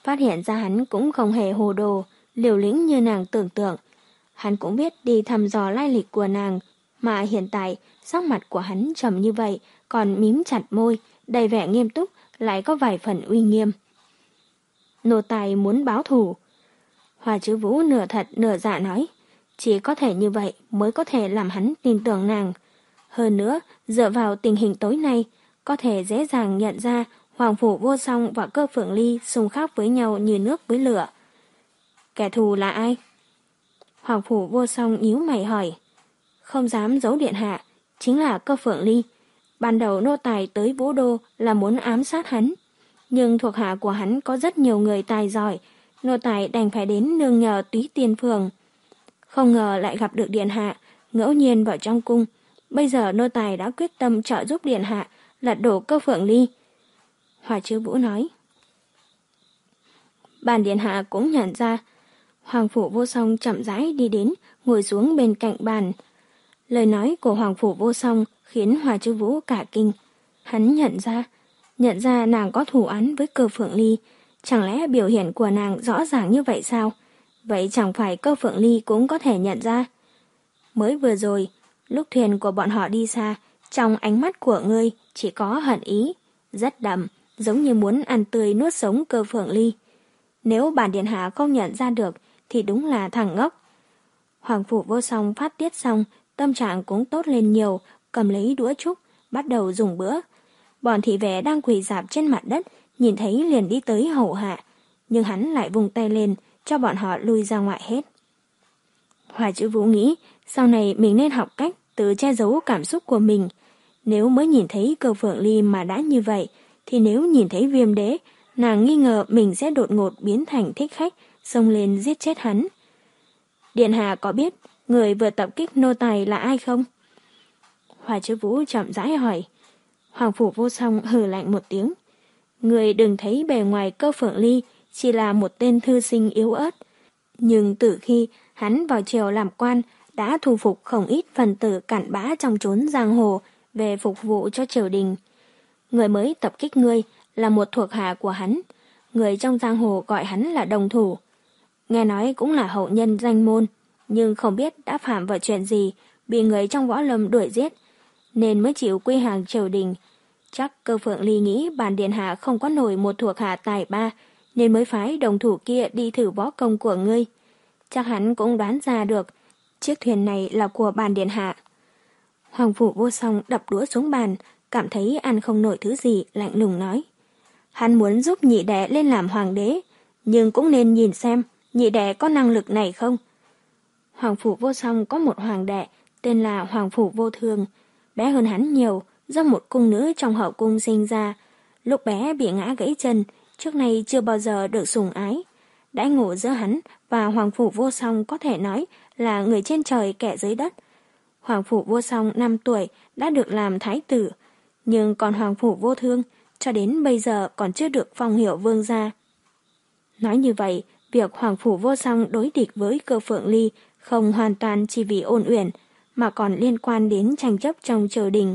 phát hiện ra hắn cũng không hề hồ đồ, liều lĩnh như nàng tưởng tượng. Hắn cũng biết đi thăm dò lai lịch của nàng, mà hiện tại sắc mặt của hắn trầm như vậy, còn mím chặt môi, đầy vẻ nghiêm túc, lại có vài phần uy nghiêm. Nô tài muốn báo thù. Hoa Chứ Vũ nửa thật nửa dạ nói, chỉ có thể như vậy mới có thể làm hắn tin tưởng nàng. Hơn nữa, dựa vào tình hình tối nay, có thể dễ dàng nhận ra Hoàng Phủ Vô Song và Cơ Phượng Ly xung khắc với nhau như nước với lửa. Kẻ thù là ai? Hoàng Phủ Vô Song nhíu mày hỏi. Không dám giấu điện hạ, chính là Cơ Phượng Ly. Ban đầu nô tài tới Vũ Đô là muốn ám sát hắn, nhưng thuộc hạ của hắn có rất nhiều người tài giỏi, nô tài đành phải đến nương nhờ Túy Tiên Phường. Không ngờ lại gặp được điện hạ, ngẫu nhiên vào trong cung. Bây giờ nô tài đã quyết tâm trợ giúp điện hạ lật đổ Cơ Phượng Ly. Hoa Chứ Vũ nói. Bàn điện hạ cũng nhận ra. Hoàng Phủ Vô Song chậm rãi đi đến, ngồi xuống bên cạnh bàn. Lời nói của Hoàng Phủ Vô Song khiến Hoa Chứ Vũ cả kinh. Hắn nhận ra, nhận ra nàng có thù oán với Cơ Phượng Ly. Chẳng lẽ biểu hiện của nàng rõ ràng như vậy sao? Vậy chẳng phải Cơ Phượng Ly cũng có thể nhận ra? Mới vừa rồi, lúc thuyền của bọn họ đi xa, trong ánh mắt của ngươi chỉ có hận ý, rất đậm, giống như muốn ăn tươi nuốt sống Cơ Phượng Ly. Nếu bản điện hạ không nhận ra được, thì đúng là thằng ngốc. Hoàng Phủ Vô Song phát tiết xong, tâm trạng cũng tốt lên nhiều, cầm lấy đũa trúc, bắt đầu dùng bữa. Bọn thị vệ đang quỳ rạp trên mặt đất, nhìn thấy liền đi tới hầu hạ, nhưng hắn lại vùng tay lên, cho bọn họ lui ra ngoài hết. Hoa Chứ Vũ nghĩ, sau này mình nên học cách tự che giấu cảm xúc của mình. Nếu mới nhìn thấy Cơ Phượng Ly mà đã như vậy, thì nếu nhìn thấy Viêm Đế, nàng nghi ngờ mình sẽ đột ngột biến thành thích khách, xông lên giết chết hắn. Điện hạ có biết người vừa tập kích nô tài là ai không? Hoa Chứ Vũ chậm rãi hỏi. Hoàng Phủ Vô Song hừ lạnh một tiếng. Người đừng thấy bề ngoài Cơ Phượng Ly chỉ là một tên thư sinh yếu ớt. Nhưng từ khi hắn vào triều làm quan, đã thu phục không ít phần tử cặn bã trong chốn giang hồ về phục vụ cho triều đình. Người mới tập kích ngươi là một thuộc hạ của hắn. Người trong giang hồ gọi hắn là đồng thủ. Nghe nói cũng là hậu nhân danh môn, nhưng không biết đã phạm vào chuyện gì, bị người trong võ lâm đuổi giết, nên mới chịu quy hàng triều đình. Chắc Cơ Phượng Ly nghĩ bản điện hạ không có nổi một thuộc hạ tài ba, nên mới phái đồng thủ kia đi thử võ công của ngươi. Chắc hắn cũng đoán ra được, chiếc thuyền này là của bản điện hạ. Hoàng Phủ Vô Song đập đũa xuống bàn, cảm thấy ăn không nổi thứ gì, lạnh lùng nói. Hắn muốn giúp nhị đệ lên làm hoàng đế, nhưng cũng nên nhìn xem nhị đệ có năng lực này không. Hoàng Phủ Vô Song có một hoàng đệ, tên là Hoàng Phủ Vô Thương, bé hơn hắn nhiều, do một cung nữ trong hậu cung sinh ra. Lúc bé bị ngã gãy chân, trước nay chưa bao giờ được sủng ái. Đãi ngộ giữa hắn và Hoàng Phủ Vô Song có thể nói là người trên trời kẻ dưới đất. Hoàng Phủ Vô Song năm tuổi đã được làm thái tử, nhưng còn Hoàng Phủ Vô Thương cho đến bây giờ còn chưa được phong hiệu vương gia. Nói như vậy, việc Hoàng Phủ Vô Song đối địch với Cơ Phượng Ly không hoàn toàn chỉ vì Ôn Uyển, mà còn liên quan đến tranh chấp trong triều đình.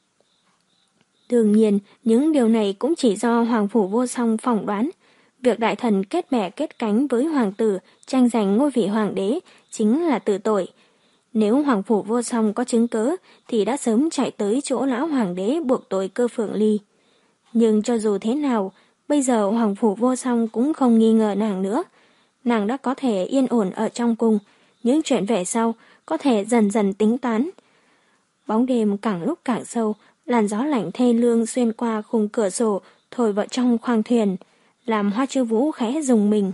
Đương nhiên, những điều này cũng chỉ do Hoàng Phủ Vô Song phỏng đoán. Việc đại thần kết bè kết cánh với hoàng tử tranh giành ngôi vị hoàng đế chính là tử tội. Nếu Hoàng Phủ Vô Song có chứng cớ thì đã sớm chạy tới chỗ lão hoàng đế buộc tội Cơ Phượng Ly. Nhưng cho dù thế nào, bây giờ Hoàng Phủ Vô Song cũng không nghi ngờ nàng nữa. Nàng đã có thể yên ổn ở trong cung, những chuyện về sau có thể dần dần tính toán. Bóng đêm càng lúc càng sâu, làn gió lạnh thê lương xuyên qua khung cửa sổ thổi vào trong khoang thuyền, làm Hoa Chứ Vũ khẽ rùng mình.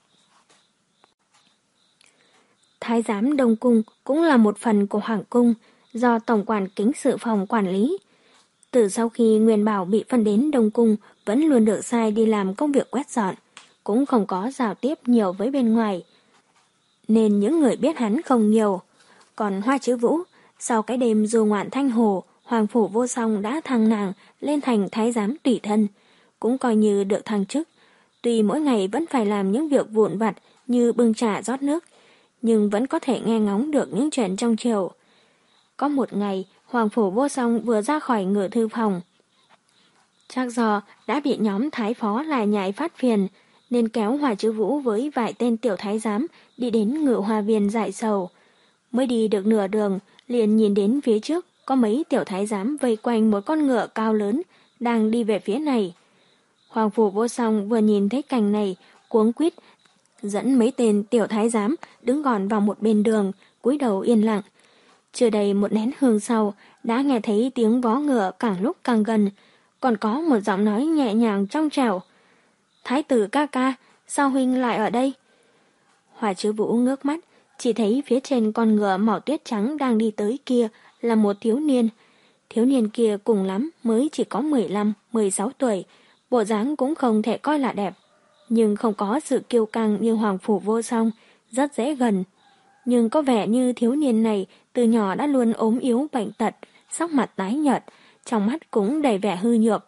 Thái giám Đông Cung cũng là một phần của Hoàng Cung, do Tổng quản Kính Sự Phòng quản lý. Từ sau khi Nguyên Bảo bị phân đến Đông Cung, vẫn luôn được sai đi làm công việc quét dọn, cũng không có giao tiếp nhiều với bên ngoài, nên những người biết hắn không nhiều. Còn Hoa Chứ Vũ, sau cái đêm du ngoạn Thanh Hồ, Hoàng Phủ Vô Song đã thăng nàng lên thành thái giám tùy thân, cũng coi như được thăng chức. Tuy mỗi ngày vẫn phải làm những việc vụn vặt như bưng trà rót nước, nhưng vẫn có thể nghe ngóng được những chuyện trong triều. Có một ngày, Hoàng Phủ Vô Song vừa ra khỏi ngự thư phòng. Chắc do đã bị nhóm thái phó lại nhại phát phiền, nên kéo Hòa Chữ Vũ với vài tên tiểu thái giám đi đến Ngự Hoa Viên giải sầu. Mới đi được nửa đường, liền nhìn đến phía trước có mấy tiểu thái giám vây quanh một con ngựa cao lớn đang đi về phía này. Hoàng Phủ Vô Song vừa nhìn thấy cảnh này, cuống quýt dẫn mấy tên tiểu thái giám đứng gọn vào một bên đường, cúi đầu yên lặng. Chưa đầy một nén hương sau, đã nghe thấy tiếng vó ngựa càng lúc càng gần, còn có một giọng nói nhẹ nhàng trong trẻo. Thái tử ca ca, sao huynh lại ở đây? Hòa Chữ Vũ ngước mắt, chỉ thấy phía trên con ngựa màu tuyết trắng đang đi tới kia là một thiếu niên. Thiếu niên kia cùng lắm mới chỉ có mười lăm, mười sáu tuổi, bộ dáng cũng không thể coi là đẹp, nhưng không có sự kiêu căng như Hoàng Phủ Vô Song, rất dễ gần. Nhưng có vẻ như thiếu niên này từ nhỏ đã luôn ốm yếu bệnh tật, sắc mặt tái nhợt, trong mắt cũng đầy vẻ hư nhược.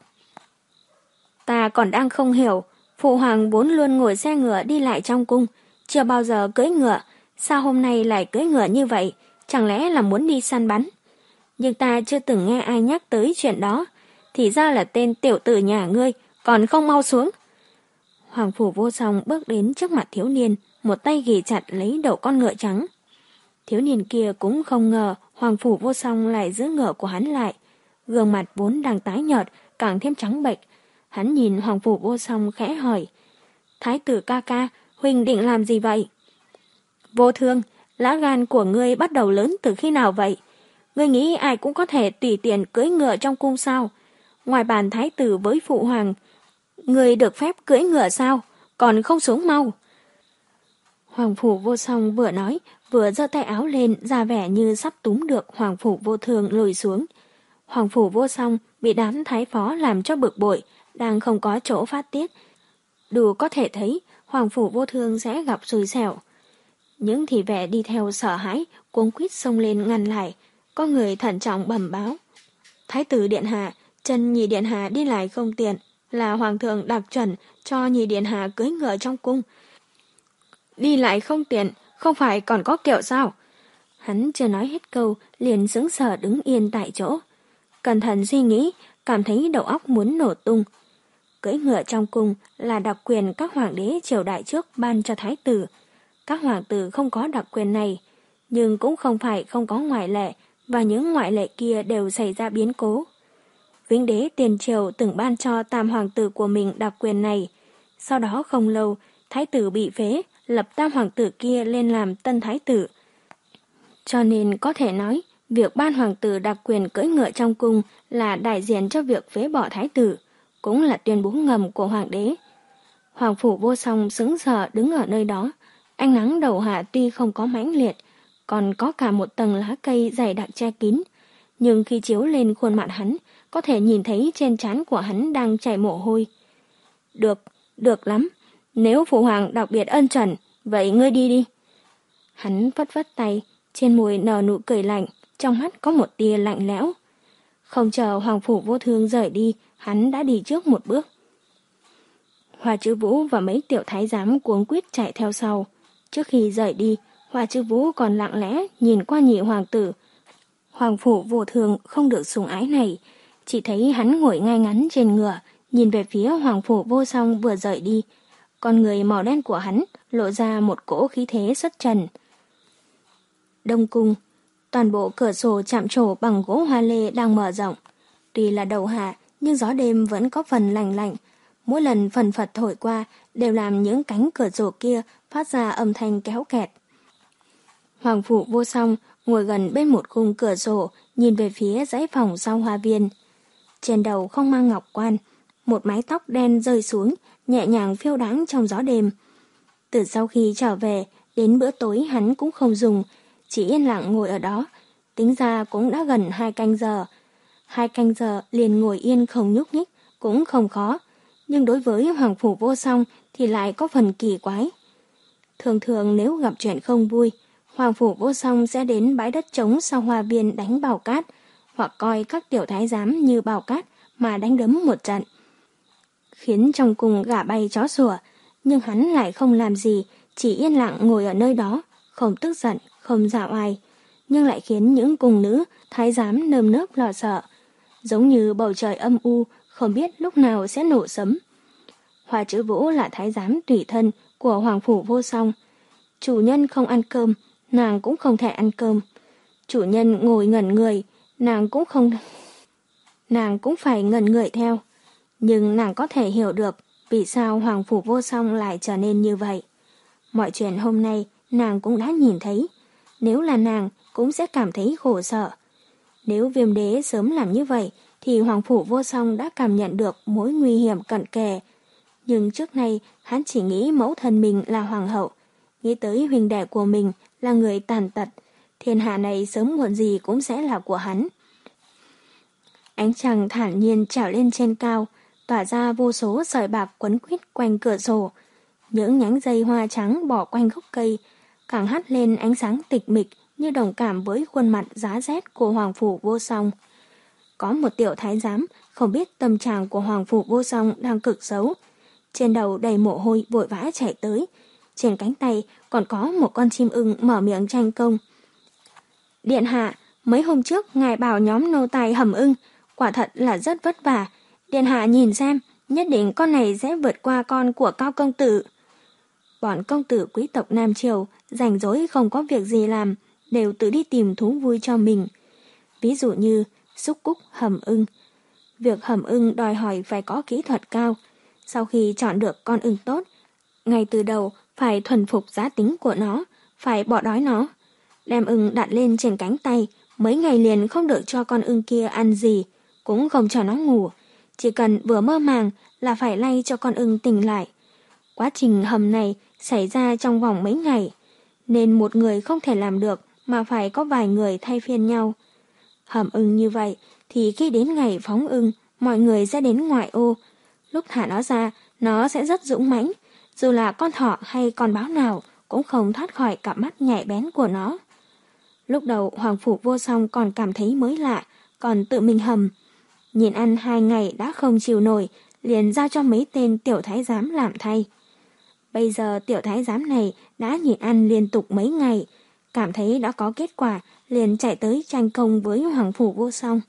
Ta còn đang không hiểu, Phụ Hoàng vốn luôn ngồi xe ngựa đi lại trong cung, chưa bao giờ cưỡi ngựa, sao hôm nay lại cưỡi ngựa như vậy, chẳng lẽ là muốn đi săn bắn? Nhưng ta chưa từng nghe ai nhắc tới chuyện đó, thì ra là tên tiểu tử nhà ngươi, còn không mau xuống. Hoàng Phủ Vô Song bước đến trước mặt thiếu niên, một tay ghì chặt lấy đầu con ngựa trắng. Thiếu niên kia cũng không ngờ Hoàng Phủ Vô Song lại giữ ngựa của hắn lại. Gương mặt vốn đang tái nhợt, càng thêm trắng bệch. Hắn nhìn Hoàng Phủ Vô Song khẽ hỏi. Thái tử ca ca, huynh định làm gì vậy? Vô Thương, lá gan của ngươi bắt đầu lớn từ khi nào vậy? Ngươi nghĩ ai cũng có thể tùy tiện cưỡi ngựa trong cung sao? Ngoài bàn thái tử với phụ hoàng, ngươi được phép cưỡi ngựa sao? Còn không xuống mau. Hoàng Phủ Vô Song vừa nói, vừa giơ tay áo lên, ra vẻ như sắp túm được Hoàng Phủ Vô Thương lùi xuống. Hoàng Phủ Vô Song bị đám thái phó làm cho bực bội, đang không có chỗ phát tiết. Đủ có thể thấy Hoàng Phủ Vô Thương sẽ gặp xui xẻo. Những thị vệ đi theo sợ hãi, cuống quýt xông lên ngăn lại. Có người thận trọng bẩm báo. Thái tử điện hạ, Trần nhị điện hạ đi lại không tiện, là hoàng thượng đặc chuẩn cho nhị điện hạ cưỡi ngựa trong cung. Đi lại không tiện, không phải còn có kiệu sao? Hắn chưa nói hết câu, liền sững sờ đứng yên tại chỗ. Cẩn thận suy nghĩ, cảm thấy đầu óc muốn nổ tung. Cưỡi ngựa trong cung là đặc quyền các hoàng đế triều đại trước ban cho thái tử. Các hoàng tử không có đặc quyền này, nhưng cũng không phải không có ngoại lệ, và những ngoại lệ kia đều xảy ra biến cố. Vĩnh đế tiền triều từng ban cho tam hoàng tử của mình đặc quyền này. Sau đó không lâu, thái tử bị phế, lập tam hoàng tử kia lên làm tân thái tử. Cho nên có thể nói, việc ban hoàng tử đặc quyền cưỡi ngựa trong cung là đại diện cho việc phế bỏ thái tử, cũng là tuyên bố ngầm của hoàng đế. Hoàng Phủ Vô Song sững sờ đứng ở nơi đó, ánh nắng đầu hạ tuy không có mãnh liệt, còn có cả một tầng lá cây dày đặc che kín, nhưng khi chiếu lên khuôn mặt hắn, có thể nhìn thấy trên trán của hắn đang chảy mồ hôi. Được, được lắm, nếu phụ hoàng đặc biệt ân chuẩn, vậy ngươi đi đi. Hắn vất vất tay, trên môi nở nụ cười lạnh, trong mắt có một tia lạnh lẽo. Không chờ Hoàng Phủ Vô Thương rời đi, hắn đã đi trước một bước. Hoa Chữ Vũ và mấy tiểu thái giám cuống quýt chạy theo sau. Trước khi rời đi, Hoa Chữ Vũ còn lặng lẽ nhìn qua nhị hoàng tử. Hoàng Phủ Vô Thương không được sủng ái này, chỉ thấy hắn ngồi ngay ngắn trên ngựa, nhìn về phía Hoàng Phủ Vô Song vừa rời đi. Con người màu đen của hắn lộ ra một cỗ khí thế xuất trần. Đông cung, toàn bộ cửa sổ chạm trổ bằng gỗ hoa lê đang mở rộng. Tuy là đầu hạ, nhưng gió đêm vẫn có phần lạnh lạnh. Mỗi lần phần phật thổi qua đều làm những cánh cửa sổ kia phát ra âm thanh kéo kẹt. Hoàng Phủ Vô Song ngồi gần bên một khung cửa sổ, nhìn về phía dãy phòng sau hoa viên. Trên đầu không mang ngọc quan, một mái tóc đen rơi xuống, nhẹ nhàng phiêu đáng trong gió đêm. Từ sau khi trở về, đến bữa tối hắn cũng không dùng, chỉ yên lặng ngồi ở đó, tính ra cũng đã gần hai canh giờ. Hai canh giờ liền ngồi yên không nhúc nhích, cũng không khó, nhưng đối với Hoàng Phủ Vô Song thì lại có phần kỳ quái. Thường thường nếu gặp chuyện không vui, Hoàng Phủ Vô Song sẽ đến bãi đất trống sau hoa viên đánh Bảo Cát, hoặc coi các tiểu thái giám như Bảo Cát mà đánh đấm một trận, khiến trong cung gà bay chó sủa, nhưng hắn lại không làm gì, chỉ yên lặng ngồi ở nơi đó, không tức giận, không dạo ai, nhưng lại khiến những cung nữ, thái giám nơm nớp lo sợ, giống như bầu trời âm u, không biết lúc nào sẽ nổ sấm. Hoa Chữ Vũ là thái giám tùy thân của Hoàng Phủ Vô Song. Chủ nhân không ăn cơm, nàng cũng không thể ăn cơm. Chủ nhân ngồi ngẩn người, nàng cũng không... Nàng cũng phải ngẩn người theo. Nhưng nàng có thể hiểu được vì sao Hoàng Phủ Vô Song lại trở nên như vậy. Mọi chuyện hôm nay nàng cũng đã nhìn thấy. Nếu là nàng cũng sẽ cảm thấy khổ sở. Nếu Viêm Đế sớm làm như vậy thì Hoàng Phủ Vô Song đã cảm nhận được mối nguy hiểm cận kề. Nhưng trước nay hắn chỉ nghĩ mẫu thân mình là hoàng hậu, nghĩ tới huynh đệ của mình là người tàn tật, thiên hạ này sớm muộn gì cũng sẽ là của hắn. Ánh trăng thản nhiên trào lên trên cao, tỏa ra vô số sợi bạc quấn quýt quanh cửa sổ. Những nhánh dây hoa trắng bỏ quanh gốc cây, càng hắt lên ánh sáng tịch mịch như đồng cảm với khuôn mặt giá rét của Hoàng Phủ Vô Song. Có một tiểu thái giám không biết tâm trạng của Hoàng Phủ Vô Song đang cực xấu. Trên đầu đầy mồ hôi vội vã chạy tới. Trên cánh tay còn có một con chim ưng mở miệng tranh công. Điện hạ, mấy hôm trước ngài bảo nhóm nô tài hầm ưng, quả thật là rất vất vả. Điện hạ nhìn xem, nhất định con này sẽ vượt qua con của Cao công tử. Bọn công tử quý tộc Nam Triều rảnh rỗi không có việc gì làm, đều tự đi tìm thú vui cho mình. Ví dụ như xúc cúc hầm ưng. Việc hầm ưng đòi hỏi phải có kỹ thuật cao. Sau khi chọn được con ưng tốt, ngay từ đầu phải thuần phục giá tính của nó, phải bỏ đói nó. Đem ưng đặt lên trên cánh tay, mấy ngày liền không được cho con ưng kia ăn gì, cũng không cho nó ngủ. Chỉ cần vừa mơ màng là phải lay cho con ưng tỉnh lại. Quá trình hầm này xảy ra trong vòng mấy ngày, nên một người không thể làm được mà phải có vài người thay phiên nhau. Hầm ưng như vậy thì khi đến ngày phóng ưng, mọi người sẽ đến ngoại ô. Lúc thả nó ra, nó sẽ rất dũng mãnh, dù là con thỏ hay con báo nào cũng không thoát khỏi cặp mắt nhạy bén của nó. Lúc đầu Hoàng Phủ Vô Song còn cảm thấy mới lạ, còn tự mình hầm. Nhìn ăn hai ngày đã không chịu nổi, liền giao cho mấy tên tiểu thái giám làm thay. Bây giờ tiểu thái giám này đã nhịn ăn liên tục mấy ngày, cảm thấy đã có kết quả, liền chạy tới tranh công với Hoàng Phủ Vô Song.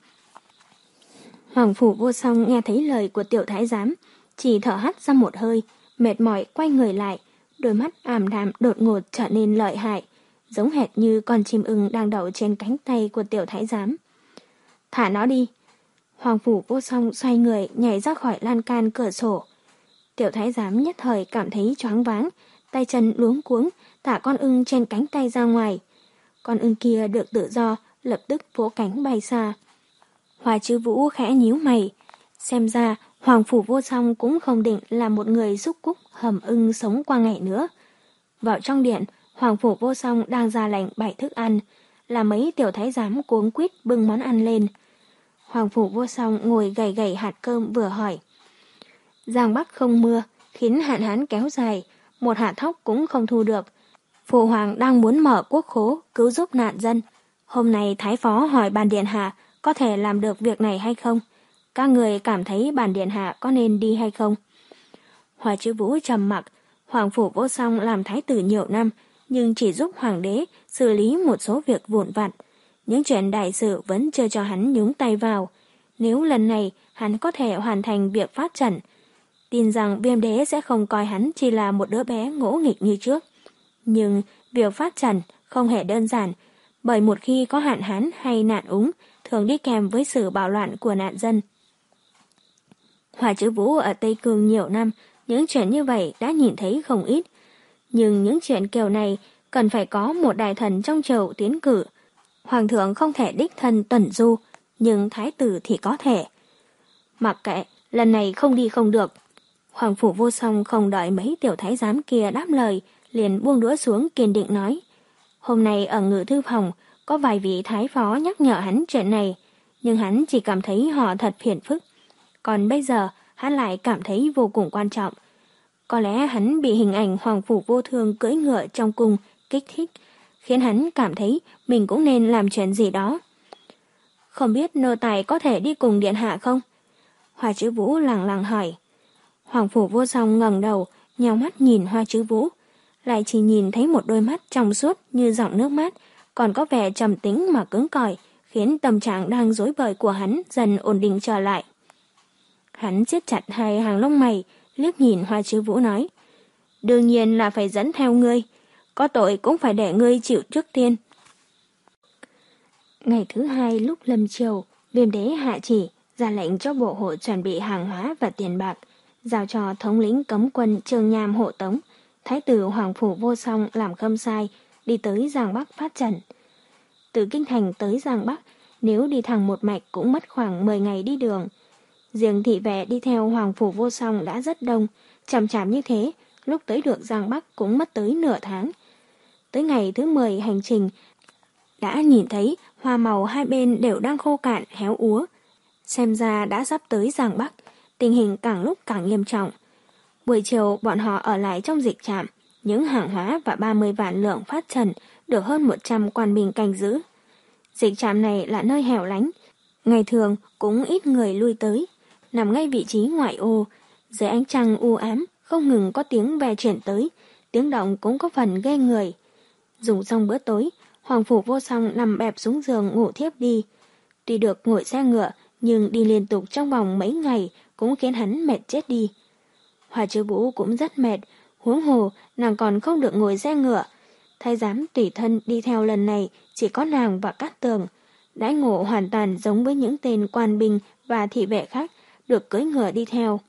Hoàng Phủ Vô Song nghe thấy lời của tiểu thái giám, chỉ thở hắt ra một hơi, mệt mỏi quay người lại, đôi mắt ảm đạm đột ngột trở nên lợi hại, giống hệt như con chim ưng đang đậu trên cánh tay của tiểu thái giám. Thả nó đi. Hoàng Phủ Vô Song xoay người nhảy ra khỏi lan can cửa sổ. Tiểu thái giám nhất thời cảm thấy choáng váng, tay chân luống cuống, thả con ưng trên cánh tay ra ngoài. Con ưng kia được tự do, lập tức vỗ cánh bay xa. Hoa Chữ Vũ khẽ nhíu mày, xem ra Hoàng Phủ Vô Song cũng không định là một người xúc cúc hầm ưng sống qua ngày nữa. Vào trong điện, Hoàng Phủ Vô Song đang ra lệnh bày thức ăn, là mấy tiểu thái giám cuống quýt bưng món ăn lên. Hoàng Phủ Vô Song ngồi gầy gầy hạt cơm vừa hỏi. Giang Bắc không mưa, khiến hạn hán kéo dài, một hạt thóc cũng không thu được. Phụ hoàng đang muốn mở quốc khố cứu giúp nạn dân. Hôm nay Thái Phó hỏi bàn điện hạ có thể làm được việc này hay không? Các người cảm thấy bàn điện hạ có nên đi hay không? Hoa Chữ Vũ trầm mặc. Hoàng Phủ Vô Song làm thái tử nhiều năm, nhưng chỉ giúp hoàng đế xử lý một số việc vụn vặt. Những chuyện đại sự vẫn chưa cho hắn nhúng tay vào. Nếu lần này hắn có thể hoàn thành việc phát trận, tin rằng Viêm Đế sẽ không coi hắn chỉ là một đứa bé ngỗ nghịch như trước. Nhưng việc phát trận không hề đơn giản, bởi một khi có hạn hán hay nạn úng, thường đi kèm với sự bạo loạn của nạn dân. Hoa Chữ Vũ ở Tây Cương nhiều năm, những chuyện như vậy đã nhìn thấy không ít. Nhưng những chuyện kiểu này cần phải có một đại thần trong triều tiến cử. Hoàng thượng không thể đích thân tuần du, nhưng thái tử thì có thể. Mặc kệ, lần này không đi không được. Hoàng Phủ Vô Song không đợi mấy tiểu thái giám kia đáp lời, liền buông đũa xuống kiên định nói. Hôm nay ở ngự thư phòng, có vài vị thái phó nhắc nhở hắn chuyện này, nhưng hắn chỉ cảm thấy họ thật phiền phức. Còn bây giờ, hắn lại cảm thấy vô cùng quan trọng. Có lẽ hắn bị hình ảnh Hoàng Phủ Vô Thương cưỡi ngựa trong cung kích thích, khiến hắn cảm thấy mình cũng nên làm chuyện gì đó. Không biết nô tài có thể đi cùng điện hạ không? Hoa Chữ Vũ lẳng lặng hỏi. Hoàng Phủ Vô Song ngẩng đầu, nheo mắt nhìn Hoa Chữ Vũ, lại chỉ nhìn thấy một đôi mắt trong suốt như dòng nước mắt, còn có vẻ trầm tĩnh mà cứng cỏi, khiến tâm trạng đang rối bời của hắn dần ổn định trở lại. Hắn siết chặt hai hàng lông mày, liếc nhìn Hoa Chiếu Vũ nói, đương nhiên là phải dẫn theo ngươi, có tội cũng phải để ngươi chịu trước tiên. Ngày thứ hai lúc lâm chiều, Viêm Đế hạ chỉ ra lệnh cho bộ hộ chuẩn bị hàng hóa và tiền bạc, giao cho thống lĩnh cấm quân Trương Nham hộ tống, thái tử Hoàng Phủ Vô Song làm khâm sai, đi tới Giang Bắc phát trận. Từ Kinh Thành tới Giang Bắc, nếu đi thẳng một mạch cũng mất khoảng mười ngày đi đường. Riêng thị vệ đi theo Hoàng Phủ Vô Song đã rất đông, chậm chạp như thế, lúc tới được Giang Bắc cũng mất tới nửa tháng. Tới ngày thứ mười hành trình, đã nhìn thấy hoa màu hai bên đều đang khô cạn héo úa. Xem ra đã sắp tới Giang Bắc, tình hình càng lúc càng nghiêm trọng. Buổi chiều bọn họ ở lại trong dịch trạm, những hàng hóa và ba mươi vạn lượng phát trần được hơn một trăm quan binh canh giữ. Dịch trạm này là nơi hẻo lánh, ngày thường cũng ít người lui tới, nằm ngay vị trí ngoại ô, dưới ánh trăng u ám không ngừng có tiếng ve chuyển tới, tiếng động cũng có phần ghê người. Dùng xong bữa tối, Hoàng Phủ Vô Song nằm bẹp xuống giường ngủ thiếp đi. Tuy được ngồi xe ngựa, nhưng đi liên tục trong vòng mấy ngày cũng khiến hắn mệt chết đi. Hoa Chiếu Vũ cũng rất mệt, huống hồ nàng còn không được ngồi xe ngựa. Thái giám tùy thân đi theo lần này chỉ có nàng và Cát Tường. Đãi ngộ hoàn toàn giống với những tên quan binh và thị vệ khác được cưỡi ngựa đi theo.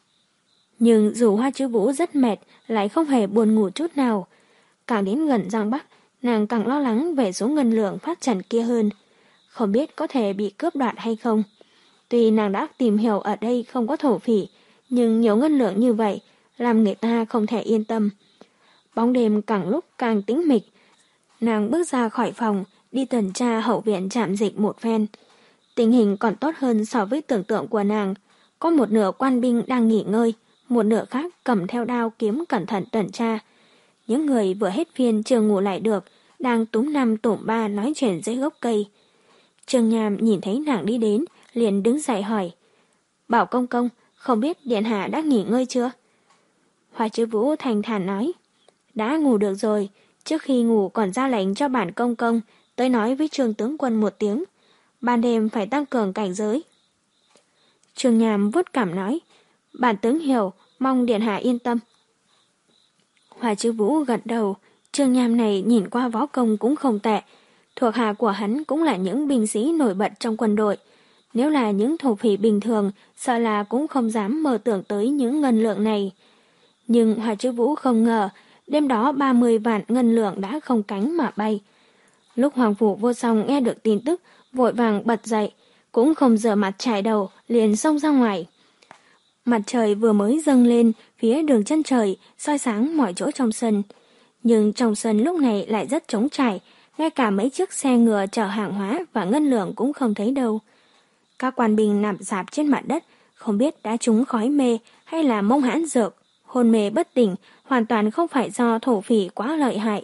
Nhưng dù Hoa Chiếu Vũ rất mệt, lại không hề buồn ngủ chút nào. Càng đến gần Giang Bắc, nàng càng lo lắng về số ngân lượng phát trần kia hơn. Không biết có thể bị cướp đoạt hay không. Tuy nàng đã tìm hiểu ở đây không có thổ phỉ, nhưng nhiều ngân lượng như vậy làm người ta không thể yên tâm. Bóng đêm càng lúc càng tĩnh mịch. Nàng bước ra khỏi phòng, đi tuần tra hậu viện trạm dịch một phen. Tình hình còn tốt hơn so với tưởng tượng của nàng. Có một nửa quan binh đang nghỉ ngơi, một nửa khác cầm theo đao kiếm cẩn thận tuần tra. Những người vừa hết phiên chưa ngủ lại được, đang túm năm tủm ba nói chuyện dưới gốc cây. Trương Nham nhìn thấy nàng đi đến, liền đứng dậy hỏi, Bảo công công, không biết điện hạ đã nghỉ ngơi chưa? Hoa Chiếu Vũ thành thản nói, đã ngủ được rồi, trước khi ngủ còn ra lệnh cho bản công công tới nói với Trương tướng quân một tiếng, ban đêm phải tăng cường cảnh giới. Trương Nham vuốt cảm nói, bản tướng hiểu, mong điện hạ yên tâm. Hoa Chiếu Vũ gật đầu, Trương Nham này nhìn qua võ công cũng không tệ, thuộc hạ của hắn cũng là những binh sĩ nổi bật trong quân đội. Nếu là những thổ phỉ bình thường, sợ là cũng không dám mơ tưởng tới những ngân lượng này. Nhưng Hoa Chiếu Vũ không ngờ, đêm đó ba mươi vạn ngân lượng đã không cánh mà bay. Lúc Hoàng Phủ Vô Song nghe được tin tức, vội vàng bật dậy, cũng không rửa mặt chải đầu, liền xông ra ngoài. Mặt trời vừa mới dâng lên, phía đường chân trời, soi sáng mọi chỗ trong sân. Nhưng trong sân lúc này lại rất trống trải, ngay cả mấy chiếc xe ngựa chở hàng hóa và ngân lượng cũng không thấy đâu. Các quan binh nằm rạp trên mặt đất, không biết đã trúng khói mê hay là mông hãn dược, hôn mê bất tỉnh, hoàn toàn không phải do thổ phỉ quá lợi hại.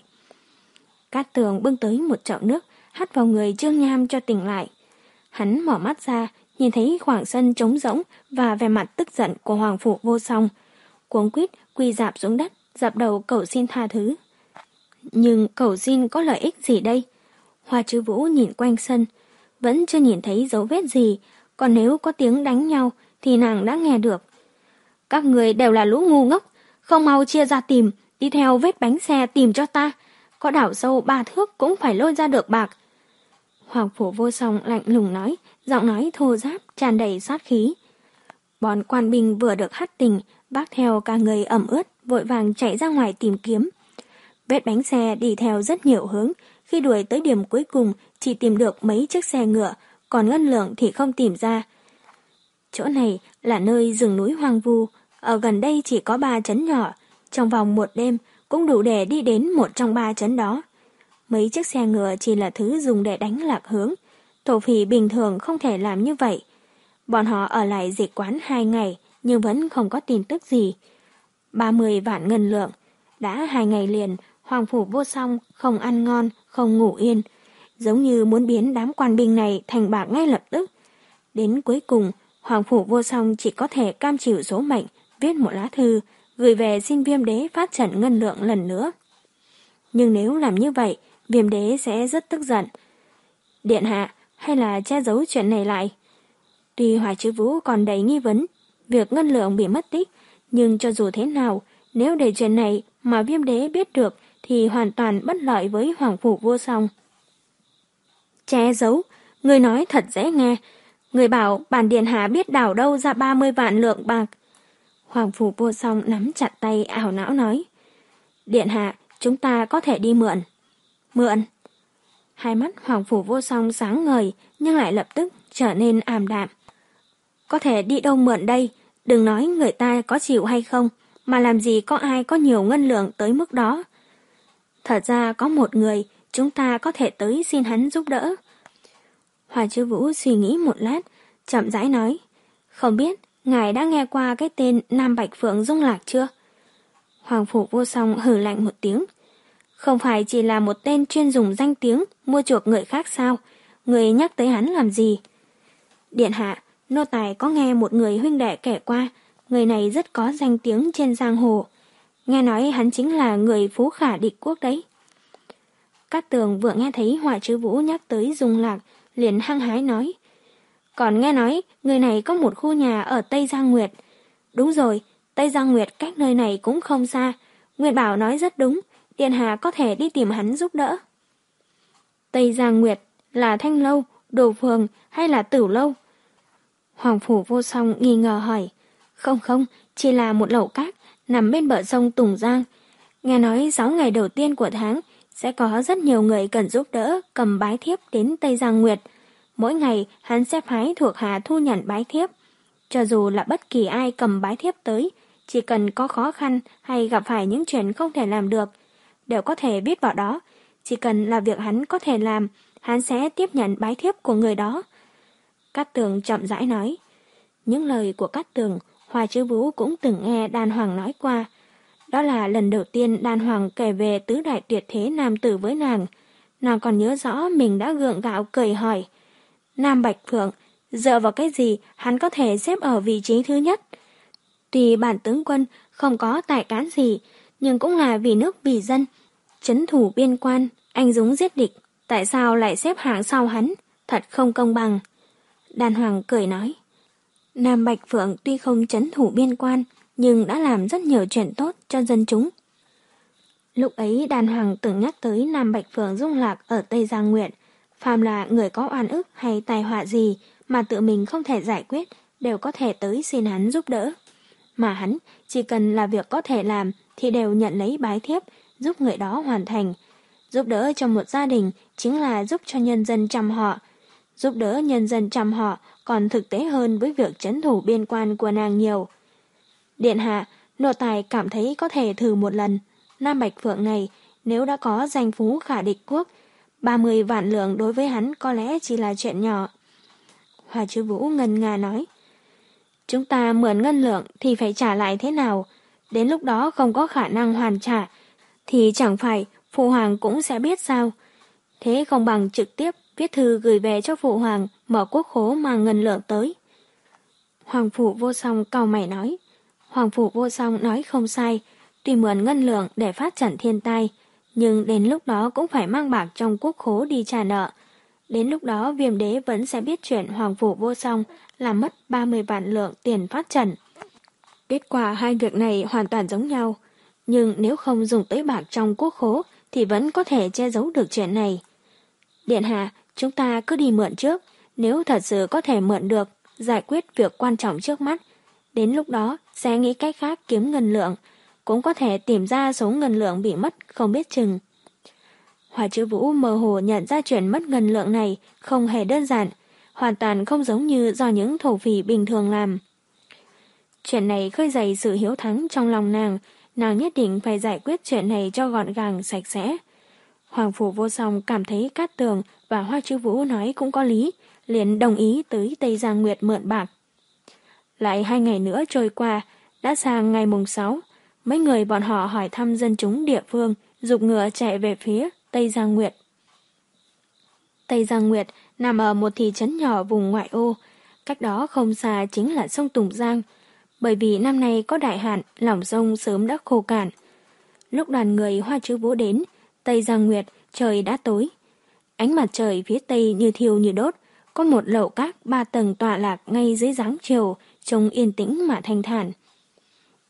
Cát Tường bưng tới một chậu nước, hắt vào người Trương Nham cho tỉnh lại. Hắn mở mắt ra, nhìn thấy khoảng sân trống rỗng và vẻ mặt tức giận của Hoàng Phủ Vô Song. Cuống quýt quỳ rạp xuống đất, dập đầu cầu xin tha thứ. Nhưng cầu xin có lợi ích gì đây? Hoa Chiếu Vũ nhìn quanh sân, vẫn chưa nhìn thấy dấu vết gì, còn nếu có tiếng đánh nhau thì nàng đã nghe được. Các người đều là lũ ngu ngốc, không mau chia ra tìm, đi theo vết bánh xe tìm cho ta. Có đảo sâu ba thước cũng phải lôi ra được bạc. Hoàng Phủ Vô Song lạnh lùng nói, giọng nói thô ráp, tràn đầy sát khí. Bọn quan binh vừa được hắt tình, vác theo cả người ẩm ướt, vội vàng chạy ra ngoài tìm kiếm. Vết bánh xe đi theo rất nhiều hướng, khi đuổi tới điểm cuối cùng chỉ tìm được mấy chiếc xe ngựa, còn ngân lượng thì không tìm ra. Chỗ này là nơi rừng núi hoang vu, ở gần đây chỉ có ba trấn nhỏ, trong vòng một đêm cũng đủ để đi đến một trong ba trấn đó. Mấy chiếc xe ngựa chỉ là thứ dùng để đánh lạc hướng, thổ phỉ bình thường không thể làm như vậy. Bọn họ ở lại dịch quán hai ngày nhưng vẫn không có tin tức gì. ba mươi vạn ngân lượng, đã hai ngày liền, Hoàng Phủ Vô Song không ăn ngon, không ngủ yên, giống như muốn biến đám quan binh này thành bạc ngay lập tức. Đến cuối cùng, Hoàng Phủ Vô Song chỉ có thể cam chịu số mệnh, viết một lá thư, gửi về xin Viêm Đế phát trần ngân lượng lần nữa. Nhưng nếu làm như vậy, Viêm Đế sẽ rất tức giận. Điện hạ, hay là che giấu chuyện này lại? Tuy Hoa Chiếu Vũ còn đầy nghi vấn, việc ngân lượng bị mất tích, Nhưng cho dù thế nào, nếu để chuyện này mà Viêm đế biết được thì hoàn toàn bất lợi với Hoàng Phủ Vô Song. Che giấu, người nói thật dễ nghe. Người bảo bản điện hạ biết đảo đâu ra ba mươi vạn lượng bạc. Hoàng Phủ Vô Song nắm chặt tay ảo não nói. Điện hạ, chúng ta có thể đi mượn. Mượn? Hai mắt Hoàng Phủ Vô Song sáng ngời nhưng lại lập tức trở nên ảm đạm. Có thể đi đâu mượn đây? Đừng nói người ta có chịu hay không, mà làm gì có ai có nhiều ngân lượng tới mức đó. Thật ra có một người, chúng ta có thể tới xin hắn giúp đỡ. Hoa Chiêu Vũ suy nghĩ một lát, chậm rãi nói. Không biết, ngài đã nghe qua cái tên Nam Bạch Phượng Dung Lạc chưa? Hoàng Phủ Vô Song hừ lạnh một tiếng. Không phải chỉ là một tên chuyên dùng danh tiếng mua chuộc người khác sao? Người nhắc tới hắn làm gì? Điện hạ, nô tài có nghe một người huynh đệ kể qua, người này rất có danh tiếng trên giang hồ. Nghe nói hắn chính là người phú khả địch quốc đấy. Cát Tường vừa nghe thấy Hoa Chiêu Vũ nhắc tới Dung Lạc, liền hăng hái nói. Còn nghe nói người này có một khu nhà ở Tây Giang Nguyệt. Đúng rồi, Tây Giang Nguyệt cách nơi này cũng không xa. Nguyệt Bảo nói rất đúng, điện hạ có thể đi tìm hắn giúp đỡ. Tây Giang Nguyệt là Thanh Lâu, Đồ Phường hay là Tửu Lâu? Hoàng Phủ Vô Song nghi ngờ hỏi. Không không, chỉ là một lẩu cát nằm bên bờ sông Tùng Giang. Nghe nói sáu ngày đầu tiên của tháng sẽ có rất nhiều người cần giúp đỡ cầm bái thiếp đến Tây Giang Nguyệt. Mỗi ngày hắn sẽ phái thuộc hạ thu nhận bái thiếp. Cho dù là bất kỳ ai cầm bái thiếp tới, chỉ cần có khó khăn hay gặp phải những chuyện không thể làm được, đều có thể viết vào đó. Chỉ cần là việc hắn có thể làm, hắn sẽ tiếp nhận bái thiếp của người đó. Cát Tường chậm rãi nói. Những lời của Cát Tường, Hoa Chiêu Vũ cũng từng nghe Đan Hoàng nói qua. Đó là lần đầu tiên Đan Hoàng kể về tứ đại tuyệt thế nam tử với nàng. Nàng còn nhớ rõ mình đã gượng gạo cười hỏi. Nam Bạch Phượng, dựa vào cái gì hắn có thể xếp ở vị trí thứ nhất? Tuy bản tướng quân không có tài cán gì, nhưng cũng là vì nước vì dân. Trấn thủ biên quan, anh dũng giết địch, tại sao lại xếp hạng sau hắn? Thật không công bằng. Đan Hoàng cười nói. Nam Bạch Phượng tuy không trấn thủ biên quan, nhưng đã làm rất nhiều chuyện tốt cho dân chúng. Lúc ấy Đan Hoàng từng nhắc tới Nam Bạch Phượng Dung Lạc ở Tây Giang Nguyệt. Phàm là người có oan ức hay tai họa gì mà tự mình không thể giải quyết, đều có thể tới xin hắn giúp đỡ. Mà hắn chỉ cần là việc có thể làm thì đều nhận lấy bái thiếp, giúp người đó hoàn thành. Giúp đỡ cho một gia đình chính là giúp cho nhân dân chăm họ. Giúp đỡ nhân dân chăm họ còn thực tế hơn với việc trấn thủ biên quan của nàng nhiều. Điện hạ, nô tài cảm thấy có thể thử một lần. Nam Bạch Phượng này nếu đã có danh phú khả địch quốc, ba mươi vạn lượng đối với hắn có lẽ chỉ là chuyện nhỏ. Hoa Chiêu Vũ ngân nga nói. Chúng ta mượn ngân lượng thì phải trả lại thế nào? Đến lúc đó không có khả năng hoàn trả, thì chẳng phải Phụ Hoàng cũng sẽ biết sao? Thế không bằng trực tiếp viết thư gửi về cho Phụ Hoàng, mở quốc khố mang ngân lượng tới. Hoàng Phủ Vô Song cau mày nói. Hoàng Phủ Vô Song nói không sai, tuy mượn ngân lượng để phát triển thiên tai, nhưng đến lúc đó cũng phải mang bạc trong quốc khố đi trả nợ. Đến lúc đó Viêm đế vẫn sẽ biết chuyện Hoàng Phủ Vô Song làm mất ba mươi vạn lượng tiền phát trần. Kết quả hai việc này hoàn toàn giống nhau, nhưng nếu không dùng tới bạc trong quốc khố thì vẫn có thể che giấu được chuyện này. Điện hạ, chúng ta cứ đi mượn trước, nếu thật sự có thể mượn được, giải quyết việc quan trọng trước mắt. Đến lúc đó sẽ nghĩ cách khác kiếm ngân lượng, cũng có thể tìm ra số ngân lượng bị mất không biết chừng. Hoa Chiêu Vũ mơ hồ nhận ra chuyện mất ngân lượng này không hề đơn giản, hoàn toàn không giống như do những thổ phỉ bình thường làm. Chuyện này khơi dậy sự hiếu thắng trong lòng nàng, nàng nhất định phải giải quyết chuyện này cho gọn gàng sạch sẽ. Hoàng Phủ Vô Song cảm thấy Cát Tường và Hoa Chiêu Vũ nói cũng có lý, liền đồng ý tới Tây Giang Nguyệt mượn bạc. Lại hai ngày nữa trôi qua, đã sang ngày mùng sáu, mấy người bọn họ hỏi thăm dân chúng địa phương, giục ngựa chạy về phía Tây Giang Nguyệt. Tây Giang Nguyệt nằm ở một thị trấn nhỏ vùng ngoại ô, cách đó không xa chính là sông Tùng Giang. Bởi vì năm nay có đại hạn, lòng sông sớm đã khô cạn. Lúc đoàn người Hoa Chiêu Vũ đến Tây Giang Nguyệt, trời đã tối. Ánh mặt trời phía tây như thiêu như đốt, có một lầu cát ba tầng tọa lạc ngay dưới dáng chiều, trông yên tĩnh mà thanh thản.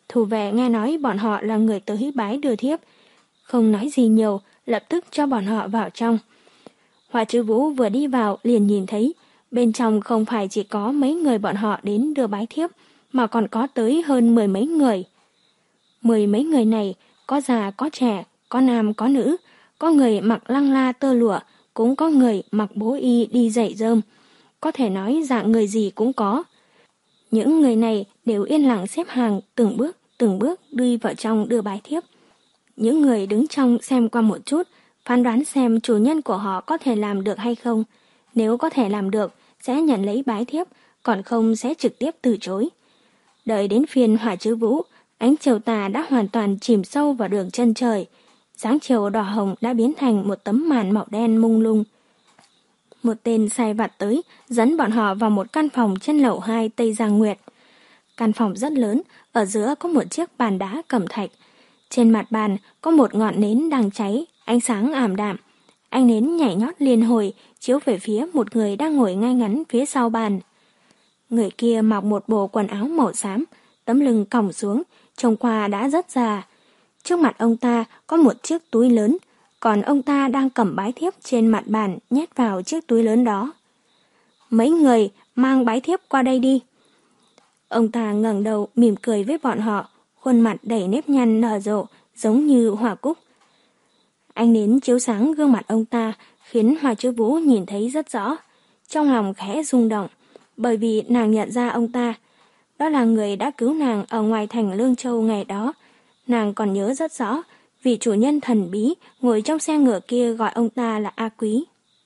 Thủ vệ nghe nói bọn họ là người tới bái đưa thiếp, không nói gì nhiều, lập tức cho bọn họ vào trong. Họa Chữ Vũ vừa đi vào liền nhìn thấy, bên trong không phải chỉ có mấy người bọn họ đến đưa bái thiếp, mà còn có tới hơn mười mấy người. Mười mấy người này, có già có trẻ, có nam có nữ, có người mặc lăng la tơ lụa, cũng có người mặc bố y đi giày rơm. Có thể nói dạng người gì cũng có. Những người này đều yên lặng xếp hàng từng bước, từng bước đi vào trong đưa bái thiếp. Những người đứng trong xem qua một chút, phán đoán xem chủ nhân của họ có thể làm được hay không. Nếu có thể làm được, sẽ nhận lấy bái thiếp, còn không sẽ trực tiếp từ chối. Đợi đến phiên Họa Chữ Vũ, ánh chiều tà đã hoàn toàn chìm sâu vào đường chân trời. Sáng chiều đỏ hồng đã biến thành một tấm màn màu đen mông lung. Một tên sai vặt tới, dẫn bọn họ vào một căn phòng trên lầu hai Tây Giang Nguyệt. Căn phòng rất lớn, ở giữa có một chiếc bàn đá cẩm thạch. Trên mặt bàn có một ngọn nến đang cháy, ánh sáng ảm đạm. Ánh nến nhảy nhót liên hồi, chiếu về phía một người đang ngồi ngay ngắn phía sau bàn. Người kia mặc một bộ quần áo màu xám, tấm lưng còng xuống, trông qua đã rất già. Trước mặt ông ta có một chiếc túi lớn, còn ông ta đang cầm bái thiếp trên mặt bàn nhét vào chiếc túi lớn đó. Mấy người mang bái thiếp qua đây đi. Ông ta ngẩng đầu mỉm cười với bọn họ, khuôn mặt đầy nếp nhăn nở rộ, giống như hoa cúc. Ánh nến chiếu sáng gương mặt ông ta, khiến Họa Chữ Vũ nhìn thấy rất rõ. Trong lòng khẽ rung động, bởi vì nàng nhận ra ông ta. Đó là người đã cứu nàng ở ngoài thành Lương Châu ngày đó. Nàng còn nhớ rất rõ, vì chủ nhân thần bí ngồi trong xe ngựa kia gọi ông ta là A Quý.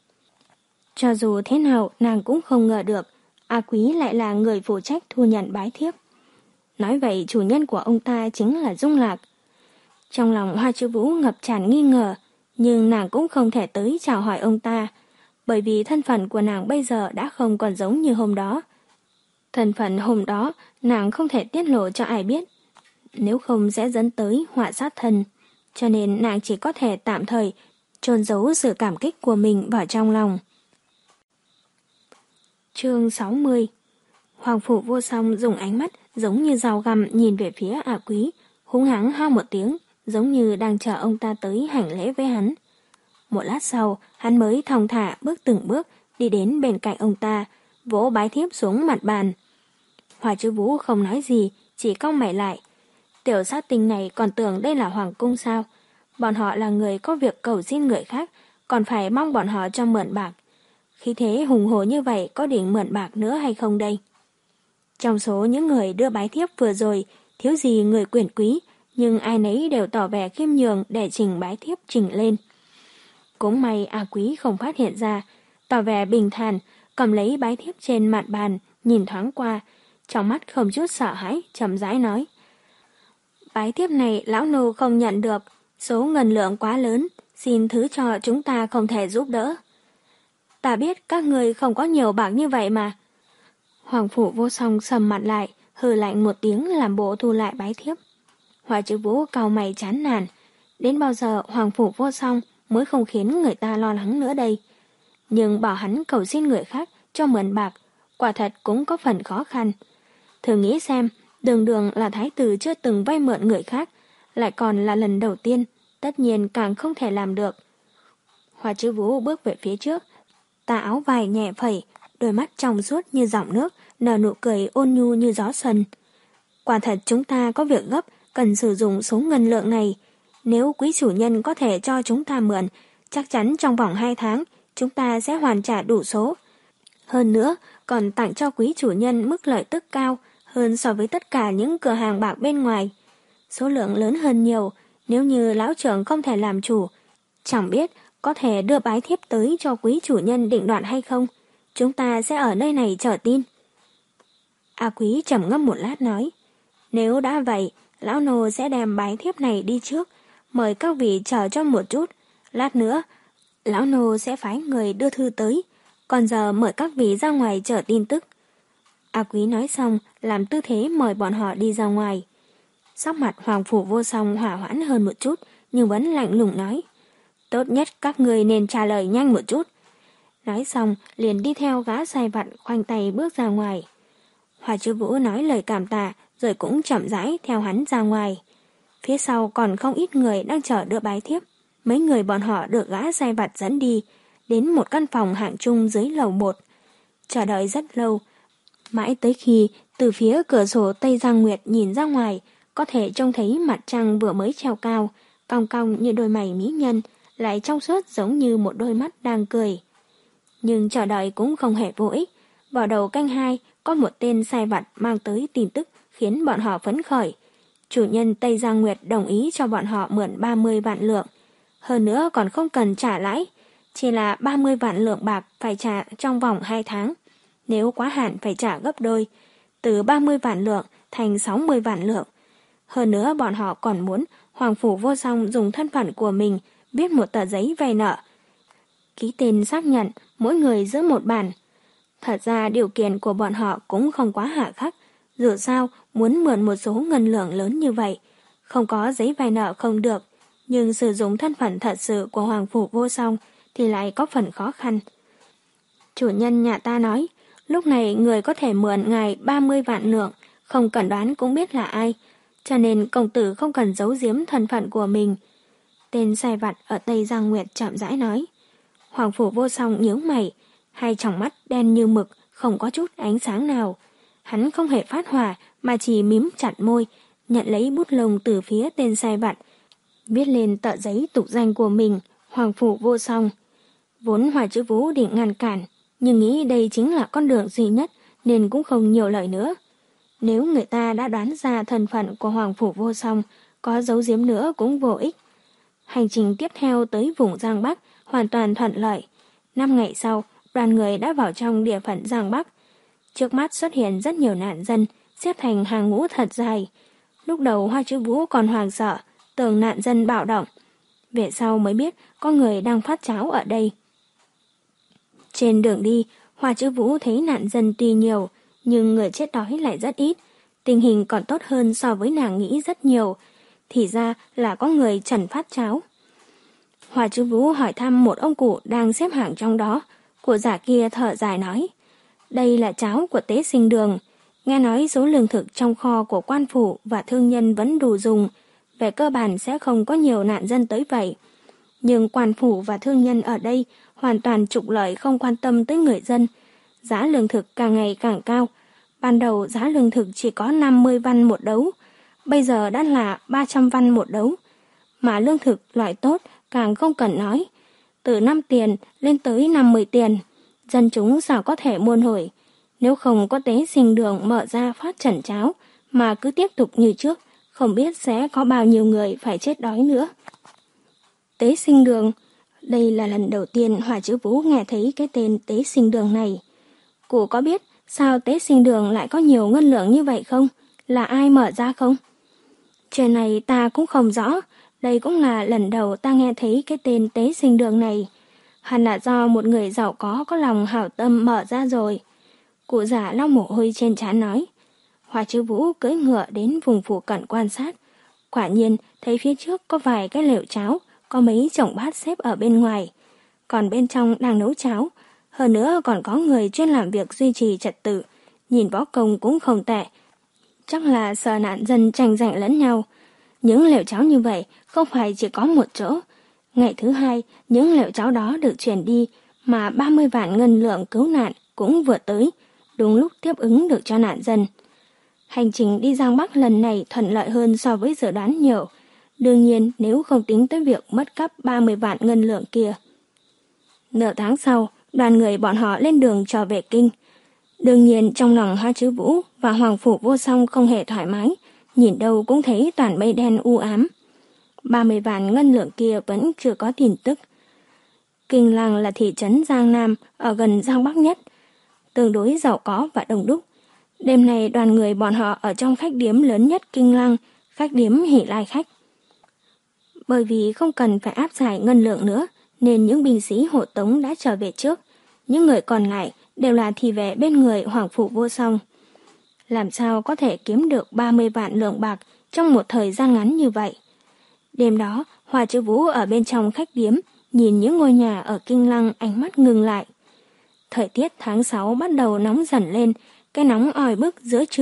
Cho dù thế nào, nàng cũng không ngờ được, A Quý lại là người phụ trách thu nhận bái thiếp. Nói vậy chủ nhân của ông ta chính là Dung Lạc. Trong lòng Họa Chữ Vũ ngập tràn nghi ngờ, nhưng nàng cũng không thể tới chào hỏi ông ta, bởi vì thân phận của nàng bây giờ đã không còn giống như hôm đó. Thân phận hôm đó nàng không thể tiết lộ cho ai biết, nếu không sẽ dẫn tới họa sát thân, cho nên nàng chỉ có thể tạm thời chôn giấu sự cảm kích của mình vào trong lòng. Chương sáu mươi. Hoàng Phủ Vô Song dùng ánh mắt giống như dao găm nhìn về phía A Quý, hung hăng hao một tiếng, giống như đang chờ ông ta tới hành lễ với hắn. Một lát sau, hắn mới thong thả bước từng bước đi đến bên cạnh ông ta, vỗ bái thiếp xuống mặt bàn. Họa Chữ Vũ không nói gì, chỉ cau mày lại. Tiểu sát tinh này còn tưởng đây là hoàng cung sao? Bọn họ là người có việc cầu xin người khác, còn phải mong bọn họ cho mượn bạc. Khi thế hùng hổ như vậy có định mượn bạc nữa hay không đây? Trong số những người đưa bái thiếp vừa rồi, thiếu gì người quyền quý, nhưng ai nấy đều tỏ vẻ khiêm nhường để trình bái thiếp trình lên. Cũng may A Quý không phát hiện ra, tỏ vẻ bình thản, cầm lấy bái thiếp trên mặt bàn, nhìn thoáng qua, trong mắt không chút sợ hãi, chậm rãi nói. Bái thiếp này lão nô không nhận được, số ngân lượng quá lớn, xin thứ cho chúng ta không thể giúp đỡ. Ta biết các người không có nhiều bạc như vậy mà. Hoàng Phủ Vô Song sầm mặt lại, hừ lạnh một tiếng làm bộ thu lại bái thiếp. Họa Chữ Vũ cau mày chán nản, đến bao giờ Hoàng Phủ Vô Song mới không khiến người ta lo lắng nữa đây. Nhưng bảo hắn cầu xin người khác cho mượn bạc, quả thật cũng có phần khó khăn. Thử nghĩ xem, đường đường là thái tử chưa từng vay mượn người khác, lại còn là lần đầu tiên, tất nhiên càng không thể làm được. Họa Chữ Vũ bước về phía trước, tà áo vải nhẹ phẩy, đôi mắt trong suốt như dòng nước, nở nụ cười ôn nhu như gió xuân. Quả thật chúng ta có việc gấp, cần sử dụng số ngân lượng này. Nếu quý chủ nhân có thể cho chúng ta mượn, chắc chắn trong vòng hai tháng, chúng ta sẽ hoàn trả đủ số. Hơn nữa, còn tặng cho quý chủ nhân mức lợi tức cao hơn so với tất cả những cửa hàng bạc bên ngoài. Số lượng lớn hơn nhiều, nếu như lão trưởng không thể làm chủ, chẳng biết có thể đưa bái thiếp tới cho quý chủ nhân định đoạt hay không. Chúng ta sẽ ở nơi này chờ tin. A Quý trầm ngâm một lát nói, nếu đã vậy, lão nô sẽ đem bái thiếp này đi trước, mời các vị chờ cho một chút. Lát nữa, lão nô sẽ phái người đưa thư tới, còn giờ mời các vị ra ngoài chờ tin tức. A Quý nói xong, làm tư thế mời bọn họ đi ra ngoài. Sắc mặt Hoàng Phủ Vô Song hỏa hoãn hơn một chút, nhưng vẫn lạnh lùng nói, tốt nhất các người nên trả lời nhanh một chút. Nói xong, liền đi theo gã sai vặt khoanh tay bước ra ngoài. Họa Chữ Vũ nói lời cảm tạ, rồi cũng chậm rãi theo hắn ra ngoài. Phía sau còn không ít người đang chờ đưa bái thiếp. Mấy người bọn họ được gã sai vặt dẫn đi, đến một căn phòng hạng trung dưới lầu một. Chờ đợi rất lâu, mãi tới khi từ phía cửa sổ Tây Giang Nguyệt nhìn ra ngoài, có thể trông thấy mặt trăng vừa mới treo cao, cong cong như đôi mày mỹ nhân, lại trong suốt giống như một đôi mắt đang cười. Nhưng chờ đợi cũng không hề vô ích. Vào đầu canh hai, có một tên sai vặt mang tới tin tức khiến bọn họ phấn khởi. Chủ nhân Tây Giang Nguyệt đồng ý cho bọn họ mượn ba mươi vạn lượng. Hơn nữa còn không cần trả lãi, chỉ là ba mươi vạn lượng bạc phải trả trong vòng hai tháng. Nếu quá hạn phải trả gấp đôi, từ ba mươi vạn lượng thành sáu mươi vạn lượng. Hơn nữa bọn họ còn muốn Hoàng Phủ Vô Song dùng thân phận của mình viết một tờ giấy vay nợ, ký tên xác nhận mỗi người giữ một bản. Thật ra điều kiện của bọn họ cũng không quá hà khắc, dù sao muốn mượn một số ngân lượng lớn như vậy, không có giấy vay nợ không được, nhưng sử dụng thân phận thật sự của Hoàng Phủ Vô Song thì lại có phần khó khăn. Chủ nhân nhà ta nói, lúc này người có thể mượn ngài ba mươi vạn lượng, không cần đoán cũng biết là ai, cho nên công tử không cần giấu giếm thân phận của mình. Tên sai vặt ở Tây Giang Nguyệt chậm rãi nói. Hoàng Phủ Vô Song nhíu mày, hai tròng mắt đen như mực, không có chút ánh sáng nào. Hắn không hề phát hỏa mà chỉ mím chặt môi, nhận lấy bút lông từ phía tên sai vặt, viết lên tờ giấy tục danh của mình, Hoàng Phủ Vô Song. Vốn Hoa Chữ Vũ định ngăn cản, nhưng nghĩ đây chính là con đường duy nhất nên cũng không nhiều lời nữa. Nếu người ta đã đoán ra thân phận của Hoàng Phủ Vô Song, có giấu giếm nữa cũng vô ích. Hành trình tiếp theo tới vùng Giang Bắc hoàn toàn thuận lợi. Năm ngày sau, đoàn người đã vào trong địa phận Giang Bắc. Trước mắt xuất hiện rất nhiều nạn dân, xếp thành hàng ngũ thật dài. Lúc đầu Hoa Chữ Vũ còn hoảng sợ, tưởng nạn dân bạo động. Về sau mới biết có người đang phát cháo ở đây. Trên đường đi, Hoa Chữ Vũ thấy nạn dân tuy nhiều, nhưng người chết đói lại rất ít. Tình hình còn tốt hơn so với nàng nghĩ rất nhiều. Thì ra là có người trần phát cháo. Hoa Chữ Vũ hỏi thăm một ông cụ đang xếp hàng trong đó. Cụ già kia thở dài nói, đây là cháo của tế sinh đường. Nghe nói số lương thực trong kho của quan phủ và thương nhân vẫn đủ dùng. Về cơ bản sẽ không có nhiều nạn dân tới vậy. Nhưng quan phủ và thương nhân ở đây hoàn toàn trục lợi, không quan tâm tới người dân. Giá lương thực càng ngày càng cao. Ban đầu giá lương thực chỉ có năm mươi văn một đấu, bây giờ đã là ba trăm văn một đấu. Mà lương thực loại tốt càng không cần nói, từ năm tiền lên tới năm mươi tiền. Dân chúng sao có thể mua nổi? Nếu không có tế sinh đường mở ra phát trần cháo mà cứ tiếp tục như trước, không biết sẽ có bao nhiêu người phải chết đói nữa. Tế sinh đường, đây là lần đầu tiên Hoa Chữ Vũ nghe thấy cái tên tế sinh đường này. Cụ có biết sao tế sinh đường lại có nhiều ngân lượng như vậy không? Là ai mở ra không? Chuyện này ta cũng không rõ, đây cũng là lần đầu ta nghe thấy cái tên tế sinh đường này. Hẳn là do một người giàu có có lòng hảo tâm mở ra rồi. Cụ già lau mồ hôi trên trán nói. Hoa Chữ Vũ cưỡi ngựa đến vùng phụ cận quan sát. Quả nhiên thấy phía trước có vài cái lều cháo, có mấy chồng bát xếp ở bên ngoài. Còn bên trong đang nấu cháo. Hơn nữa còn có người chuyên làm việc duy trì trật tự. Nhìn võ công cũng không tệ. Chắc là sợ nạn dân tranh giành lẫn nhau. Những lều cháo như vậy không phải chỉ có một chỗ. Ngày thứ hai, những lều cháo đó được chuyển đi, mà ba mươi vạn ngân lượng cứu nạn cũng vừa tới, đúng lúc tiếp ứng được cho nạn dân. Hành trình đi Giang Bắc lần này thuận lợi hơn so với dự đoán nhiều. Đương nhiên nếu không tính tới việc mất cắp ba mươi vạn ngân lượng kia. Nửa tháng sau, đoàn người bọn họ lên đường trở về kinh. Đương nhiên trong lòng Hoa Chữ Vũ và Hoàng Phủ Vô Song không hề thoải mái, nhìn đâu cũng thấy toàn mây đen u ám. ba mươi vạn ngân lượng kia vẫn chưa có tin tức. Kinh Lăng là thị trấn Giang Nam ở gần Giang Bắc nhất, tương đối giàu có và đông đúc. Đêm nay đoàn người bọn họ ở trong khách điếm lớn nhất Kinh Lăng, khách điếm Hỷ Lai Khách. Bởi vì không cần phải áp giải ngân lượng nữa, nên những binh sĩ hộ tống đã trở về trước. Những người còn lại đều là thị vệ bên người Hoàng Phủ Vô Song. Làm sao có thể kiếm được ba mươi vạn lượng bạc trong một thời gian ngắn như vậy? Đêm đó, Hoa Chữ Vũ ở bên trong khách điếm, nhìn những ngôi nhà ở Kinh Lăng, ánh mắt ngừng lại. Thời tiết tháng sáu bắt đầu nóng dần lên, cái nóng oi bức giữa trưa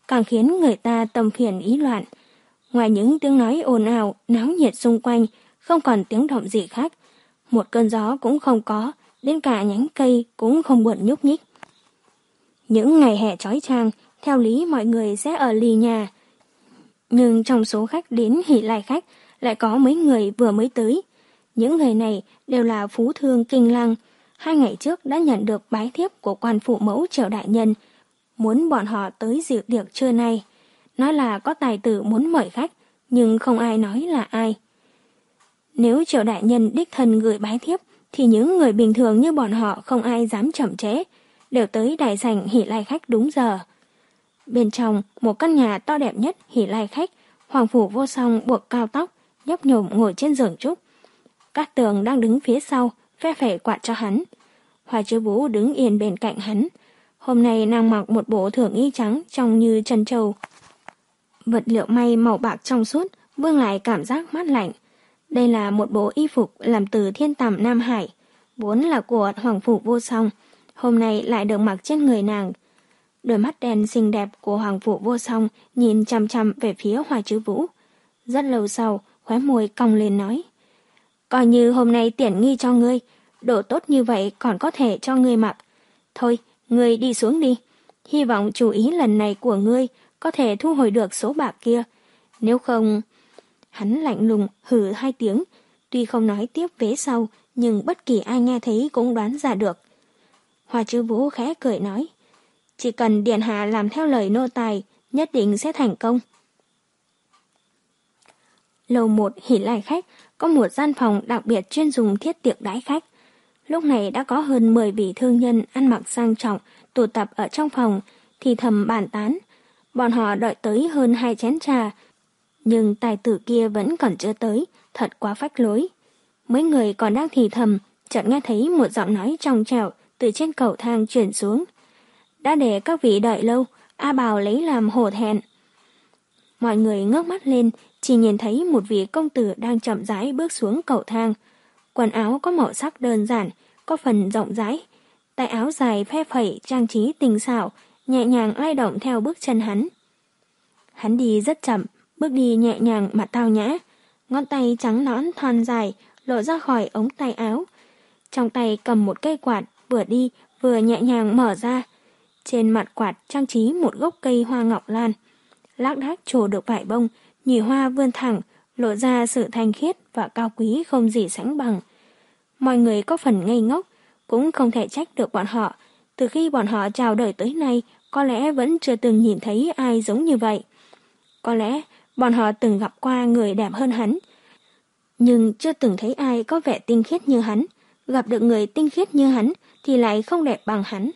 càng khiến người ta tâm phiền ý loạn. Ngoài những tiếng nói ồn ào, náo nhiệt xung quanh, không còn tiếng động gì khác. Một cơn gió cũng không có, đến cả nhánh cây cũng không buồn nhúc nhích. Những ngày hè chói chang, theo lý mọi người sẽ ở lì nhà. Nhưng trong số khách đến hỉ lai khách lại có mấy người vừa mới tới. Những người này đều là phú thương kinh lăng. Hai ngày trước đã nhận được bái thiếp của quan phụ mẫu Triệu đại nhân, muốn bọn họ tới dự tiệc trưa nay. Nói là có tài tử muốn mời khách, nhưng không ai nói là ai. Nếu Triệu đại nhân đích thân gửi bái thiếp, thì những người bình thường như bọn họ không ai dám chậm trễ, đều tới đại sảnh hỉ lai khách đúng giờ. Bên trong, một căn nhà to đẹp nhất hỉ lai khách, Hoàng Phủ Vô Song buộc cao tóc, nhấp nhổm ngồi trên giường trúc. Cát Tường đang đứng phía sau, phe phẩy quạt cho hắn. Hoa Chiếu Vũ đứng yên bên cạnh hắn. Hôm nay nàng mặc một bộ thường y trắng trông như trân châu. Vật liệu may màu bạc trong suốt, vương lại cảm giác mát lạnh. Đây là một bộ y phục làm từ thiên tầm Nam Hải, vốn là của Hoàng Phủ Vô Song, hôm nay lại được mặc trên người nàng. Đôi mắt đen xinh đẹp của Hoàng Phủ Vô Song nhìn chăm chăm về phía Hoa Chiếu Vũ. Rất lâu sau, khóe môi cong lên nói: "Coi như hôm nay tiện nghi cho ngươi, đồ tốt như vậy còn có thể cho ngươi mặc. Thôi, ngươi đi xuống đi. Hy vọng chủ ý lần này của ngươi có thể thu hồi được số bạc kia. Nếu không..." Hắn lạnh lùng hừ hai tiếng, tuy không nói tiếp vế sau, nhưng bất kỳ ai nghe thấy cũng đoán ra được. Hoa Chiếu Vũ khẽ cười nói: "Chỉ cần điện hạ làm theo lời nô tài, nhất định sẽ thành công." Lầu một hỉ lai khách có một gian phòng đặc biệt chuyên dùng thiết tiệc đãi khách. Lúc này đã có hơn mười vị thương nhân ăn mặc sang trọng tụ tập ở trong phòng, thì thầm bàn tán. Bọn họ đợi tới hơn hai chén trà, nhưng tài tử kia vẫn còn chưa tới, thật quá phách lối. Mấy người còn đang thì thầm, chợt nghe thấy một giọng nói trong trẻo từ trên cầu thang chuyển xuống: "Đã để các vị đợi lâu, A Bào lấy làm hổ thẹn." Mọi người ngước mắt lên, chỉ nhìn thấy một vị công tử đang chậm rãi bước xuống cầu thang. Quần áo có màu sắc đơn giản, có phần rộng rãi. Tay áo dài phe phẩy trang trí tinh xảo, nhẹ nhàng lay động theo bước chân hắn. Hắn đi rất chậm, bước đi nhẹ nhàng mà tao nhã. Ngón tay trắng nõn thon dài lộ ra khỏi ống tay áo. Trong tay cầm một cây quạt, vừa đi vừa nhẹ nhàng mở ra. Trên mặt quạt trang trí một gốc cây hoa ngọc lan. Lác đác trổ được vải bông, nhụy hoa vươn thẳng, lộ ra sự thanh khiết và cao quý không gì sánh bằng. Mọi người có phần ngây ngốc, cũng không thể trách được bọn họ. Từ khi bọn họ chào đời tới nay, có lẽ vẫn chưa từng nhìn thấy ai giống như vậy. Có lẽ bọn họ từng gặp qua người đẹp hơn hắn, nhưng chưa từng thấy ai có vẻ tinh khiết như hắn. Gặp được người tinh khiết như hắn thì lại không đẹp bằng hắn.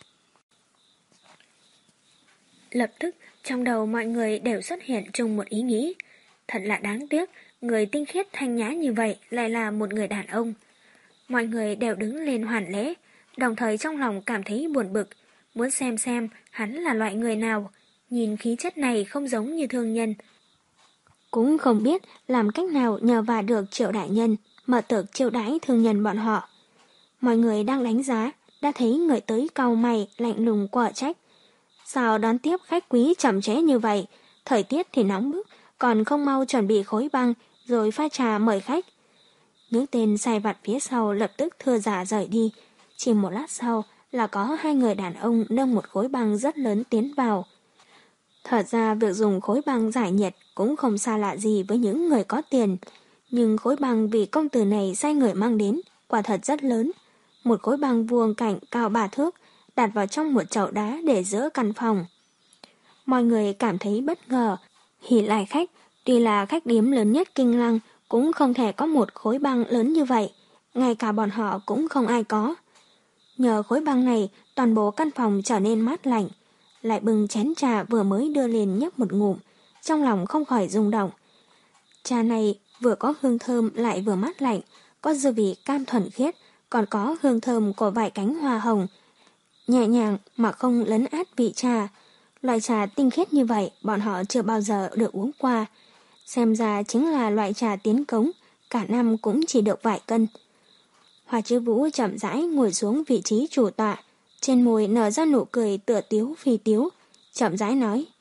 Lập tức, trong đầu mọi người đều xuất hiện chung một ý nghĩ. Thật là đáng tiếc, người tinh khiết thanh nhã như vậy lại là một người đàn ông. Mọi người đều đứng lên hoàn lễ, đồng thời trong lòng cảm thấy buồn bực, muốn xem xem hắn là loại người nào. Nhìn khí chất này không giống như thương nhân. Cũng không biết làm cách nào nhờ vào được Triệu đại nhân mở tiệc chiêu đãi thương nhân bọn họ. Mọi người đang đánh giá, đã thấy người tới cau mày lạnh lùng quở trách: "Sao đón tiếp khách quý chậm trễ như vậy? Thời tiết thì nóng bức, còn không mau chuẩn bị khối băng rồi pha trà mời khách." Những tên sai vặt phía sau lập tức thưa giả rời đi. Chỉ một lát sau là có hai người đàn ông nâng một khối băng rất lớn tiến vào. Thật ra việc dùng khối băng giải nhiệt cũng không xa lạ gì với những người có tiền. Nhưng khối băng vì công tử này sai người mang đến, quả thật rất lớn. Một khối băng vuông cạnh cao ba thước, đặt vào trong một chậu đá để giữa căn phòng. Mọi người cảm thấy bất ngờ. Hỉ lai khách, tuy là khách điếm lớn nhất Kinh Lăng, cũng không thể có một khối băng lớn như vậy. Ngay cả bọn họ cũng không ai có. Nhờ khối băng này, toàn bộ căn phòng trở nên mát lạnh. Lại bưng chén trà vừa mới đưa lên nhấp một ngụm, trong lòng không khỏi rung động. Trà này vừa có hương thơm lại vừa mát lạnh, có dư vị cam thuần khiết, còn có hương thơm của vài cánh hoa hồng. Nhẹ nhàng mà không lấn át vị trà. Loại trà tinh khiết như vậy bọn họ chưa bao giờ được uống qua. Xem ra chính là loại trà tiến cống, cả năm cũng chỉ được vài cân. Hoa Chiếu Vũ chậm rãi ngồi xuống vị trí chủ tọa, trên môi nở ra nụ cười tựa tiếu phi tiếu, chậm rãi nói: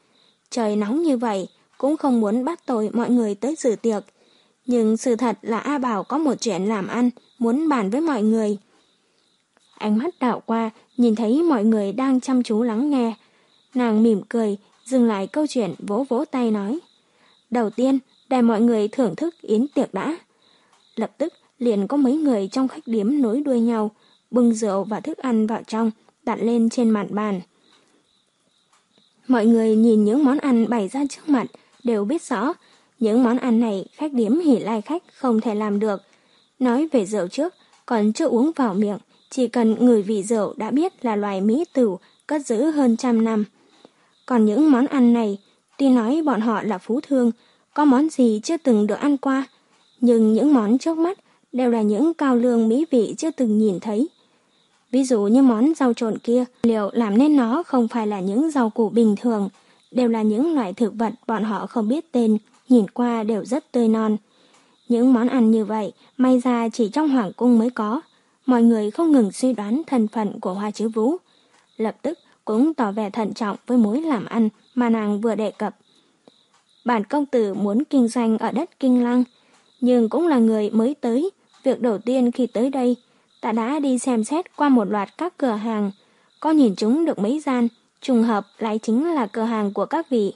Trời nóng như vậy, cũng không muốn bắt tội mọi người tới dự tiệc. Nhưng sự thật là A Bảo có một chuyện làm ăn, muốn bàn với mọi người. Ánh mắt đảo qua, nhìn thấy mọi người đang chăm chú lắng nghe. Nàng mỉm cười, dừng lại câu chuyện vỗ vỗ tay nói. Đầu tiên, để mọi người thưởng thức yến tiệc đã. Lập tức, liền có mấy người trong khách điếm nối đuôi nhau, bưng rượu và thức ăn vào trong, đặt lên trên mặt bàn. Mọi người nhìn những món ăn bày ra trước mặt, đều biết rõ, những món ăn này khách điếm Hỉ Lai Khách không thể làm được. Nói về rượu trước, còn chưa uống vào miệng, chỉ cần ngửi vị rượu đã biết là loài mỹ tửu cất giữ hơn trăm năm. Còn những món ăn này, tuy nói bọn họ là phú thương, có món gì chưa từng được ăn qua, nhưng những món trước mắt đều là những cao lương mỹ vị chưa từng nhìn thấy. Ví dụ như món rau trộn kia, liệu làm nên nó không phải là những rau củ bình thường, đều là những loại thực vật bọn họ không biết tên, nhìn qua đều rất tươi non. Những món ăn như vậy, may ra chỉ trong hoàng cung mới có. Mọi người không ngừng suy đoán thân phận của Hoa Chứ Vũ. Lập tức cũng tỏ vẻ thận trọng với mối làm ăn mà nàng vừa đề cập. Bản công tử muốn kinh doanh ở đất Kinh Lăng, nhưng cũng là người mới tới. Việc đầu tiên khi tới đây, ta đã đi xem xét qua một loạt các cửa hàng, có nhìn chúng được mấy gian, trùng hợp lại chính là cửa hàng của các vị.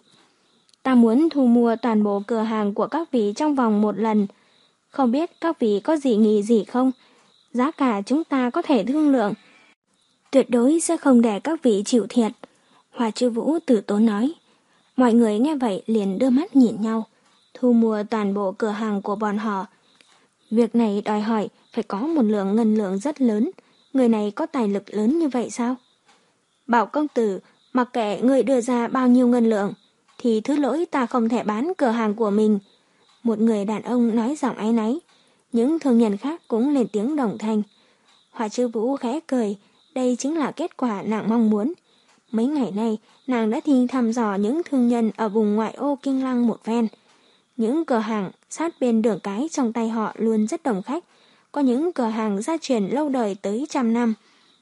Ta muốn thu mua toàn bộ cửa hàng của các vị trong vòng một lần. Không biết các vị có dị nghị gì không? Giá cả chúng ta có thể thương lượng. Tuyệt đối sẽ không để các vị chịu thiệt. Hoa Chứ Vũ tử tốn nói. Mọi người nghe vậy liền đưa mắt nhìn nhau. Thu mua toàn bộ cửa hàng của bọn họ. Việc này đòi hỏi phải có một lượng ngân lượng rất lớn. Người này có tài lực lớn như vậy sao? Bảo công tử, mặc kệ người đưa ra bao nhiêu ngân lượng, thì thứ lỗi ta không thể bán cửa hàng của mình. Một người đàn ông nói giọng áy náy. Những thương nhân khác cũng lên tiếng đồng thanh. Hoa Chứ Vũ khẽ cười. Đây chính là kết quả nàng mong muốn. Mấy ngày nay, nàng đã thi thăm dò những thương nhân ở vùng ngoại ô Kinh Lăng một phen. Những cửa hàng sát bên đường cái trong tay họ luôn rất đông khách. Có những cửa hàng gia truyền lâu đời tới trăm năm.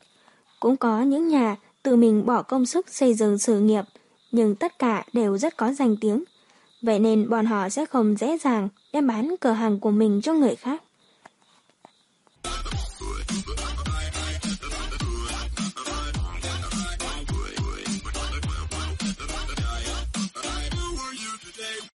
Cũng có những nhà tự mình bỏ công sức xây dựng sự nghiệp, nhưng tất cả đều rất có danh tiếng. Vậy nên bọn họ sẽ không dễ dàng đem bán cửa hàng của mình cho người khác.